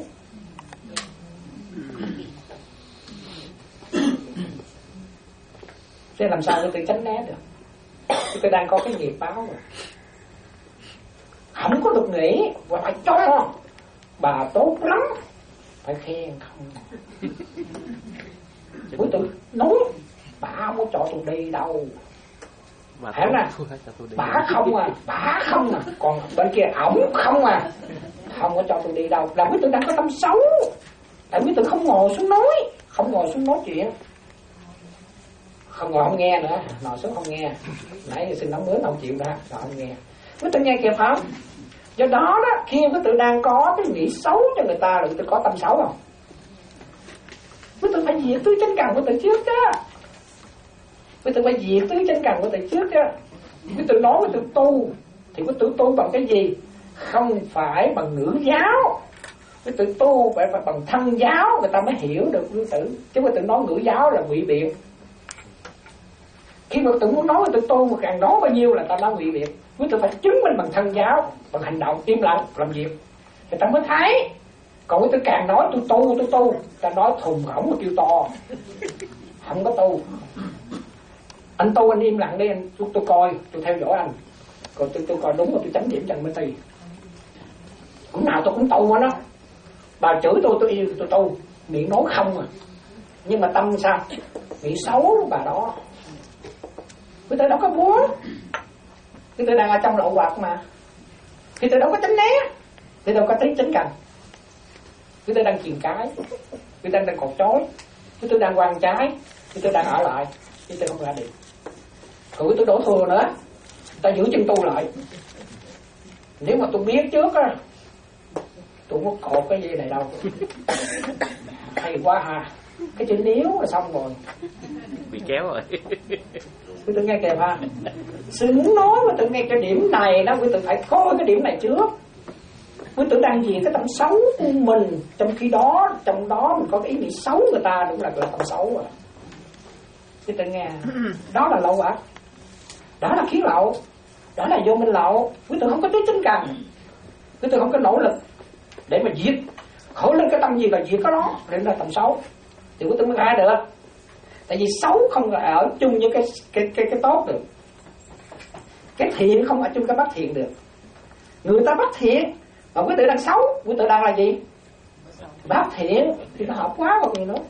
Thế làm sao quý tử tránh né được? Quý tử đang có cái nghiệp báo rồi. Không có được nghĩ và phải cho bà tốt lắm, phải khen không. Quý tử nói bà không có cho tôi đi đâu. Hiểu nè, bà không à, bà không à, còn bên kia ổng không à, không có cho tôi đi đâu. Là quý tử đang có tâm xấu. Tại quý tử không ngồi xuống nói, không ngồi xuống nói chuyện, không ngồi không nghe nữa, ngồi xuống không nghe. Nãy xin nói mướn không chịu ra, rồi không nghe. Quý tử nghe kịp không? Do đó đó, khi quý tử đang có cái nghĩ xấu cho người ta là quý tử có tâm xấu không? Quý tử phải diệt tứ chánh cần của tự trước chứ. Quý tử phải diệt tứ chánh cần của tự trước chứ. Quý tử nói quý tử tu thì quý tử tu bằng cái gì? Không phải bằng ngữ giáo. Quý tử tu phải bằng thân giáo, người ta mới hiểu được quý tử. Chứ quý tử nói ngữ giáo là ngụy biện. Khi mà quý tử muốn nói quý tử tu mà càng nói bao nhiêu là ta nói ngụy biện. Quý tử phải chứng minh bằng thân giáo, bằng hành động im lặng làm việc, người ta mới thấy. Còn quý tử càng nói tôi tu tôi tu, ta nói thùng khổng và kêu to, không có tu. Anh tu anh im lặng đi, anh tôi, tôi coi, tôi theo dõi anh, còn tôi tôi coi đúng rồi tôi chấm điểm cho anh mới thi. Cũng nào tôi cũng tu đó. Bà chửi tôi tôi yêu tôi tu, miệng nói không à, nhưng mà tâm sao? Nghĩ xấu bà đó. Quý tử đâu có muốn. Quý tử đang ở trong lậu hoặc mà. Quý tử đâu có tránh né, quý tử đâu có tí tránh cần. Quý tử đang chìm cái, quý tử đang cột chối, quý tử đang quan trái, quý tử đang ở lại, quý tử không ra đi. Còn quý tử đổ thừa nữa, ta giữ chân tu lại. Nếu mà tôi biết trước á, tôi không có cột cái gì này đâu. Hay quá ha. Cái chữ nếu là xong rồi, bị kéo rồi. quý tử nghe kìa ha. Sư muốn nói mà tự nghe cái điểm này đó, quý tử phải coi cái điểm này trước. Quý tử đang gì cái tâm xấu của mình, trong khi đó trong đó mình có cái ý nghĩ xấu người ta, đúng là là tâm xấu rồi. Quý tử nghe, đó là lậu ạ, đó là khí lậu, đó là vô minh lậu. Quý tử không có tí chính cần, quý tử không có nỗ lực để mà diệt, khởi lên cái tâm gì là diệt cái đó, để là tâm xấu, thì quý tử mới ra được. Tại vì xấu không là ở chung với cái cái cái cái tốt được, cái thiện không ở chung cái bất thiện được. Người ta bất thiện mà quý tử đang xấu, quý tử đang là gì? Bất thiện thì nó hợp quá còn gì nữa.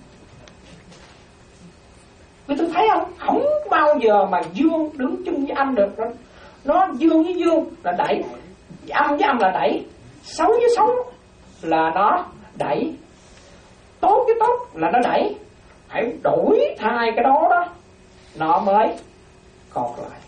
Quý tử thấy không? Không bao giờ mà dương đứng chung với âm được. Nó, nó dương với dương là đẩy, âm với âm là đẩy, xấu với xấu là nó đẩy, tốt với tốt là nó đẩy. Phải đổi hai cái đó đó, nó mới còn lại.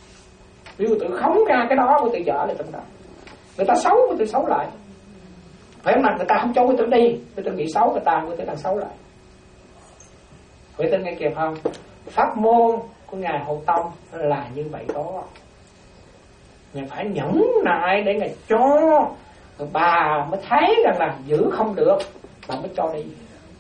Nếu tự khống ra cái đó, quý tự dở lại trong đó. Người ta xấu, quý tự xấu lại. phải không? Mà người ta không cho quý tử đi, quý tử nghĩ xấu người ta, quý tử đang xấu lại. Quý tử nghe kịp không? Pháp môn của ngài Hộ Tông là như vậy đó. Ngài phải nhẫn nại để ngài cho, rồi bà mới thấy rằng là giữ không được, bà mới cho đi.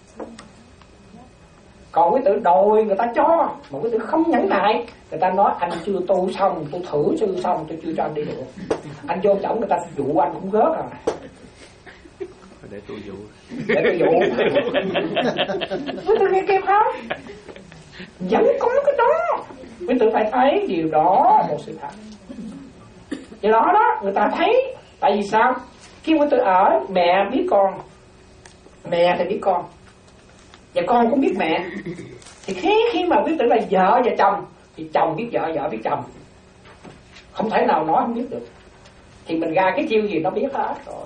Còn quý tử đòi người ta cho, mà quý tử không nhẫn nại, người ta nói anh chưa tu xong, tôi thử sư xong, tôi chưa cho anh đi được. Anh vô chổng người ta dụ anh cũng gớt rồi. Để tôi dụ. Để tôi dụ. Quý tử nghe kịp không? Vẫn có cái đó. Quý tử phải thấy điều đó một sự thật. Do đó đó, người ta thấy. Tại vì sao? Khi quý tử ở, mẹ biết con, mẹ thì biết con, và con cũng biết mẹ. Thì khi khi mà quý tử là vợ và chồng, thì chồng biết vợ, vợ biết chồng. Không thể nào nói không biết được. Thì mình ra cái chiêu gì nó biết hết rồi.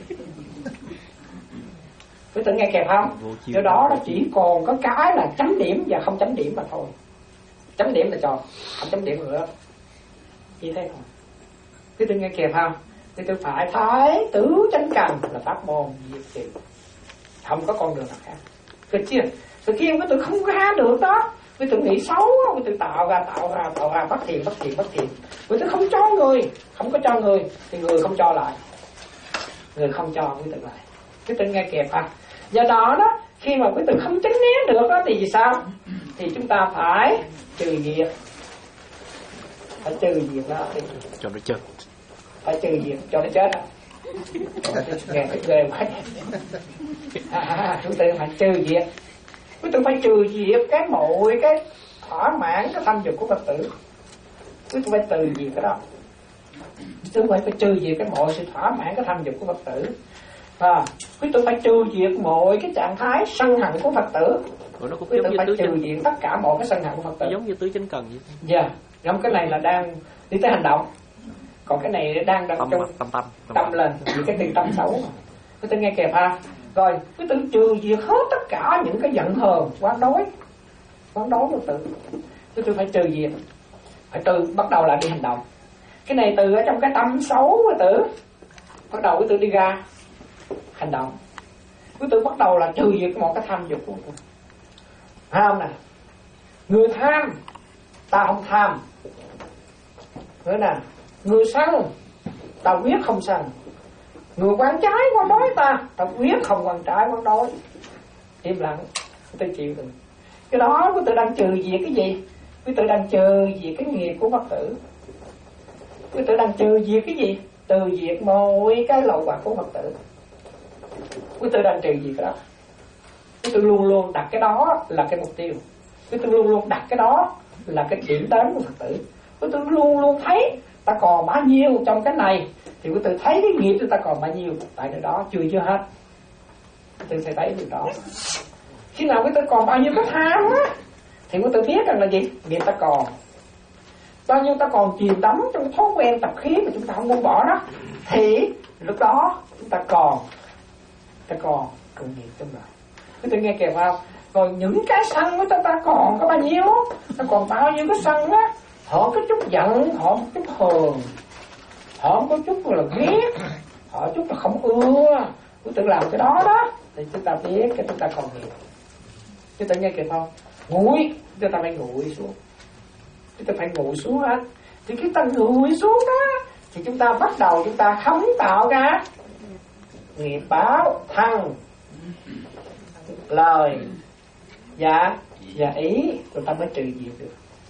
Quý tử nghe kịp không? Do đó nó chỉ còn có cái là chấm điểm và không chấm điểm mà thôi. Chấm điểm là tròn, không chấm điểm nữa. Như thế thôi. Quý tử nghe kịp không? Quý tử phải thấy tứ chánh cần là pháp môn diệt trừ, không có con đường nào khác. Được chưa? Từ khi quý tử không ra được đó, quý tử nghĩ xấu, quý tử tạo ra tạo ra tạo ra bất thiện bất thiện bất thiện. Quý tử không cho người, không có cho người thì người không cho lại, người không cho quý tử lại. Quý tử nghe kịp ha. Do đó đó, khi mà quý tử không tránh né được đó thì sao? Thì chúng ta phải trừ diệt, phải trừ diệt đó cho nó chết, phải trừ diệt cho nó chết. Nghe cái ghê quá. À, chúng ta phải trừ diệt, chúng ta phải trừ diệt cái mọi cái thỏa mãn cái tham dục của Phật tử. Chúng ta phải trừ diệt cái đó. Chúng ta phải trừ diệt cái mọi sự thỏa mãn cái tham dục của Phật tử. À, quý tử phải trừ diệt mọi cái trạng thái sân hận của Phật tử. Nó cũng quý tử phải trừ chân... diệt tất cả mọi cái sân hận của Phật tử. Giống như tứ chánh cần vậy. Dạ, yeah. Trong cái này là đang đi tới hành động, còn cái này đang đang tâm, trong tâm, tâm, tâm, tâm lên, vì cái tiền tâm xấu. Quý tử nghe kịp ha. Rồi quý tử trừ diệt hết tất cả những cái giận hờn, quán đối, quán đối của tự. Quý tử phải trừ diệt, phải từ bắt đầu là đi hành động. Cái này từ ở trong cái tâm xấu của tử, bắt đầu quý tử đi ra hành động. Quý tử bắt đầu là trừ diệt một cái tham dục của quý tử. Tham nè, người tham ta không tham. Nữa nè, người sân ta quyết không sân. Người quan trái quan đối ta ta quyết không quan trái quan đối. Im lặng, tôi chịu được. Cái đó quý tử đang trừ diệt cái gì? Quý tử đang trừ diệt cái nghiệp của Phật tử. Quý tử đang trừ diệt cái gì? Trừ diệt mọi cái lậu hoặc của Phật tử. Quý tử đang trừ diệt cái đó. Quý tử luôn luôn đặt cái đó là cái mục tiêu. Quý tử luôn luôn đặt cái đó là cái điểm đến của Phật tử. Quý tử luôn luôn thấy ta còn bao nhiêu trong cái này thì quý tử thấy cái nghiệp của ta còn bao nhiêu tại nơi đó, chưa chưa hết. Quý tử sẽ thấy điều đó. Khi nào quý tử còn bao nhiêu cái tham á thì quý tử biết rằng là gì? Nghiệp ta còn. Bao nhiêu ta còn chìm đắm trong thói quen tập khí mà chúng ta không buông bỏ đó, thì lúc đó chúng ta còn ta còn còn nghiệp trong đời. Quý tử nghe kịp không? Rồi những cái sân của chúng ta còn có bao nhiêu, nó còn bao nhiêu cái sân á, họ có chút giận, họ có chút hờn, họ có chút là ghét, họ chút là không ưa. Quý tử làm cái đó đó thì chúng ta biết cái chúng ta còn nghiệp. Chúng ta nghe kịp không? Nguội, chúng ta phải nguội xuống, chúng ta phải nguội xuống hết. Thì khi ta nguội xuống đó thì chúng ta bắt đầu chúng ta không tạo ra nghiệp báo thân, lời, dạ và ý, rồi ta mới trừ diệt được.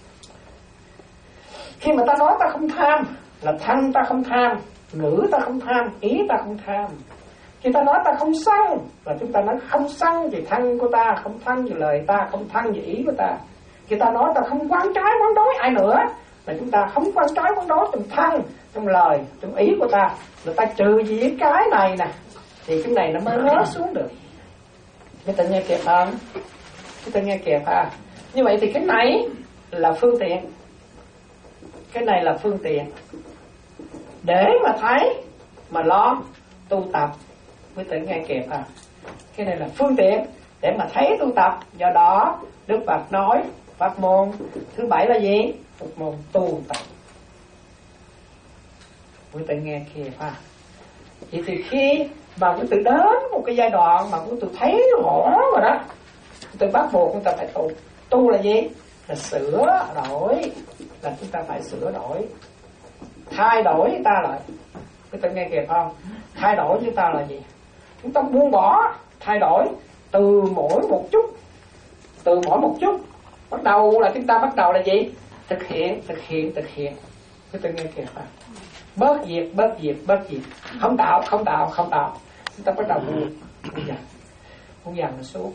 Khi mà ta nói ta không tham là thân ta không tham, ngữ ta không tham, ý ta không tham. Khi ta nói ta không sân là chúng ta nói không sân về thân của ta, không thân về lời ta, không thân về ý của ta. Khi ta nói ta không quán trái quán đối ai nữa là chúng ta không quán trái quán đối trong thân, trong lời, trong ý của ta. Rồi ta trừ diệt cái này nè thì cái này nó mới rớt xuống được. Chúng ta nghe kịp không? Chúng ta nghe kịp ha? Như vậy thì cái này là phương tiện, cái này là phương tiện để mà thấy mà lo tu tập. Quý tử nghe kịp ha? Cái này là phương tiện để mà thấy tu tập. Do đó Đức Phật nói pháp môn thứ bảy là gì? Pháp môn tu tập. Quý tử nghe kịp ha? Vậy thì khi Và quý tử đến một cái giai đoạn mà quý tử thấy rõ rồi đó, quý tử bắt buộc chúng ta phải tu. Tu là gì? Là sửa đổi, là chúng ta phải sửa đổi, thay đổi chúng ta lại. Quý tử nghe kịp không? Thay đổi chúng ta là gì? Chúng ta buông bỏ, thay đổi từ mỗi một chút, từ mỗi một chút. Bắt đầu là chúng ta bắt đầu là gì? Thực hiện, thực hiện, thực hiện. Quý tử nghe kịp không? Bớt diệt, bớt diệt, bớt diệt. Không tạo, không tạo, không tạo. Chúng ta bắt đầu buông, buông dần, buông dần xuống.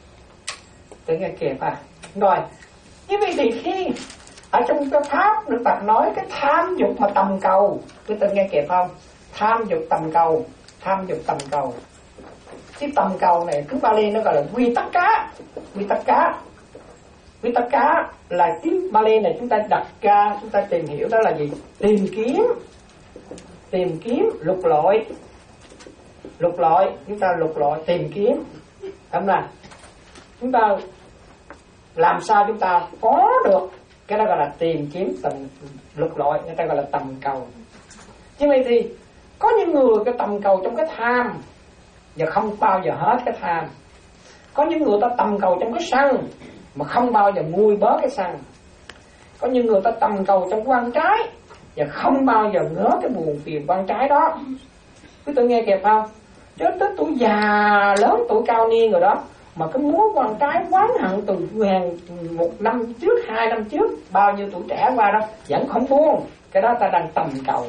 Tự nghe kịp à? Rồi, như vậy thì khi ở trong cái pháp Đức Phật nói cái tham dục mà tầm cầu, quý tự nghe kịp không? Tham dục tầm cầu, tham dục tầm cầu. Cái tầm cầu này cứ Bali nó gọi là quy tắc cá, quy tắc cá. Quy tắc cá là tiếng Bali này chúng ta đặt ra, chúng ta tìm hiểu đó là gì? Tìm kiếm, tìm kiếm, lục lọi, lục lọi, chúng ta lục lọi, tìm kiếm, đúng không nào? Chúng ta làm sao chúng ta có được cái đó gọi là tìm kiếm, tầm lục lọi, người ta gọi là tầm cầu. Như vậy thì có những người cái tầm cầu trong cái tham và không bao giờ hết cái tham. Có những người ta tầm cầu trong cái sân mà không bao giờ nguôi bớt cái sân. Có những người ta tầm cầu trong quan trái và không bao giờ ngớ cái buồn phiền quan trái đó. Quý tôi nghe kịp không? Cho tới tuổi già lớn, tuổi cao niên rồi đó, mà cái múa quan trái oán hận từ hàng một năm trước, hai năm trước, bao nhiêu tuổi trẻ qua đó vẫn không buông. Cái đó ta đang tầm cầu,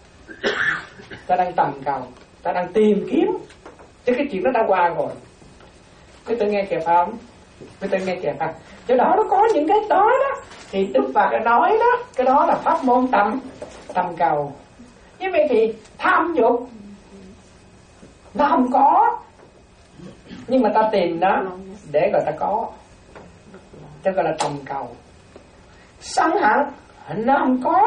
ta đang tầm cầu, ta đang tìm kiếm, chứ cái chuyện đó đã qua rồi. Quý tôi nghe kịp không? Quý tôi nghe kịp không? Cho đó nó có những cái đó đó thì Đức Phật đã nói đó, cái đó là pháp môn tầm tầm cầu. Như vậy thì tham dục nó không có, nhưng mà ta tìm nó để gọi ta có, ta gọi là tầm cầu. Sân hận nó không có,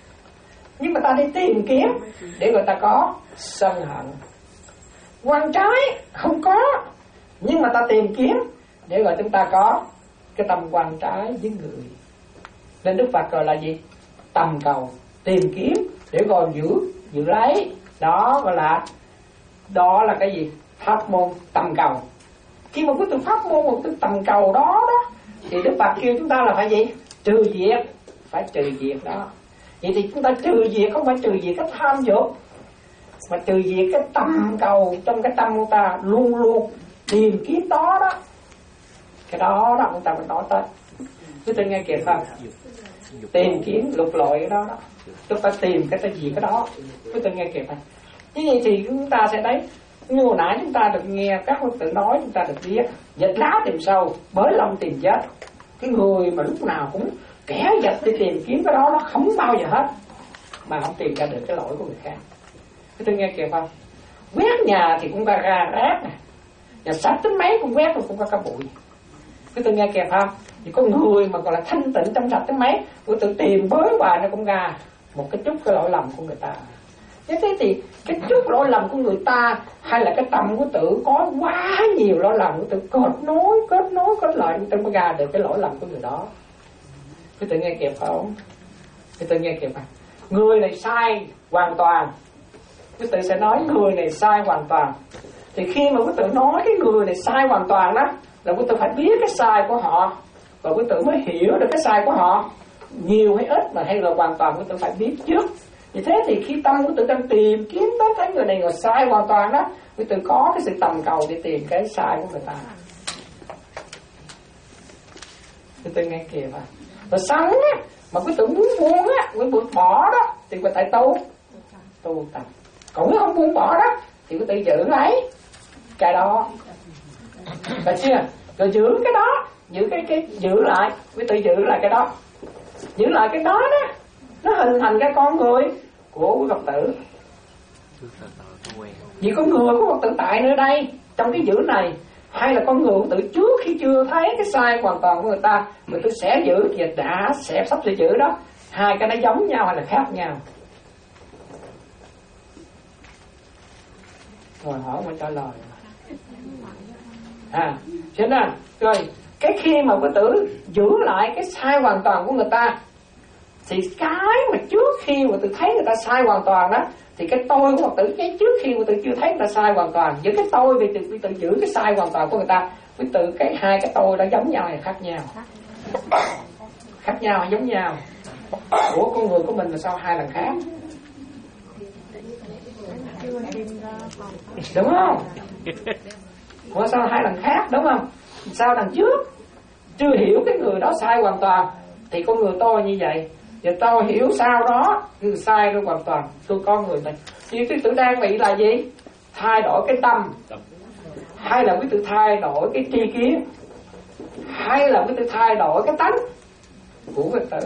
nhưng mà ta đi tìm kiếm để người ta có sân hận. Quan trái không có, nhưng mà ta tìm kiếm để gọi chúng ta có cái tầm quan trái với người. Nên Đức Phật gọi là gì? Tầm cầu, tìm kiếm để gọi giữ, giữ lấy. Đó gọi là, đó là cái gì? Pháp môn tầm cầu. Khi mà cái từ pháp môn một cái tầm cầu đó đó thì Đức Phật kêu chúng ta là phải gì? Trừ diệt, phải trừ diệt đó. Vậy thì chúng ta trừ diệt không phải trừ diệt cái tham dục, mà trừ diệt cái tầm cầu trong cái tâm của ta, luôn luôn tìm kiếm đó đó. Cái đó đó chúng ta mình nói tới. Cứ tôi nghe kịp không? Tìm kiếm lục lọi cái đó đó. Chúng ta tìm cái ta gì cái đó. Cứ tôi nghe kịp không? Như vậy thì chúng ta sẽ thấy, như hồi nãy chúng ta được nghe các Phật tử nói, chúng ta được biết giật lá tìm sâu, bới lông tìm chết. Cái người mà lúc nào cũng kẻ giật đi tìm kiếm cái đó, nó không bao giờ hết mà không tìm ra được cái lỗi của người khác. Cái tôi nghe kịp không? Quét nhà thì cũng có ra rác nè, nhà sạch tính mấy cũng quét rồi cũng có cả bụi. Cái tôi nghe kịp không? Thì có người mà gọi là thanh tịnh trong sạch tính mấy, tôi tự tìm bới hoài nó cũng ra một cái chút cái lỗi lầm của người ta. Như thế thì cái chút lỗi lầm của người ta hay là cái tâm của tự có quá nhiều lỗi lầm của tự kết nối, kết nối, kết lại tự mới ra được cái lỗi lầm của người đó. Cái tự nghe kịp không? Cái tự nghe kịp không? Người này sai hoàn toàn, cái tự sẽ nói người này sai hoàn toàn. Thì khi mà cái tự nói cái người này sai hoàn toàn đó, là cái tự phải biết cái sai của họ, và cái tự mới hiểu được cái sai của họ nhiều hay ít mà hay là hoàn toàn, cái tự phải biết trước. Vì thế thì khi tâm của tự đang tìm kiếm tới thấy người này người sai hoàn toàn đó, cái tự có cái sự tầm cầu để tìm cái sai của người ta. Cái tự nghe kìa mà. Và sẵn á, mà cái tự muốn buông á, muốn buông bỏ đó, thì phải tại tu, tu tập. Còn nếu không buông bỏ đó, thì cái tự giữ lấy cái đó. Phải chưa? Rồi giữ cái đó, giữ cái cái giữ lại, cái tự giữ lại cái đó, giữ lại cái đó đó. Nó hình thành cái con người của quý Phật tử. Vì con người của Phật tử tại nơi đây, trong cái giữ này, hay là con người của Phật tử trước khi chưa thấy cái sai hoàn toàn của người ta, người ta sẽ giữ và đã sẽ sắp sẽ giữ đó. Hai cái nó giống nhau hay là khác nhau? Rồi hỏi mà trả lời. À, cho nên rồi cái khi mà Phật tử giữ lại cái sai hoàn toàn của người ta, thì cái mà trước khi mà tôi thấy người ta sai hoàn toàn đó, Thì cái tôi của Phật tử ngay trước khi quý tử chưa thấy người ta sai hoàn toàn, giữ cái tôi vì quý tử giữ cái sai hoàn toàn của người ta, quý tử cái hai cái tôi đó giống nhau hay khác nhau? Khác nhau hay giống nhau? Của con người của mình là sao hai lần khác? Đúng không? Ủa sao hai lần khác, đúng không? Sao đằng trước chưa hiểu cái người đó sai hoàn toàn thì con người tôi như vậy, giờ tôi hiểu sao đóคือsai rồi hoàn toàn, tôi con người này. Thì quý tử đang bị là gì? Thay đổi cái tâm, hay là quý tử thay đổi cái tri kiến, hay là quý tử thay đổi cái tánh của quý tử.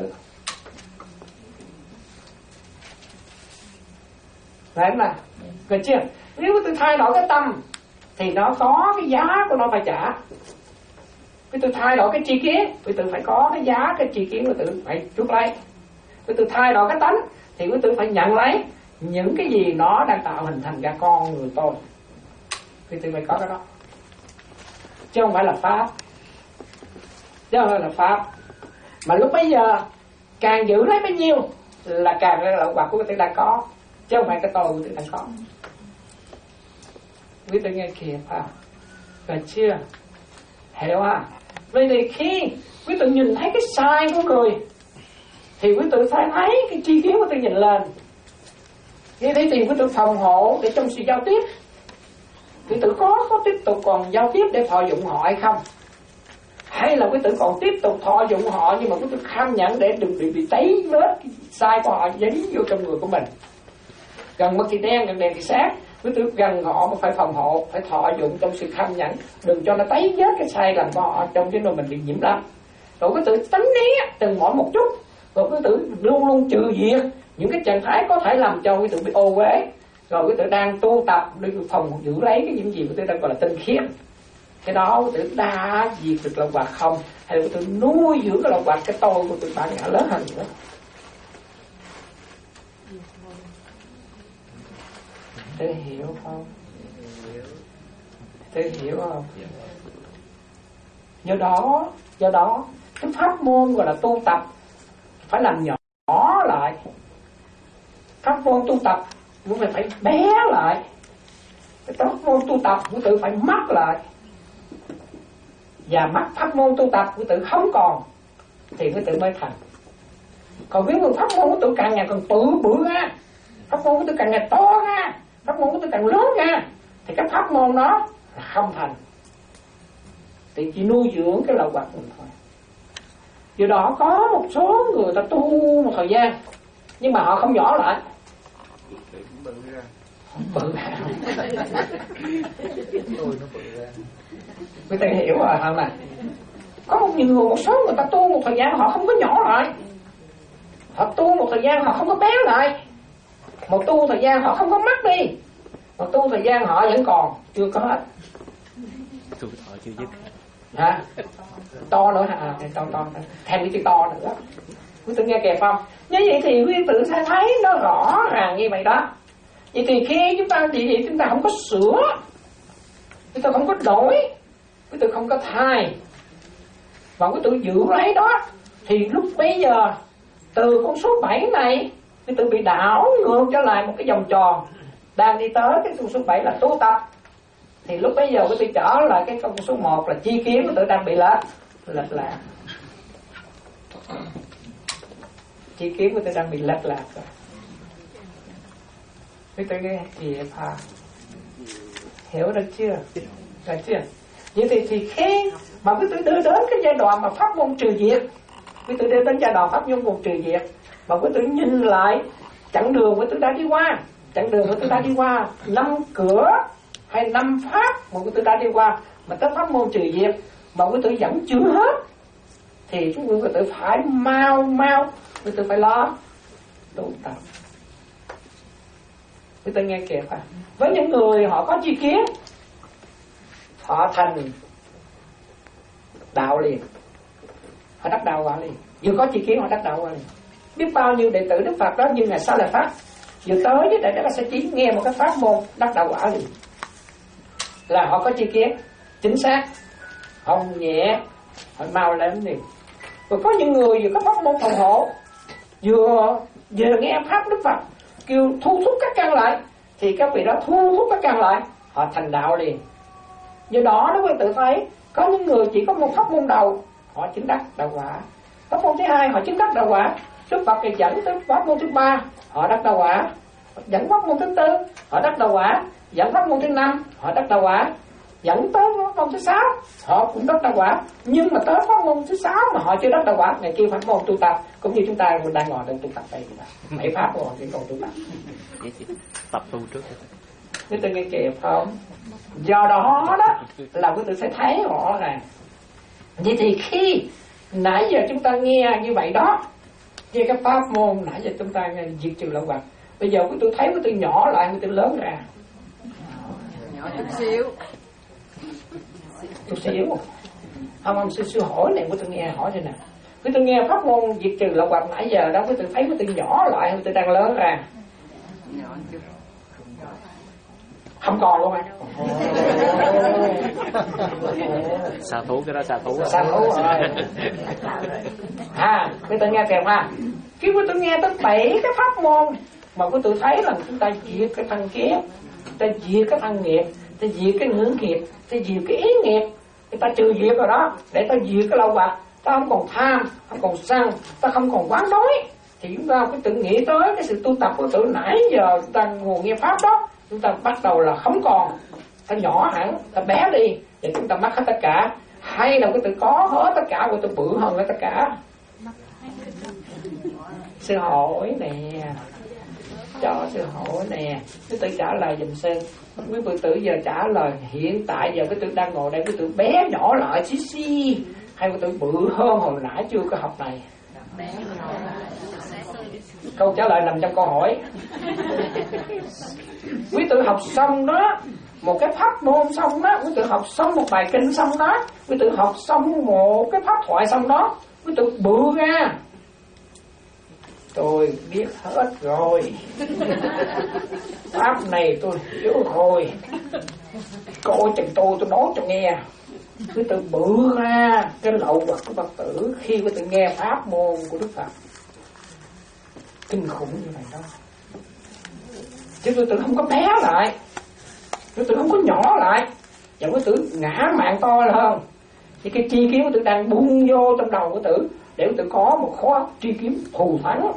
Đấy là được chưa? Nếu quý tử thay đổi cái tâm thì nó có cái giá của nó phải trả. Quý tử thay đổi cái tri kiến, quý tử phải có cái giá cái tri kiến, quý tử phải rút lấy. Quý tử thay đổi cái tánh thì quý tử phải nhận lấy những cái gì nó đang tạo hình thành ra con người tôi. Quý tử phải có cái đó, chứ không phải là pháp, chứ không phải là pháp. Mà lúc bây giờ càng giữ lấy bấy nhiêu là càng cái lậu hoặc của quý tử đang có, chứ không phải cái tôi quý tử đang có. Quý tử nghe kìa à, rồi chưa? Hiểu à? Vậy thì khi quý tử nhìn thấy cái sai của người thì quý tử phải thấy cái tri kiến của quý tử nhìn lên. Như thế thì quý tử phòng hộ để trong sự giao tiếp. Quý tử có có tiếp tục còn giao tiếp để thọ dụng họ hay không? Hay là quý tử còn tiếp tục thọ dụng họ nhưng mà quý tử kham nhận để đừng bị bị tấy vết sai của họ dính vô trong người của mình. Gần mất thì đen, gần đèn thì sáng. Quý tử gần họ mà phải phòng hộ, phải thọ dụng trong sự kham nhẫn, đừng cho nó tấy vết cái sai lầm của họ trong cái nơi mình bị nhiễm lắm. Rồi quý tử tránh né từng mỗi một chút, rồi quý tử luôn luôn trừ diệt những cái trạng thái có thể làm cho quý tử bị ô uế. Rồi quý tử đang tu tập để phòng giữ lấy cái những gì quý tử đang gọi là tinh khiết. Cái đó quý tử đã diệt được lậu hoặc không, hay là quý tử nuôi dưỡng cái lậu hoặc cái tôi của quý tử bản ngã lớn hơn nữa. Tôi hiểu không? Tôi hiểu không? Do đó, do đó cái pháp môn gọi là tu tập phải làm nhỏ lại. Pháp môn tu tập cũng phải phải bé lại. Cái pháp môn tu tập của tự phải mắc lại. Và mắc pháp môn tu tập của tự không còn thì cái tự mới thành. Còn nếu mà pháp môn của tự càng ngày càng bự bự ra, pháp môn của tự càng ngày to ra, pháp môn của tự càng lớn ra, thì cái pháp môn đó là không thành. Thì chỉ nuôi dưỡng cái lậu hoặc mình thôi. Do đó có một số người ta tu một thời gian nhưng mà họ không nhỏ lại, bự ra, bự ra. Quý vị hiểu rồi không này? Có một nhiều người, một số người ta tu một thời gian họ không có nhỏ lại, họ tu một thời gian họ không có bé lại, một tu thời gian họ không có mất đi, một tu thời gian họ vẫn còn chưa có hết. Tu thọ chưa dứt. Hả? To nữa hả? À, to to thêm cái chữ to nữa. Quý tử nghe kịp không? Như vậy thì quý tử sẽ thấy nó rõ ràng như vậy đó. Vậy thì khi chúng ta vậy thì chúng ta không có sửa, chúng ta không có đổi, quý tử không có thay, và quý tử giữ lấy đó, thì lúc bấy giờ từ con số bảy này quý tử bị đảo ngược trở lại một cái vòng tròn đang đi tới cái con số bảy là tu tập. Thì lúc bấy giờ quý tử trở lại cái con số một là chi kiến quý tử đang bị lệch lệch lạc. Chi kiến quý tử đang bị lệch lạc rồi. Quý tử nghe kìa à, hiểu được chưa? Được chưa? Vậy thì, thì khi mà quý tử đưa đến cái giai đoạn mà pháp môn trừ diệt, quý tử đưa đến giai đoạn pháp môn trừ diệt, mà quý tử nhìn lại chặng đường quý tử đã đi qua, chặng đường quý tử đã đi qua năm cửa hay năm pháp mà quý tử đã đi qua, mà tới pháp môn trừ diệt mà quý tử vẫn chưa hết, thì chúng quý tử phải mau mau quý tử phải lo tu tập. Quý tử nghe kịp à? Với những người họ có chi kiến, họ thành đạo liền, họ đắc đạo quả liền. Vừa có chi kiến họ đắc đạo quả liền. Biết bao nhiêu đệ tử Đức Phật đó như ngày sau là pháp, vừa tới với đại đức sẽ chỉ nghe một cái pháp môn đắc đạo quả liền, là họ có chi kiến chính xác, họ nhẹ, họ mau lên liền. Rồi có những người vừa có pháp môn phòng hộ, vừa vừa nghe pháp Đức Phật, kêu thu thúc các căn lại, thì các vị đó thu thúc các căn lại, họ thành đạo liền. Do đó đó quý tự thấy có những người chỉ có một pháp môn đầu, họ chứng đắc đạo quả. Pháp môn thứ hai họ chứng đắc đạo quả. Đức Phật thì dẫn tới pháp môn thứ ba, họ đắc đạo quả. Dẫn pháp môn thứ tư, họ đắc đạo quả. Dẫn pháp môn thứ năm, họ đắc đạo quả. Dẫn tới pháp môn thứ sáu, họ cũng đắc đạo quả. Nhưng mà tới pháp môn thứ sáu mà họ chưa đắc đạo quả, ngày kia pháp môn tu tập, cũng như chúng ta mình đang ngồi đang tu tập đây, bảy pháp môn chỉ còn tu tập. Tập tu trước. Quý tự nghe kịp không? Do đó đó là quý tự sẽ thấy rõ ràng. Vậy thì khi nãy giờ chúng ta nghe như vậy đó, nghe cái pháp môn nãy giờ chúng ta nghe diệt trừ lậu hoặc, bây giờ quý tự thấy quý tự nhỏ lại, quý tự lớn ra. Nhỏ chút xíu. Chút xíu. Không, ông sư sư hỏi này, quý tự nghe hỏi thế nào. Quý tự nghe pháp môn diệt trừ lậu hoặc nãy giờ đó, quý tự thấy quý tự nhỏ lại, quý tự đang lớn ra. Nhỏ chút. Không còn luôn anh. Xà thú, cái đó xà thú. Xà thú rồi. À, quý tự nghe kèm ha. Khi quý tự nghe tới bảy cái pháp môn mà quý tự thấy là chúng ta diệt cái thân kiến, ta diệt cái thân nghiệp, ta diệt cái ngữ nghiệp, ta diệt cái ý nghiệp, người ta trừ diệt rồi đó, để ta diệt cái lậu hoặc, ta không còn tham, không còn sân, ta không còn quán đói, thì chúng ta cứ tự nghĩ tới cái sự tu tập của tự nãy giờ chúng ta ngồi nghe pháp đó, chúng ta bắt đầu là không còn, ta nhỏ hẳn, ta bé đi, để chúng ta mất hết tất cả, hay là cái tự có hết tất cả, của tự bự hơn hết tất cả. Sư hỏi nè, cho sư hỏi nè, cái tự trả lời giùm sư. Quý vị tử giờ trả lời hiện tại giờ cái tự đang ngồi đây, cái tự bé nhỏ lại xí xí, hay cái tự bự hơn hồi nãy chưa có học này? Câu trả lời nằm trong câu hỏi. Quý tự học xong đó, một cái pháp môn xong đó, quý tự học xong một bài kinh xong đó, quý tự học xong một cái pháp thoại xong đó, quý tự bự ra. Tôi biết hết rồi. Pháp này tôi hiểu rồi. Coi chừng tôi, tôi nói cho nghe. Quý tự bự ra cái lậu hoặc của Phật tử khi quý tự nghe pháp môn của Đức Phật. Kinh khủng như vậy đó. Chứ quý tự không có bé lại, quý tự không có nhỏ lại, và quý tự ngã mạng to hơn. Thì cái chi kiến quý tự đang bung vô trong đầu quý tự, để quý tự có một khóa chi kiến thù thắng.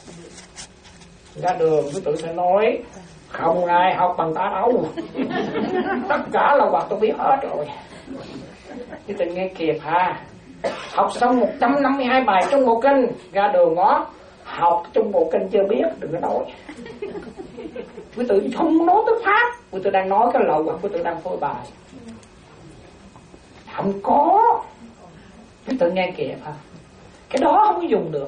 Ra đường quý tự sẽ nói không ai học bằng ta đâu. Tất cả là hoặc tôi biết hết rồi. Quý tự nghe kịp ha. Học xong một trăm năm mươi hai bài trong bộ kinh, ra đường ngó học trong bộ kinh chưa biết, đừng có nói. Quý tự không nói tới pháp, quý tự đang nói cái lậu hoặc quý tự đang phơi bài. Không có. Quý tự nghe kịp ha. Cái đó không có dùng được.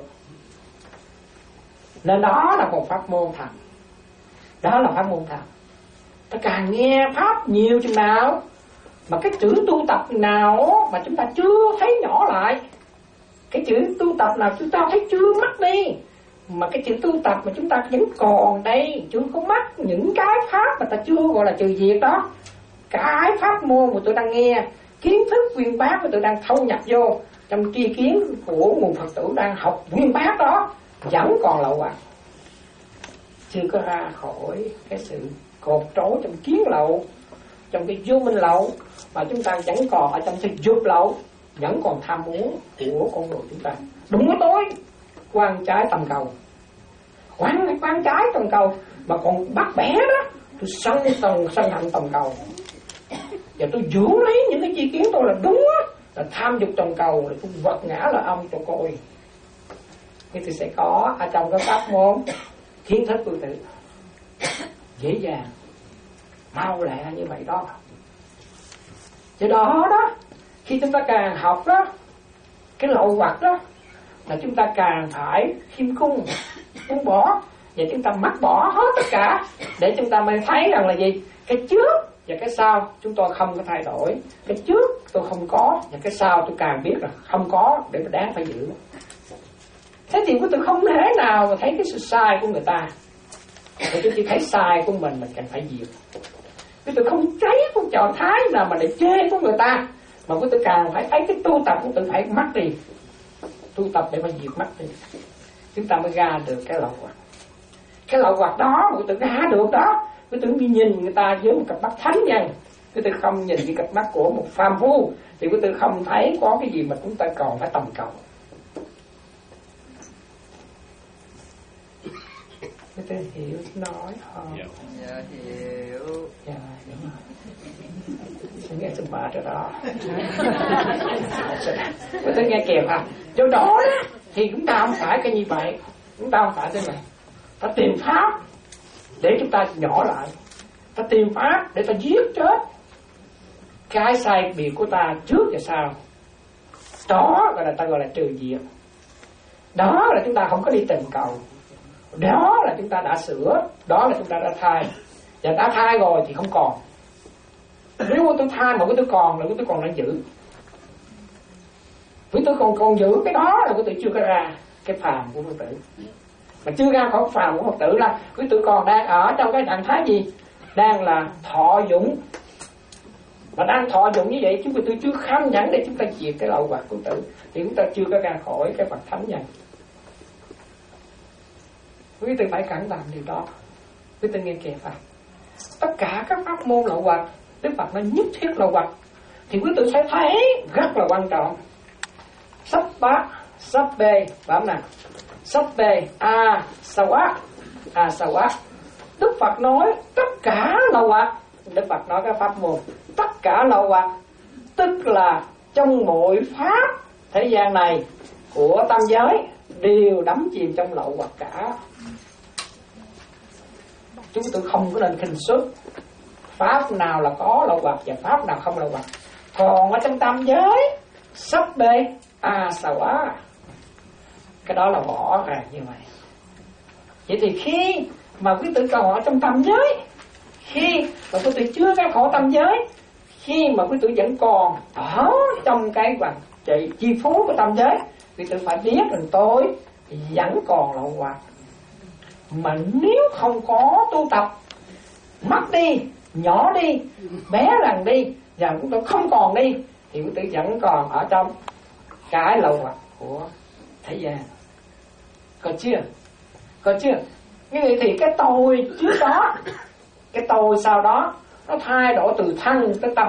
Nên đó là một pháp môn thật. Đó là pháp môn thật. Ta càng nghe pháp nhiều chừng nào, mà cái chữ tu tập nào mà chúng ta chưa thấy nhỏ lại, cái chữ tu tập nào chúng ta thấy chưa mất đi, mà cái chữ tu tập mà chúng ta vẫn còn đây, chưa có mất những cái pháp mà ta chưa gọi là trừ diệt đó. Cái pháp môn mà tôi đang nghe, kiến thức viên bác mà tôi đang thâu nhập vô trong tri kiến của nguồn Phật tử đang học viên bác đó, vẫn còn lậu hoặc, chưa có ra khỏi cái sự cột trói trong kiến lậu, trong cái vô minh lậu, mà chúng ta vẫn còn ở trong sự dục lậu, vẫn còn tham muốn của con người chúng ta. Đúng cái tối quan trái tầm cầu, quan quan trái tầm cầu mà còn bắt bẻ đó, tôi sân tầm sân hận tầm cầu, và tôi giữ lấy những cái chi kiến tôi là đúng á, là tham dục tầm cầu, là tôi vật ngã là ông cho coi. Thì tôi sẽ có ở trong cái pháp môn kiến thức của tự dễ dàng mau lẹ như vậy đó. Do đó đó, khi chúng ta càng học đó, cái lậu hoặc đó, là chúng ta càng phải khiêm cung, buông bỏ, và chúng ta mắc bỏ hết tất cả, để chúng ta mới thấy rằng là gì? Cái trước và cái sau chúng tôi không có thay đổi. Cái trước tôi không có, và cái sau tôi càng biết là không có, để mà đáng phải giữ. Thế thì tôi không thể nào mà thấy cái sự sai của người ta, mà tôi chỉ thấy sai của mình, mình cần phải diệt. Tôi không thấy một trạng thái nào mà để chê của người ta, mà tôi càng phải thấy cái tu tập của tôi phải mất đi, tu tập để mà diệt mất đi, chúng ta mới ra được cái lậu hoặc. cái lậu hoặc đó mà quý tử ra được đó, quý tử nhìn người ta với một cặp mắt thánh nhân, quý tử không nhìn với cặp mắt của một phàm phu thì quý tử không thấy có cái gì mà chúng ta còn phải tầm cầu. Quý tử hiểu nói không? Dạ hiểu. Dạ đúng rồi. Tôi nghe tôi mệt rồi đó. Quý tử nghe kịp hả? Chỗ đó thì chúng ta không phải cái như vậy. Chúng ta không phải thế này. Ta tìm pháp để chúng ta nhỏ lại. Ta tìm pháp để ta giết chết cái sai biệt của ta trước và sau. Đó gọi là ta gọi là trừ diệt. Đó là chúng ta không có đi tìm cầu. Đó là chúng ta đã sửa. Đó là chúng ta đã thay. Và đã thay rồi thì không còn. Nếu mà tôi thay mà cái tôi còn là cái tôi còn đang giữ. Với tôi còn còn giữ cái đó là cái tôi chưa có ra cái phàm của Phật tử. Mà chưa ra khỏi phàm của Phật tử là quý tử còn đang ở trong cái trạng thái gì? Đang là thọ dụng. Mà đang thọ dụng như vậy chúng tôi chưa kham nhẫn để chúng ta diệt cái lậu hoặc của tử thì chúng ta chưa có ra khỏi cái Phật thánh nhân. Quý tử phải cẩn thận điều đó. Quý tử nghe kịp à? Tất cả các pháp môn lậu hoặc Đức Phật nó nhất thiết lậu hoặc thì quý tử sẽ thấy rất là quan trọng. Sắp bát, sắp bê, bám nào. Sắp bê, a, sao á, a, sao á. Đức Phật nói tất cả lậu hoặc. Đức Phật nói cái pháp môn tất cả lậu hoặc, tức là trong mọi pháp thế gian này của tam giới đều đắm chìm trong lậu hoặc cả. Chúng tôi không có nên khinh suất pháp nào là có lậu hoặc và pháp nào không lậu hoặc. Còn ở trong tam giới sắp bê a sao á, cái đó là bỏ ra như vậy. Vậy thì khi mà quý tử còn ở trong tam giới, khi mà quý tử chưa ra khỏi tam giới, khi mà quý tử vẫn còn ở trong cái hoàn trị chi phối của tam giới, quý tử phải biết rằng tôi vẫn còn lậu hoặc. Mà nếu không có tu tập, mất đi, nhỏ đi, bé lần đi, và quý tử không còn đi, thì quý tử vẫn còn ở trong cái lậu hoặc của thế gian. Có chưa? Có chưa? Như vậy thì cái tôi trước đó, cái tôi sau đó nó thay đổi từ thân tới tâm.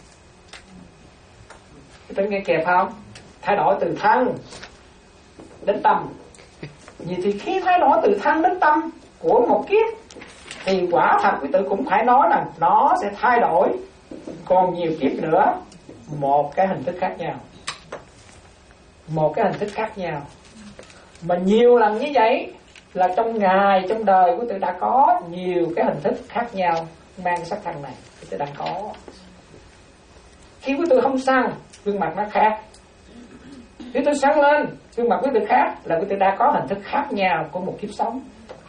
Quý tử nghe kịp không? Thay đổi từ thân đến tâm. Vậy thì khi thay đổi từ thân đến tâm của một kiếp thì quả thật quý tử cũng phải nói rằng nó sẽ thay đổi còn nhiều kiếp nữa một cái hình thức khác nhau. Một cái hình thức khác nhau. Mà nhiều lần như vậy là trong ngày, trong đời của tôi đã có nhiều cái hình thức khác nhau mang sắc thân này. Tôi đang có. Khi của tôi không săn, gương mặt nó khác. Khi tôi săn lên, gương mặt của tôi khác, là của tôi đã có hình thức khác nhau của một kiếp sống.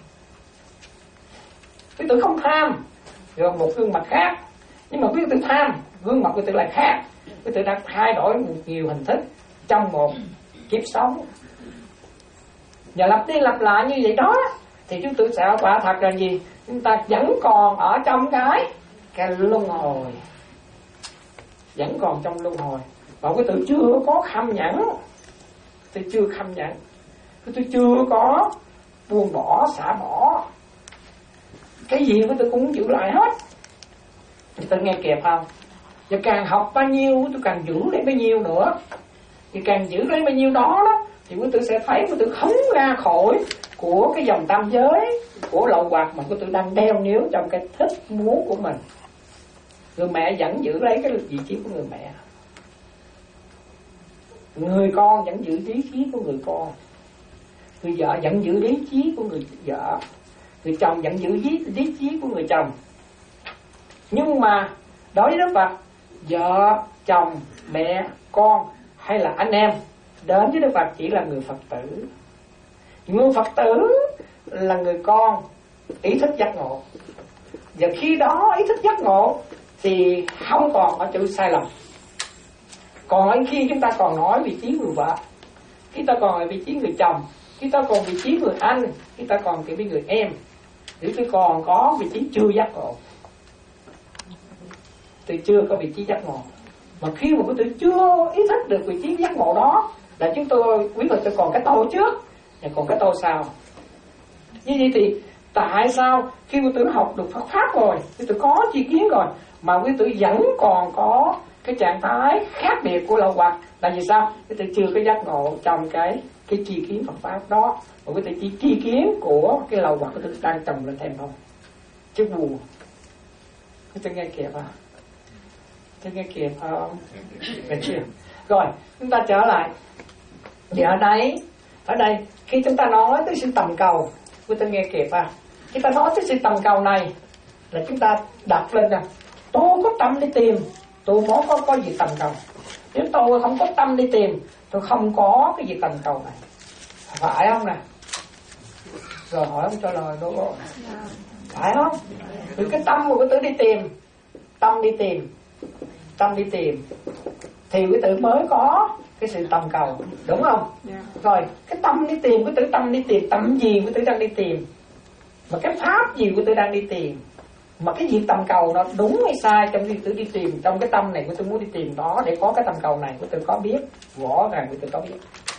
Khi tôi không tham, rồi một gương mặt khác. Nhưng mà khi tôi tham, gương mặt của tôi lại khác. Khi tôi đã thay đổi một nhiều hình thức trong một kiếp sống. Và lặp đi lặp lại như vậy đó thì chúng tôi sẽ quả thật là gì? Chúng ta vẫn còn ở trong cái cái luân hồi, vẫn còn trong luân hồi. Và cái tôi chưa có kham nhẫn, tôi chưa kham nhẫn, tôi chưa có buông bỏ, xả bỏ. Cái gì của tôi cũng giữ lại hết. Tôi nghe kịp không? Và càng học bao nhiêu tôi càng giữ lấy bấy nhiêu nữa. Thì càng giữ lấy bao nhiêu đó đó thì quý tử sẽ thấy quý tử không ra khỏi của cái dòng tam giới, của lậu hoặc mà quý tử đang đeo níu trong cái thích muốn của mình. Người mẹ vẫn giữ lấy cái vị trí của người mẹ, người con vẫn giữ lý trí của người con, người vợ vẫn giữ lý trí của người vợ, người chồng vẫn giữ lý, lý trí của người chồng. Nhưng mà đối với Đức Phật, vợ, chồng, mẹ, con hay là anh em đến với Đức Phật chỉ là người Phật tử. Người Phật tử là người con ý thức giác ngộ. Và khi đó ý thức giác ngộ thì không còn ở chỗ sai lầm. Còn khi chúng ta còn nói vị trí người vợ, khi ta còn ở vị trí người chồng, khi ta còn vị trí người anh, khi ta còn vị trí người em, thì tôi còn có vị trí chưa giác ngộ. Tôi chưa có vị trí giác ngộ. Mà khi mà tôi chưa ý thức được vị trí giác ngộ đó là chúng tôi quý Phật tôi còn cái tôi trước và còn cái tôi sau. Như vậy thì Tại sao khi quý tử học được Phật pháp rồi, quý tử có tri kiến rồi, mà quý tử vẫn còn có cái trạng thái khác biệt của lậu hoặc? Là vì sao? Quý tử chưa có giác ngộ trong cái cái tri kiến Phật pháp đó, mà quý tử chỉ tri kiến của cái lậu hoặc quý tử đang trồng lên thêm thôi, chứ buồn. Quý tử nghe kịp à? Quý tử nghe kịp không? Nghe chưa? Rồi chúng ta trở lại. Thì ở đây, ở đây khi chúng ta nói tới sự tầm cầu, quý tử nghe kịp à? Khi ta nói tới sự tầm cầu này là chúng ta đặt lên rằng tôi có tâm đi tìm, tôi muốn có có gì tầm cầu. Nếu tôi không có tâm đi tìm, tôi không có cái gì tầm cầu này, phải không nè? Rồi hỏi ông trả lời đúng không? Phải không? Từ cái tâm của quý tử đi tìm, tâm đi tìm, tâm đi tìm, thì quý tử mới có cái sự tầm cầu, đúng không? Rồi cái tâm đi tìm, quý tử tâm đi tìm, tâm gì quý tử đang đi tìm, mà cái pháp gì quý tử đang đi tìm, mà cái việc tầm cầu nó đúng hay sai trong quý tử đi tìm, trong cái tâm này quý tử muốn đi tìm đó để có cái tầm cầu này, quý tử có biết, rõ ràng quý tử có biết,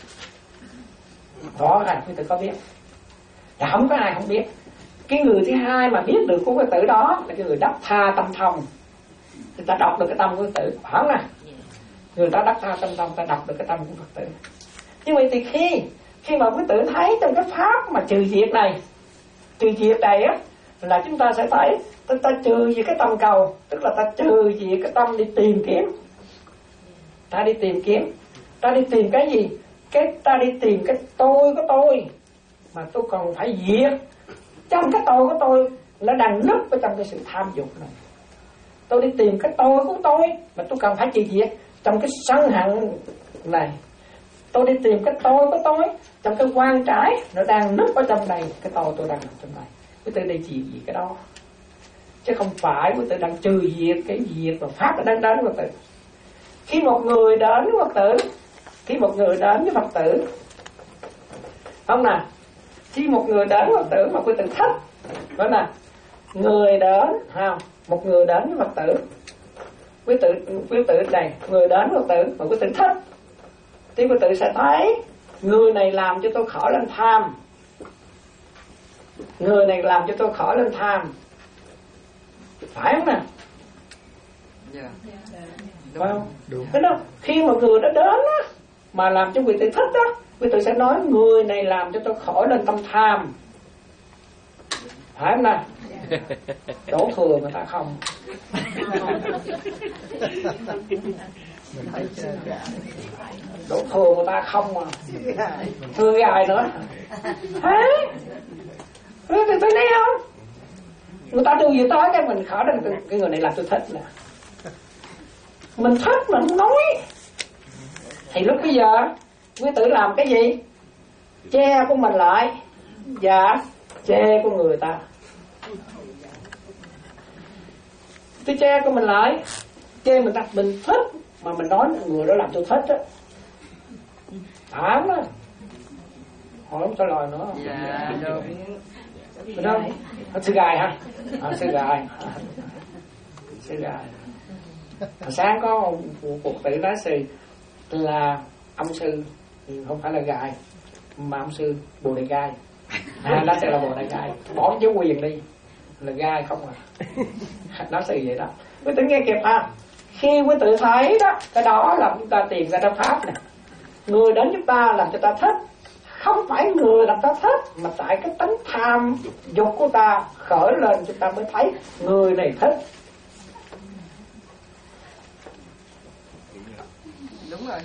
rõ ràng quý tử có biết, và không có ai không biết. Cái người thứ hai mà biết được của quý tử đó là cái người đắc tha tâm thông, người ta đọc được cái tâm của quý tử, phải không nè? Người ta đắc tha tâm thông, ta đọc được cái tâm của Phật tử. Như vậy thì khi khi mà quý tử thấy trong cái pháp mà trừ diệt này, trừ diệt này á, là chúng ta sẽ thấy ta, ta trừ diệt cái tâm cầu, tức là ta trừ diệt cái tâm đi tìm kiếm. Ta đi tìm kiếm, ta đi tìm cái gì? Cái ta đi tìm cái tôi của tôi, mà tôi còn phải diệt. Trong cái tôi của tôi nó đang núp ở trong cái sự tham dục này. Tôi đi tìm cái tôi của tôi mà tôi cần phải trừ diệt trong cái sân hận này. Tôi đi tìm cái tôi của tôi trong cái quan trái nó đang núp ở trong này, cái tôi tôi đang nằm trong này. Quý tử đi trừ diệt cái đó, chứ không phải quý tử đang trừ diệt cái diệt và pháp nó đang đến với Phật tử. Khi một người đến với Phật tử, khi một người đến với Phật tử, không nè, khi một người đến với Phật tử mà quý tử thích, đó nè, người đến, không, một người đến với Phật tử, quý tử, quý tử này, người đến với Phật tử mà quý tử thích, thì quý tử sẽ thấy người này làm cho tôi khỏi lên tham, người này làm cho tôi khỏi lên tham, phải không nè? Yeah. Phải không? Đúng. Thế đó, khi mà người đó đến á, mà làm cho quý tử thích đó, quý tử sẽ nói người này làm cho tôi khỏi lên tâm tham, phải không nè? Đổ thừa người ta không. Đổ thừa người ta không mà thừa cái ai nữa hả? Thì tôi thấy không, người ta đưa gì tới cái mình khỏi lên cái người này làm tôi thích nè, mình thích mà không nói, thì lúc bây giờ quý tử làm cái gì? Che của mình lại và che của người ta. Tôi che của mình lại, che mình ta, mình thích mà mình nói người đó làm tôi thích á, thảm á, hỏi không trả lời nữa. Dạ đúng. Đúng không? Sư gài hả? À, sư gài, sư gài. Sáng có một cuộc tử nói sư là ông sư không phải là gài, mà ông sư Bồ Đề Gai. À, nó sẽ là Bồ Đề Gai, bỏ dấu quyền đi là gai không à. Nó sẽ vậy đó. Quý tử nghe kịp ha? Khi quý tử thấy đó, cái đó là chúng ta tìm ra cái pháp nè. Người đến chúng ta làm cho ta thích, không phải người làm ta thích, mà tại cái tánh tham dục của ta khởi lên chúng ta mới thấy người này thích. Đúng rồi.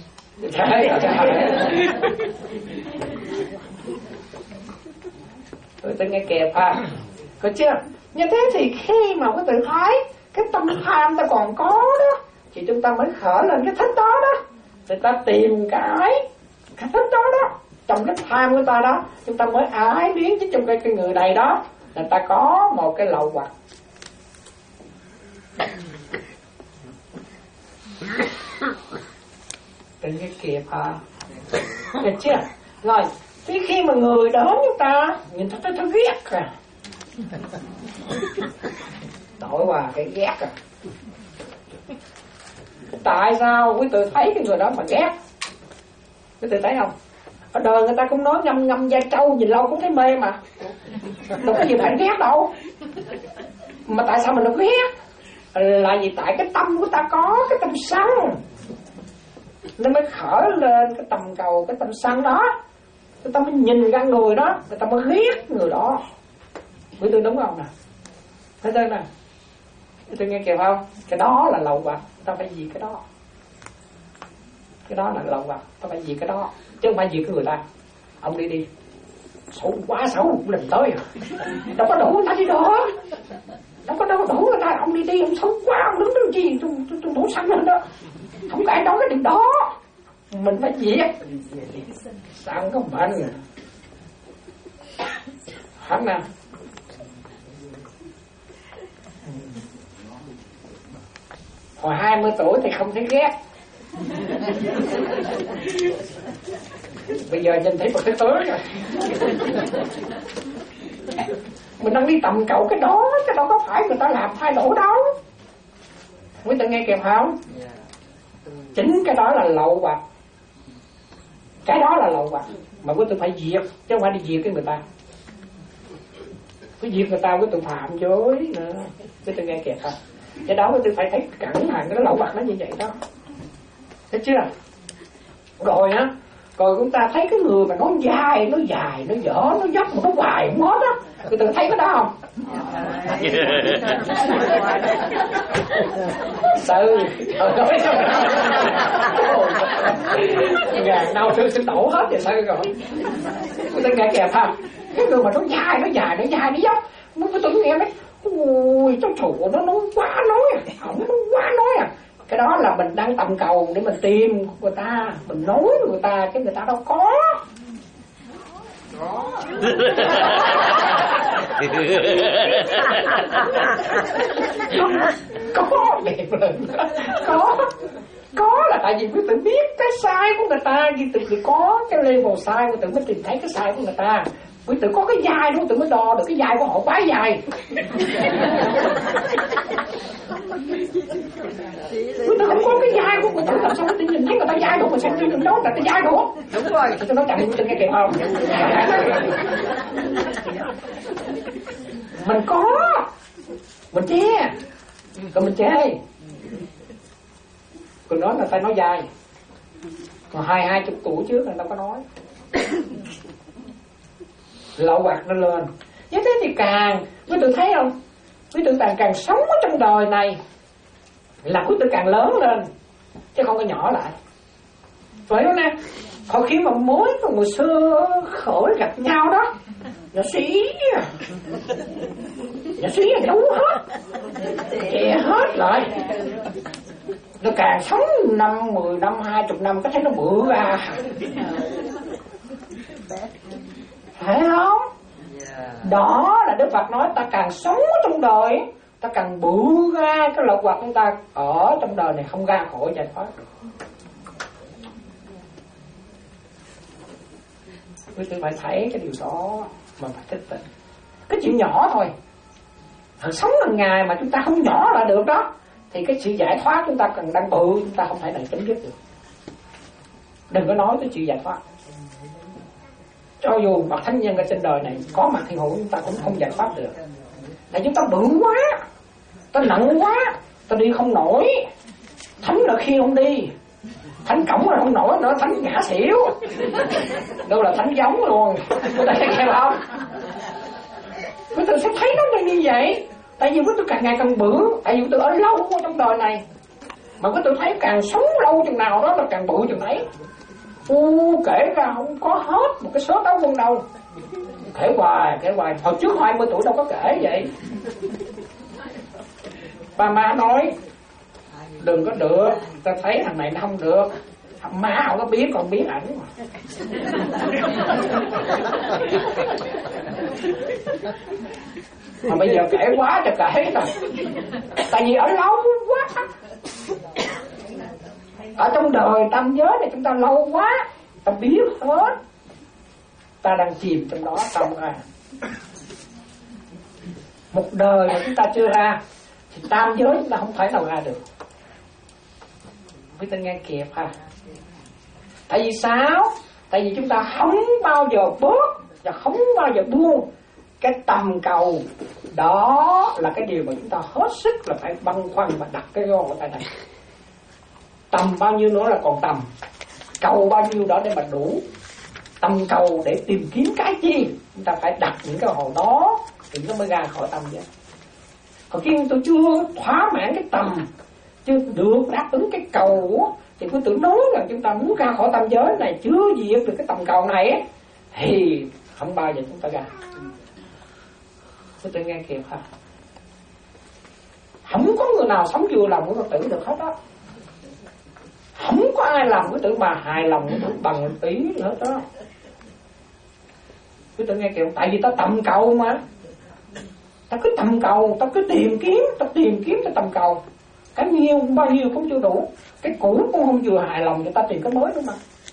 Quý tử nghe kịp ha? Có chưa? Như thế thì khi mà quý tử thấy cái tâm tham ta còn có đó, thì chúng ta mới khởi lên cái thích đó đó. Thì ta tìm cái cái thích đó đó, trong cái tham của ta đó, chúng ta mới ái biến chứ trong cái, cái người này đó là ta có một cái lậu hoặc. Tự nhiên kịp hả? Được chưa? Rồi, thì khi mà người đến chúng ta nhìn thấy ta ghét à, đổi qua cái ghét à. Tại sao quý tử thấy cái người đó mà ghét? Quý tử thấy không? Ở đời người ta cũng nói ngâm ngâm da trâu nhìn lâu cũng thấy mê mà, đâu có gì phải ghét đâu. Mà tại sao mình không ghét? Là vì tại cái tâm của ta có cái tâm sân, nên mới khởi lên cái tầm cầu, cái tâm sân đó. Người ta mới nhìn ra người đó, người ta mới ghét người đó. Quý tôi đúng không nè? Thấy chưa nè? Tôi nghe kịp không? Cái đó là lậu hoặc, ta phải gì cái đó. Cái đó là lậu hoặc, ta phải gì cái đó, chứ không phải gì cái người ta. Ông đi đi, xấu quá xấu, lần tới đâu có đủ người ta đi đó, đâu có đâu đủ người ta. Ông đi đi, ông xấu quá, ông đứng đứng chi, tôi tôi tôi đổ xăng lên đó. Không có ai nói cái điều đó, mình phải diệt. Sao không có bệnh hết nè. Hồi hai mươi tuổi thì không thấy ghét, bây giờ nhìn thấy một cái tướng rồi. Mình đang đi tầm cầu cái đó, cái đó có phải người ta làm thay đổi đâu. Quý tự nghe kịp không? Chính cái đó là lậu hoặc, cái đó là lậu hoặc mà quý tự phải diệt, chứ không phải đi diệt cái người ta. Quý diệt người ta quý tự phạm giới nữa. Quý tự nghe kịp không? Cái đó quý tự phải thấy cẩn thận, cái lậu hoặc nó như vậy đó. Thấy chưa? Rồi á, rồi chúng ta thấy cái người mà nó dài, nó dài, nó dở, nó dốc mà nó hoài không hết á, quý tự thấy cái đó không? Sư ngàn đau thương sinh tổ hết rồi sao rồi. Quý tự nghe kìa không? Cái người mà nó dài, nó dài, nó dài, nó dốc, nó quý tự nghe đấy. Ui, cháu chủ nó nó quá nói à, không nó quá nói à. Cái đó là mình đang tầm cầu để mình tìm người ta, mình nói với người ta, cái người ta đâu có. Có. Có đẹp lên. Có. Có là tại vì quý tự biết cái sai của người ta, quý tự chỉ có cái level sai, quý tự mới tìm thấy cái sai của người ta. Quý tự có cái dài đó, quý tự mới đo được cái dài của họ quá dài. Quý tự không có cái dài của người tự, làm sao quý tự nhìn thấy người ta dài đủ mà sao quý tự nói là cái dài đủ. Đúng rồi, tôi nói chẳng quý tự nghe kịp không? Mình có, mình che, còn mình chê. Còn nói là phải nói dài, còn hai hai chục tuổi trước là đâu có nói. Lậu hoặc nó lên. Như thế thì càng, quý tự thấy không? Quý tự càng càng sống ở trong đời này là quý tự càng lớn lên, chứ không có nhỏ lại. Phải không nè? Còn khi mà mới và người xưa khởi gặp nhau đó, nó xí Nó xí là đấu hết, chè hết lại. Nó càng sống năm, mười năm, hai chục năm có thấy nó bự ra. Phải không? Đó là Đức Phật nói ta càng sống trong đời, ta càng bự ra cái lậu hoặc chúng ta ở trong đời này không ra khỏi giải thoát được. Quý vị phải thấy cái điều đó mà phải thức tỉnh. Cái chuyện nhỏ thôi, sống hàng ngày mà chúng ta không nhỏ là được đó, thì cái sự giải thoát chúng ta cần đang bự, chúng ta không thể nào chấm dứt được. Đừng có nói tới chuyện giải thoát. Cho dù bậc thánh nhân ở trên đời này có mặt thì hữu, chúng ta cũng không giải thoát được. Tại chúng ta bự quá, ta nặng quá, ta đi không nổi. Thánh là khi không đi, thánh cổng là không nổi nữa, thánh ngã xỉu. Đâu là thánh giống luôn. Quý vị thấy không? Quý vị sẽ thấy nó là như vậy. Tại vì quý vị càng ngày càng bự, tại vì quý vị ở lâu ở trong đời này. Mà quý vị thấy càng sống lâu chừng nào đó là càng bự chừng ấy. U kể ra không có hết một cái số đấu quân đâu. Kể hoài, kể hoài. Hồi trước hai mươi tuổi đâu có kể vậy. Ba má nói đừng có được, ta thấy thằng này nó không được. Má không có biết, còn biết ảnh mà. Mà bây giờ kể quá cho kể rồi. Tại vì ở lâu quá, ở trong đời tam giới này chúng ta lâu quá, ta biết hết, ta đang chìm trong đó không ra. Một đời mà chúng ta chưa ra thì tam giới chúng ta không thể nào ra được. Quý ta nghe kịp ha. Tại vì sao? Tại vì chúng ta không bao giờ bớt và không bao giờ buông cái tầm cầu. Đó là cái điều mà chúng ta hết sức là phải băn khoăn và đặt cái câu ở tại này. Tầm bao nhiêu nữa là còn tầm, cầu bao nhiêu đó để mà đủ. Tầm cầu để tìm kiếm cái chi, chúng ta phải đặt những cái hồ đó thì nó mới ra khỏi tâm vậy. Còn khi tôi chưa thỏa mãn cái tầm, chưa được đáp ứng cái cầu, thì tôi tự nói rằng chúng ta muốn ra khỏi tam giới này, chưa diệt được cái tầm cầu này thì không bao giờ chúng ta ra. Tôi tự nghe kịp hả? Không có người nào sống vừa lòng của Phật tử được hết đó. Không có ai làm cái tử mà hài lòng cái tử bằng một tí nữa đó. Cứ tự nghe kìa, tại vì ta tầm cầu mà. Ta cứ tầm cầu, ta cứ tìm kiếm, ta tìm kiếm cái tầm cầu. Cái nhiều bao nhiêu cũng chưa đủ, cái cũ cũng không vừa hài lòng, người ta tìm cái mới nữa mà.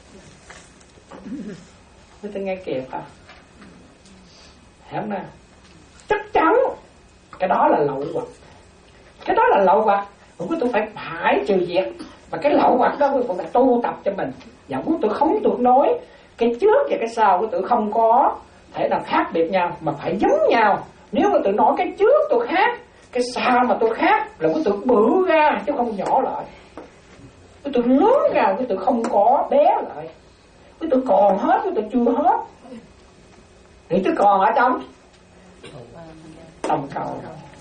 Cứ tự nghe kìa ta. Hiểu nè. Chắc chắn cái đó là lậu hoặc. Cái đó là lậu hoặc. Cũng tôi phải phải trừ diệt. Và cái lậu hoặc đó tôi phải tu tập cho mình. Và của tôi không được nói cái trước và cái sau của tôi không có thể nào khác biệt nhau, mà phải giống nhau. Nếu mà tôi nói cái trước tôi khác, cái sau mà tôi khác, là của tôi bự ra chứ không nhỏ lại. Của tôi lớn ra, của tôi không có bé lại. Của tôi còn hết, của tôi chưa hết. Thì tôi còn ở trong tầm cầu.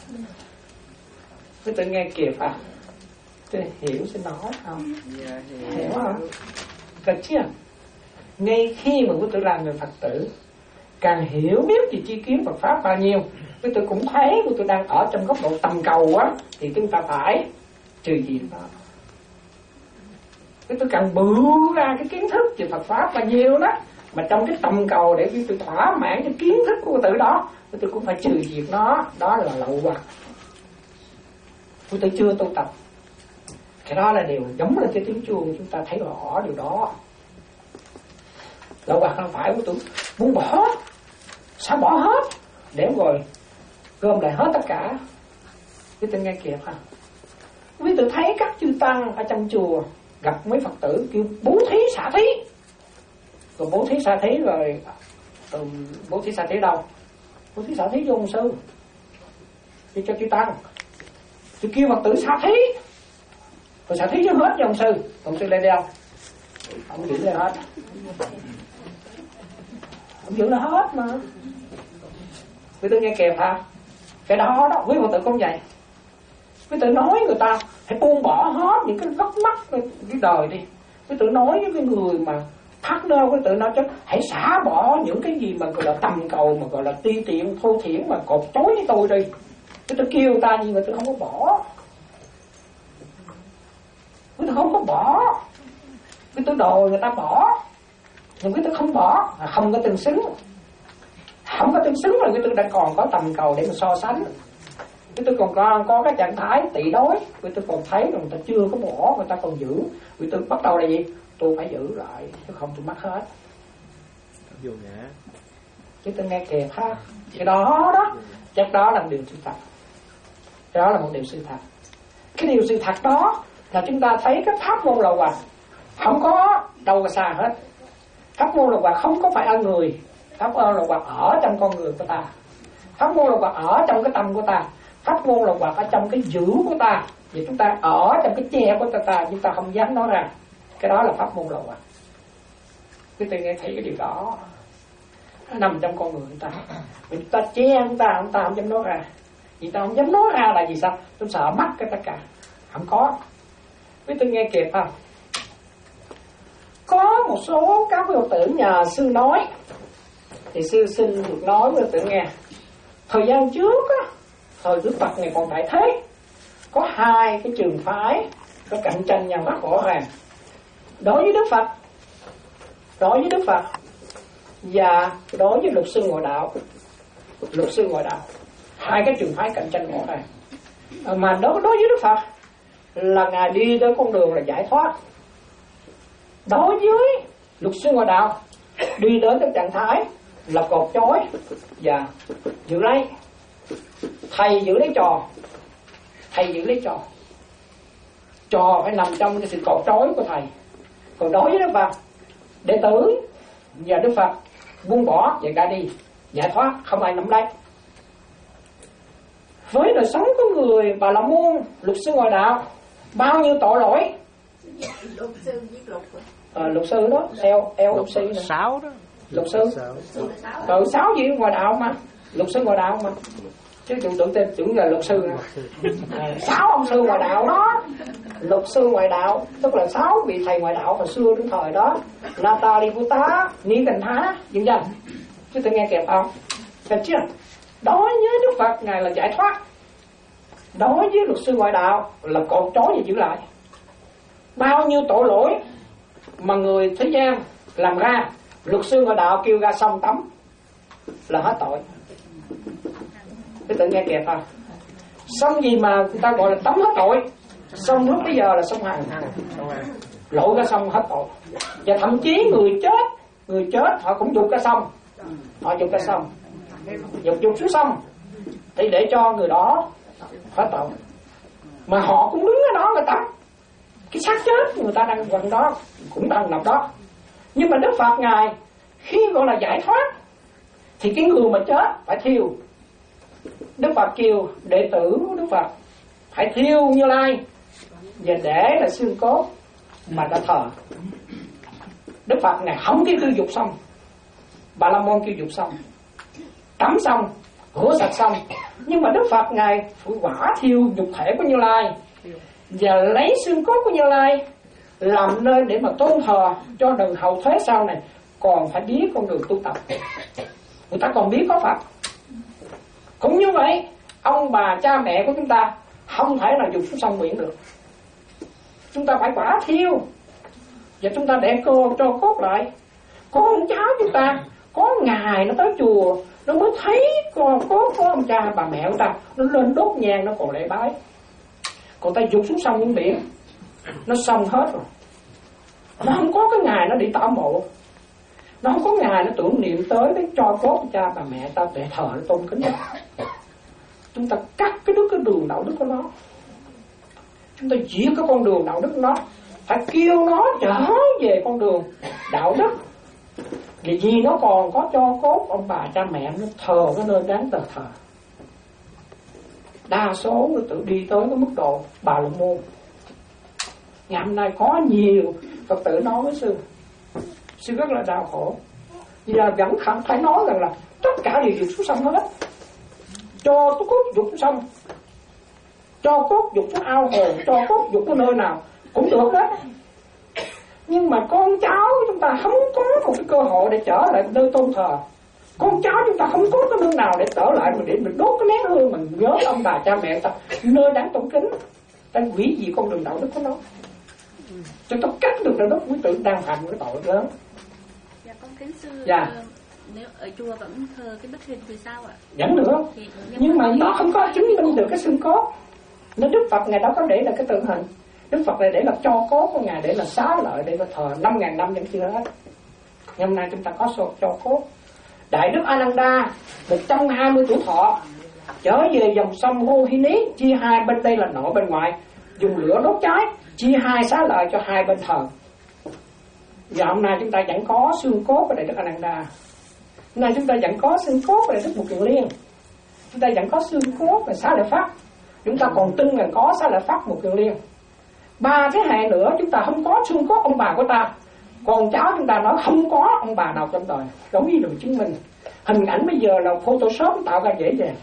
Của tôi nghe kịp à? Tôi hiểu xin nói không? Yeah, yeah. Hiểu không? Thật chứ? Ngay khi mà tôi làm người Phật tử, càng hiểu biết về chi kiến Phật Pháp bao nhiêu, tôi cũng thấy tôi đang ở trong góc độ tầm cầu á, thì chúng ta phải trừ diệt đó. Tôi càng bự ra cái kiến thức về Phật Pháp bao nhiêu đó, mà trong cái tầm cầu để tôi thỏa mãn cái kiến thức của tự đó, tôi cũng phải trừ diệt nó. Đó là lậu hoặc. Tôi chưa tu tập. Cái đó là điều giống là cái tiếng chuông, chúng ta thấy rõ điều đó. Lậu hoặc không phải của tôi muốn bỏ hết. Sao bỏ hết? Để rồi gom lại hết tất cả. Quý tôi nghe kịp hả? Quý tôi thấy các chư tăng ở trong chùa gặp mấy Phật tử kêu bố thí xả thí. Rồi bố thí xả thí rồi rồi bố thí xả thí đâu? Bố thí xả thí vô ông sư, đi cho chư tăng. Tôi kêu Phật tử xả thí, rồi xả thí vô hết cho ông sư. Ông sư lên đâu? Ông giữ lên hết. Ông giữ lên hết mà. Quý tôi nghe kịp hả? Cái đó đó, quý Phật tử cũng vậy. Quý tự nói người ta hãy buông bỏ hết những cái gốc mắc cái đời đi. Quý tự nói với cái người mà partner, quý tự nói chứ hãy xả bỏ những cái gì mà gọi là tầm cầu, mà gọi là ti tiện, thô thiển, mà cột chối với tôi đi. Quý tự kêu người ta nhưng người tự không có bỏ. Quý tự không có bỏ. Quý tự đòi người ta bỏ, nhưng quý tự không bỏ, không có tương xứng. Không có tương xứng là quý tự đã còn có tầm cầu để mà so sánh. Quý tôi còn có, có cái trạng thái tị đối, quý tôi còn thấy người ta chưa có bỏ, người ta còn giữ. Quý tôi bắt đầu là gì? Tôi phải giữ lại, chứ không tôi mất hết. Vô ngã. Quý tôi nghe kịp ha. Cái đó đó, chắc đó là điều sự thật. Cái đó là một điều sự thật. Cái điều sự thật đó là chúng ta thấy cái pháp môn lậu hoặc không có đâu xa hết. Pháp môn lậu hoặc không có phải ở người, pháp môn lậu hoặc ở trong con người của ta. Pháp môn lậu hoặc ở trong cái tâm của ta. Pháp môn lậu hoặc ở trong cái giữ của ta. Vì chúng ta ở trong cái che của ta, ta chúng ta không dám nói ra. Cái đó là pháp môn lậu hoặc. Quý vị nghe thấy cái điều đó, nó nằm trong con người chúng ta. Vì chúng ta che chúng ta, chúng ta không dám nói ra. Vì ta không dám nói ra là vì sao? Tôi sợ mất cái tất cả. Không có. Quý vị nghe kịp không? Có một số các Phật tử nhờ sư nói, thì sư xin được nói với Phật tử nghe. Thời gian trước á, thời Đức Phật này còn tại thế, có hai cái trường phái có cạnh tranh nhau rất rõ ràng. Đối với Đức Phật, đối với Đức Phật và đối với luật sư ngoại đạo, luật sư ngoại đạo, hai cái trường phái cạnh tranh rõ ràng. Mà đối đối với Đức Phật là ngài đi tới con đường là giải thoát. Đối với luật sư ngoại đạo đi đến cái trạng thái là cột chối và giữ lấy. Thầy giữ lấy trò, thầy giữ lấy trò, trò phải nằm trong cái sự cột trói của thầy. Còn đối với Đức Phật, đệ tử Giờ Đức Phật buông bỏ và ra đi, giải thoát, không ai nắm lấy. Với đời sống của người Bà La Môn, luật sư ngoại đạo, bao nhiêu tội lỗi. Luật sư viết luật à, luật sư đó, L L C đó. Sáu đó. Luật sư. Tội sáu gì ngoại đạo mà, luật sư ngoại đạo mà. Chứ tưởng tưởng tên tưởng là luật sư à, sáu ông sư ngoại đạo đó, luật sư ngoại đạo, tức là sáu vị thầy ngoại đạo hồi xưa đến thời đó, Nataliputta, Nikantha, dừng dần. Chứ tôi nghe kịp không? Được chưa? Đối với Đức Phật ngài là giải thoát, đối với luật sư ngoại đạo là còn trói và giữ lại. Bao nhiêu tội lỗi mà người thế gian làm ra, luật sư ngoại đạo kêu ra sông tắm là hết tội. Cái tự nghe kịp à? Sông gì mà người ta gọi là tắm hết tội? Sông lúc bây giờ là sông Hằng, lội ra sông hết tội. Và thậm chí người chết, người chết họ cũng dục ra sông, họ dục ra sông, dục dục xuống sông thì để cho người đó hết tội. Mà họ cũng đứng ở đó người tắm, cái xác chết người ta đang quanh đó cũng đang nằm đó. Nhưng mà Đức Phật ngài khi gọi là giải thoát thì cái người mà chết phải thiêu. Đức Phật kêu đệ tử của Đức Phật phải thiêu Như Lai và để là xương cốt mà đã thờ. Đức Phật ngài không kêu kêu dục xong, Bà La Môn kêu dục xong, tắm xong, rửa sạch xong, nhưng mà Đức Phật ngài phải quả thiêu nhục thể của Như Lai và lấy xương cốt của Như Lai làm nơi để mà tôn thờ cho đời hậu thế sau này còn phải biết con đường tu tập, người ta còn biết có Phật. Cũng như vậy, ông bà cha mẹ của chúng ta không thể nào dục xuống sông biển được. Chúng ta phải quả thiêu và chúng ta để cô cho cốt lại. Con cháu chúng ta có ngày nó tới chùa nó mới thấy con cốt của ông cha bà mẹ của ta, nó lên đốt nhang nó còn lễ bái. Còn ta dục xuống sông những biển nó xong hết rồi, nó không có cái ngày nó đi tảo mộ, nó không có ngày nó tưởng niệm tới cái cho cốt của cha bà mẹ ta để thờ nó tôn kính. Chúng ta cắt cái đứt cái đường đạo đức của nó, chúng ta giết cái con đường đạo đức của nó, phải kêu nó trở về con đường đạo đức. Vì vì nó còn có cho cốt ông bà cha mẹ nó thờ cái nơi đáng tờ thờ. Đa số người tự đi tới cái mức độ Bà La Môn. Ngày hôm nay có nhiều Phật tử nói với sư, sư rất là đau khổ, giờ vẫn không phải nói rằng là tất cả đều dục xuống sông hết. Cho cái cốt dục xuống sông, cho cốt dục xuống ao hồ, cho cốt dục ở nơi nào cũng được đó. Nhưng mà con cháu chúng ta không có một cái cơ hội để trở lại nơi tôn thờ. Con cháu chúng ta không có cái nơi nào để trở lại mà để mình đốt cái nén hương mình nhớ ông bà cha mẹ ta, nơi đáng tôn kính. Ta hủy gì con đường đạo đức của nó. Cho ta cắt được đạo đức, quý tử đang phạm cái tội lớn. Dạ con kính sư. Dạ. Nếu ở chùa vẫn thờ cái bức hình thì sao ạ? Vẫn được. Thì, nhưng, nhưng mà nó không có chứng minh được cái xương cốt. Nên Đức Phật ngài đâu có để là cái tượng hình. Đức Phật này để là cho cốt của ngài, để là xá lợi, để là thờ năm ngàn năm vẫn chưa hết. Ngày hôm nay chúng ta có số cho cốt. Đại Đức Ananda một trăm hai mươi tuổi thọ trở về dòng sông Rohini, chia hai bên đây là nội bên ngoài, dùng lửa đốt cháy, chia hai xá lợi cho hai bên thờ. Và hôm nay chúng ta vẫn có xương cốt của Đại Đức Ananda. Hôm nay chúng ta vẫn có xương cốt của Đại Đức Mục Kiền Liên. Chúng ta vẫn có xương cốt về Xá Lợi Pháp. Chúng ta còn tin rằng có Xá Lợi Pháp Mục Kiền Liên. Ba thế hệ nữa chúng ta không có xương cốt ông bà của ta, con cháu chúng ta nói không có ông bà nào trong đời. Giống như được chứng minh. Hình ảnh bây giờ là Photoshop tạo ra dễ dàng.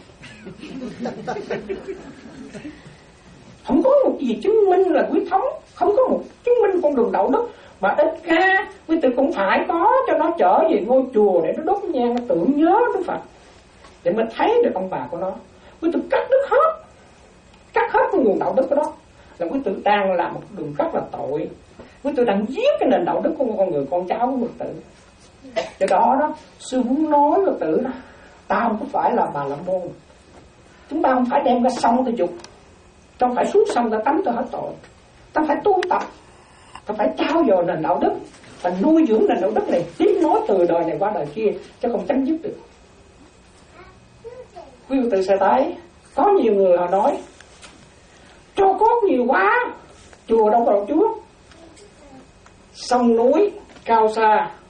Không có một gì chứng minh là quyết thống, không có một chứng minh con đường đạo đức. Mà ít ra quý tử cũng phải có cho nó trở về ngôi chùa để nó đốt nhang, nó tưởng nhớ Đức Phật, để mình thấy được ông bà của nó. Quý tử cắt đứt hết, cắt hết cái nguồn đạo đức của nó, là quý tử đang làm một đường rất là tội. Quý tử đang giết cái nền đạo đức của con người, con cháu của quý tử. Do đó đó, sư muốn nói quý tử đó, ta không có phải là Bà La Môn. Chúng ta không phải đem ra sông ta dục, ta không phải xuống sông ta tắm ta hết tội. Ta phải tu tập, ta phải trao dồi nền đạo đức, và nuôi dưỡng nền đạo đức này tiếp nối từ đời này qua đời kia, chứ không chấm dứt được. Quý vị tự sẽ thấy có nhiều người họ nói cho cốt nhiều quá, chùa đâu có đạo Chúa. Sông núi cao xa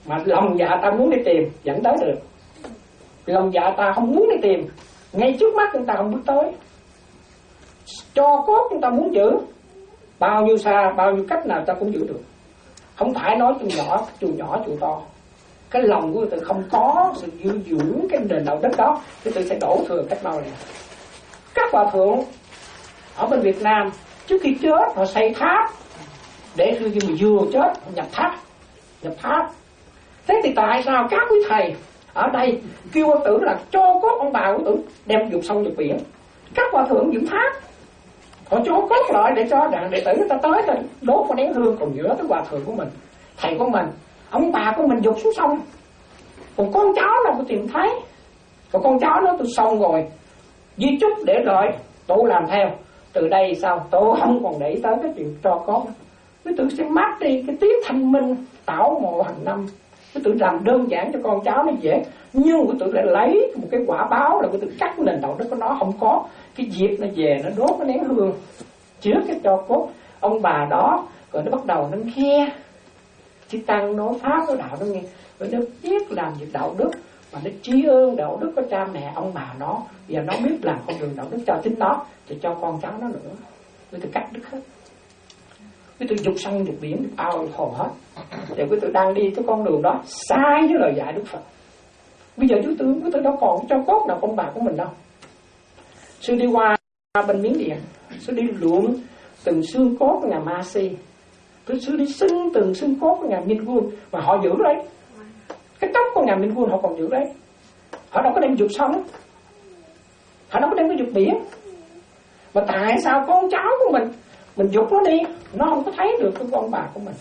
Mà lòng dạ ta muốn đi tìm dẫn tới được, lòng dạ ta không muốn đi tìm, ngay trước mắt chúng ta không bước tới. Cho cốt chúng ta muốn giữ, bao nhiêu xa, bao nhiêu cách nào ta cũng giữ được. Không phải nói chùa nhỏ, chùa nhỏ, chùa to. Cái lòng của tự không có sự giữ dưỡng cái nền đạo đức đó, thì tự sẽ đổ thừa cách mau này. Các hòa thượng ở bên Việt Nam trước khi chết họ xây tháp, để khi mà vừa chết họ nhập tháp, nhập tháp. Thế thì tại sao các quý thầy ở đây kêu ông Tử là cho cốt ông bà của Tử đem dục sông dục biển? Các hòa thượng dựng tháp, họ cho cốt lại để cho đàn đệ tử người ta tới rồi đốt một nén hương còn nhớ tới hòa thượng của mình, thầy của mình, ông bà của mình dục xuống sông. Còn con cháu nào có tìm thấy, còn con cháu nó tôi xong rồi di chúc để lại tôi làm theo. Từ đây sao tôi không còn để tới cái chuyện cho cốt, cái tự sẽ mất đi cái tiếng thanh minh tảo mộ hàng năm. Cái tự làm đơn giản cho con cháu nó dễ, nhưng cái tự lại lấy một cái quả báo là cái tự cắt nền đạo đức của nó không có. Cái dịp nó về nó đốt cái nén hương trước cái cho cốt ông bà đó, rồi nó bắt đầu nó nghe chỉ tăng nói pháp nói đạo nó nghe, rồi nó biết làm việc đạo đức, mà nó tri ơn đạo đức của cha mẹ ông bà nó, giờ nó biết làm con đường đạo đức cho chính nó, thì cho con cháu nó nữa. Cái tự cắt đứt hết, cái tự dục sông dục biển dục ao dục hồ hết. Thì cái tự đang đi cái con đường đó sai với lời dạy Đức Phật. Bây giờ chú tướng cái tự đó còn cho cốt nào con bà của mình đâu. Sư đi qua bên Miến Điện, sư đi lượm từng xương cốt của nhà Ma Si, tôi sư đi xin từng xương cốt của nhà Minh Quân, mà họ giữ đấy. Cái tóc của nhà Minh Quân họ còn giữ đấy. Họ đâu có đem dục sông, họ đâu có đem cái dục biển. Mà tại sao con cháu của mình mình dục nó đi, nó không có thấy được cái con bà của mình.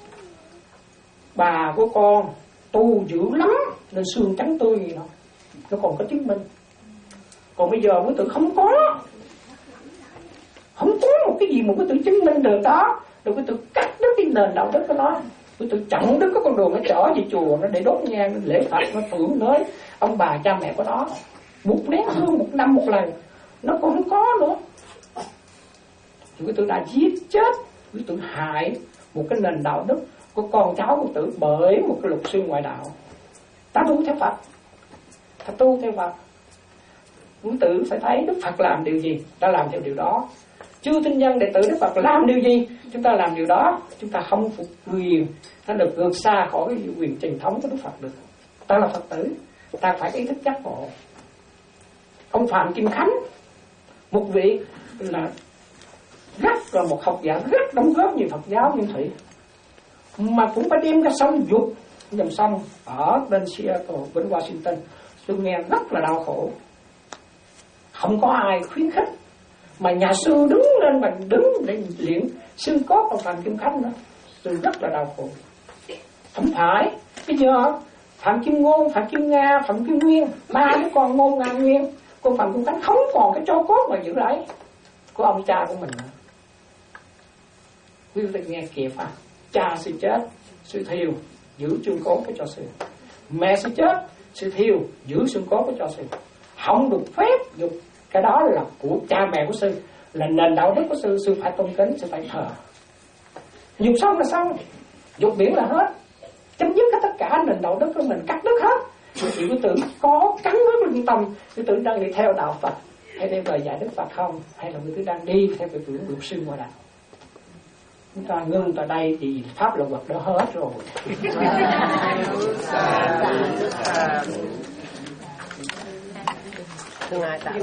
Bà của con tu dữ lắm nên xương trắng tươi gì đâu, nó còn có chứng minh. Còn bây giờ cái tự không có, không có một cái gì một cái tự chứng minh được đó, rồi cái tự cắt đứt cái nền đạo đức của nó, cái tự chặn đứt cái con đường nó trở về chùa nó để đốt nhang nó lễ Phật, nó tưởng tới ông bà cha mẹ của nó một nén hương một năm một lần, nó cũng không có nữa. Thì cái tự đã giết chết, cái tự hại một cái nền đạo đức của con cháu của tự bởi một cái luật sư ngoại đạo. Ta tu theo Phật, ta tu theo Phật, quý tử phải thấy Đức Phật làm điều gì, ta làm theo điều đó. Chư tinh nhân đệ tử Đức Phật làm điều gì, chúng ta làm điều đó. Chúng ta không phục quyền, ta được vượt xa khỏi cái quyền truyền thống của Đức Phật được. Ta là Phật tử, ta phải có ý thức giác ngộ. Ông Phạm Kim Khánh, một vị là rất là một học giả rất đóng góp nhiều Phật giáo Nguyên Thủy, mà cũng phải đem ra sông dục dòng sông ở bên Seattle, bên Washington. Tôi nghe rất là đau khổ, không có ai khuyến khích, mà nhà sư đứng lên và đứng để luyện xương cốt của Phạm Kim Khánh nữa. Tôi rất là đau khổ. Không phải bây giờ Phạm Kim Ngôn, Phạm Kim Nga, Phạm Kim Nguyên, ba đứa con Ngôn Nga Nguyên, con Phạm Kim Khánh không còn cái tro cốt mà giữ lấy của ông cha của mình nữa. Quý vị nghe kịp à? Cha sư chết, sư thiêu giữ xương cốt của cho sư. Mẹ sư chết, sư thiêu giữ xương cốt của cho sư. Không được phép dục, cái đó là của cha mẹ của sư, là nền đạo đức của sư, sư phải tôn kính, sư phải thờ. Dục xong là xong, dục biển là hết, chấm dứt hết tất cả nền đạo đức của mình, cắt đứt hết. Thì quý tử có cắn với lương tâm, quý tử đang đi theo đạo Phật hay theo lời dạy Đức Phật không, hay là quý tử đang đi theo cái tưởng luật sư ngoại đạo. Chúng ta ngưng tại đây thì pháp luật đó hết rồi. Ngài tạo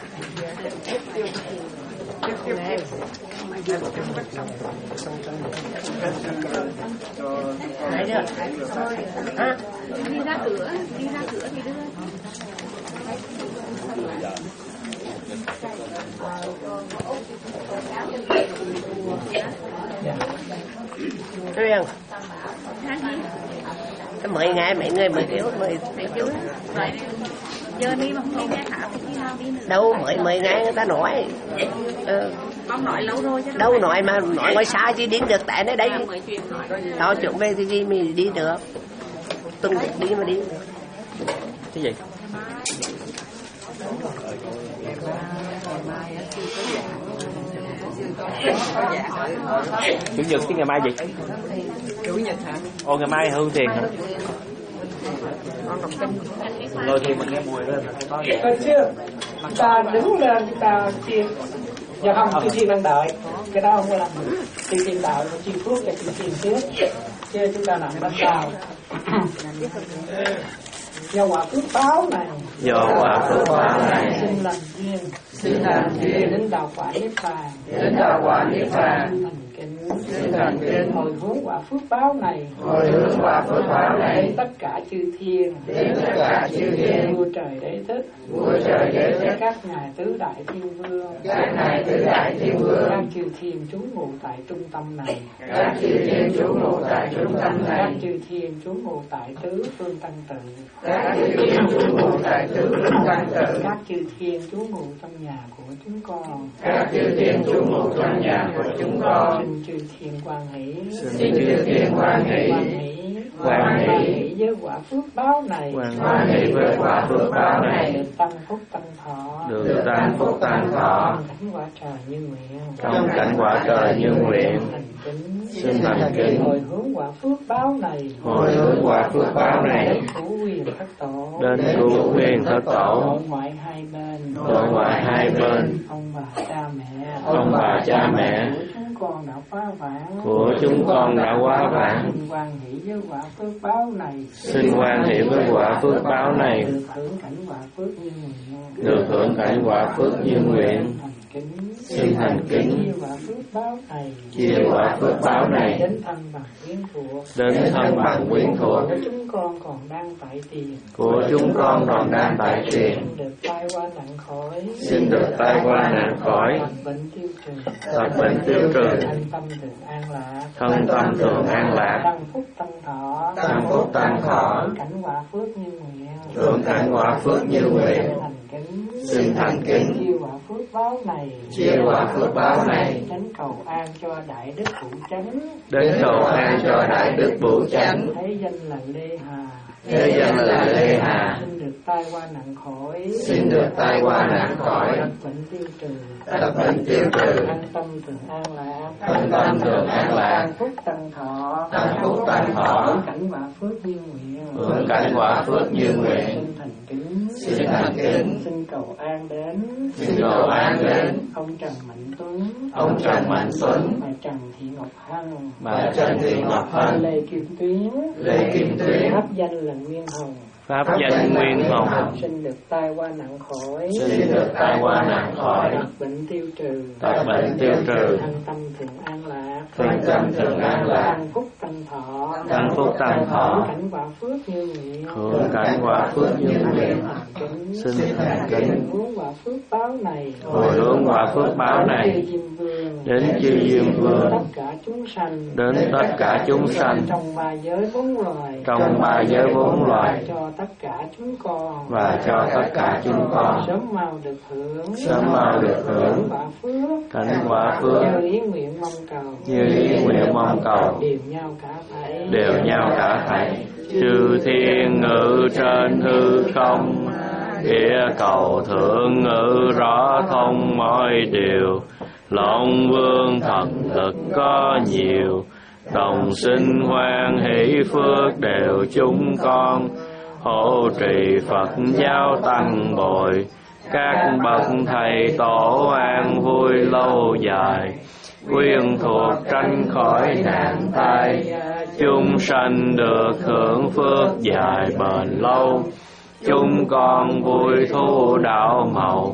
Đấy được. À. Đi ra cửa, đi ra cửa thì đưa. Riêng cái mười ngày mấy người mười triệu mười triệu Giờ đi mà không đi nghe thảo thì khi nào đi nữa? đâu mười mười ngày người ta nói ừ. Con nói lâu rồi chứ đâu nói mà nói ngoài xa chứ đi được tại nơi đây tao chuẩn về thì gì mình đi được, từng đi mà đi được. Cái gì? Chủ nhật chứ ngày mai gì? Chủ nhật hả? Ồ ngày mai hương thiền hả? Ngồi thiền mình nghe mùi lên là có vậy. Coi chưa? Ta đứng lên ta chia. Dạ không, chư thiên đang đợi. Cái đó không có làm được. Chư thiên đợi và chư phước cho chư thiên trước. Chứ chúng ta nằm bên đầu. Do quả phước báo này, do quả phước báo này sinh làm duyên, sinh làm duyên đến đạo quả niết bàn, đến đạo quả niết bàn, sinh thành kính, hồi hướng quả phước báo này, hồi hướng quả phước báo này đến tất cả chư thiên, đến tất cả chư thiên, vua trời đế thích, vua trời đế thích, các ngài tứ đại thiên vương, các ngài tứ đại thiên vương, các chư thiên trú ngụ tại trung tâm này, các chư thiên trú ngụ tại trung tâm này, các chư thiên trú ngụ tại tứ phương tăng tự, các chư thiên trú ngụ tại tứ phương tăng tự, các chư thiên trú ngụ trong nhà của chúng con, các chư thiên trú ngụ trong nhà của chúng con, xin chư thiên quan hỷ, xin chư thiên quan hỷ, quan hỷ với quả phước báo này, quan hỷ với quả phước báo này, được tăng phúc tăng thọ, được tăng phúc tăng thọ, cảnh quả trời như nguyện, trong cảnh quả trời như nguyện, xin thành kính, hồi hướng quả phước báo này, hồi hướng quả phước báo này, đến cứu quyền thất tổ, đến cứu quyền thất tổ, nội ngoại hai bên, nội ngoại hai bên, ông bà cha mẹ, ông bà cha mẹ của chúng con đã phá vãn, của chúng con đã quá vãn, xin quan hỷ với quả phước báo này, xin quan hỷ với quả phước báo này, được hưởng cảnh quả phước như nguyện, được hưởng cảnh quả phước như nguyện, xin thành kính, chia quả phước báo này, chia quả phước báo này đến thân bằng quyến thuộc, đến thân bằng quyến thuộc của chúng con còn đang tại tiền, của chúng con còn đang tại tiền, xin được tai qua nặng khỏi, xin được tai qua nạn khỏi, tật bệnh tiêu trừ, tật bệnh tiêu trừ, thân tâm thường an lạc, thân tâm thường an lạc, tăng phúc tăng thọ, tăng phúc tăng thọ, cảnh quả phước như nguyện, hưởng cảnh quả phước như nguyện, thành kính, xin thành kính, chia quả phước báo này, chia quả phước báo này, đến cầu an cho đại đức phụ chánh, đến cầu an cho đại đức Bửu Chánh, thấy danh là Lê Hà, thế danh là Lê Hà, xin được tai qua nặng khỏi, xin được tai qua nạn khỏi, tật bệnh tiêu trừ, tật bệnh tiêu trừ, thân tâm thường an lạc, thân tâm thường an lạc, tăng phúc tăng thọ, tăng phúc tăng thọ, cảnh quả phước như nguyện, hưởng cảnh quả phước như nguyện, xin thành kính, xin thành kính, xin cầu an đến, xin cầu an đến ông Trần Mạnh Tuấn, ông Trần Mạnh Tuấn, bà Trần Thị Ngọc Hân, bà Trần Thị Ngọc Hân, Lê Kim Tuyến, Lê Kim Tuyến, pháp danh là Nguyên Hồng, pháp danh Nguyên Hồng, xin được tai qua nặng khỏi, xin được tai qua nạn khỏi, tật bệnh tiêu trừ, tật bệnh tiêu trừ, thân tâm thường an lạc, thân tâm thường an lạc, tăng phúc tăng thọ, tăng phúc tăng thọ, cảnh quả phước như nguyện, hưởng cảnh quả phước như nguyện, xin thành kính, hướng quả phước báo này, hồi hướng quả phước báo này, đến chư Diêm Vương, tất cả chúng sanh, đến tất cả chúng sanh, trong ba giới bốn loài, trong ba giới bốn loài, cho tất cả chúng con, và cho tất cả chúng con sớm mau được hưởng, sớm mau được hưởng quả phước, cảnh quả phước, như ý nguyện mong cầu, như ý nguyện mong cầu, đều nhau cả thảy, đều nhau cả thảy. Chư thiên ngự trên hư không, địa cầu thượng ngự rõ thông mọi điều. Long vương thần lực có nhiều, đồng sinh hoan hỷ phước đều chúng con. Hộ trì Phật giáo tăng bồi, các bậc thầy tổ an vui lâu dài. Quyên thuộc tránh khỏi nạn tai, chúng sanh được hưởng phước dài bền lâu. Chúng con vui thu đạo màu,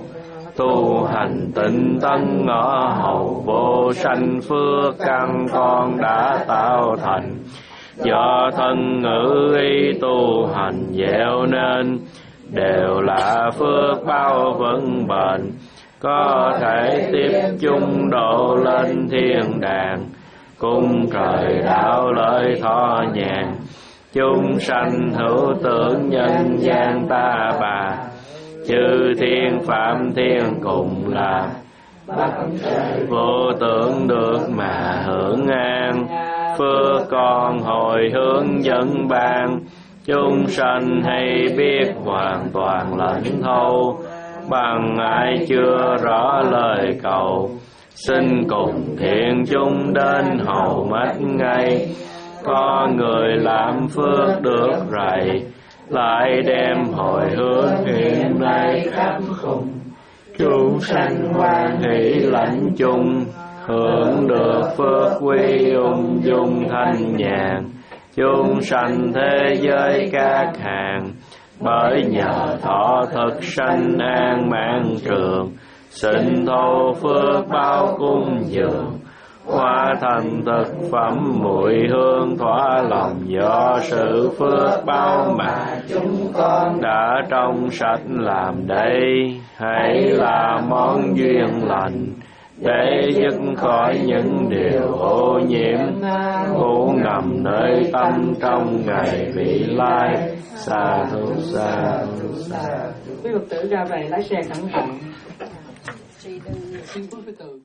tu hành tịnh tấn ở hầu vô sanh phước căn con đã tạo thành. Do thân ngữ ý tu hành gieo nên, đều là phước bao vững bền. Có thể tiếp chung độ lên thiên đàng, cung trời đạo lợi thọ nhàn. Chúng sanh hữu tưởng nhân gian ta bà, chư thiên phạm thiên cùng là. Vô tưởng được mà hưởng an, phước con hồi hướng dẫn ban. Chúng sanh hay biết hoàn toàn lãnh thấu, bằng ai chưa rõ lời cầu. xin cùng thiện chung đến hầu mắt ngay. Có người làm phước được rày, lại đem hồi hướng hiện nay khắp khùng. Chúng sanh hoan hỷ lãnh chung, hưởng được phước quy ung dung thanh nhàn. Chúng sanh thế giới các hàng, bởi nhờ thọ thực sanh an mạng trường. Xin thâu phước báo cung dường, hóa thành thực phẩm mùi hương thỏa lòng. Do sự phước báo mà chúng con đã trong sạch làm đây, hãy là món duyên lành để dứt khỏi những điều ô nhiễm ngủ ngầm nơi tâm trong ngày vị lai. Sa thu sa thu sa. Quý Phật tử ra về lái xe cẩn thận. Xin phước từ từ.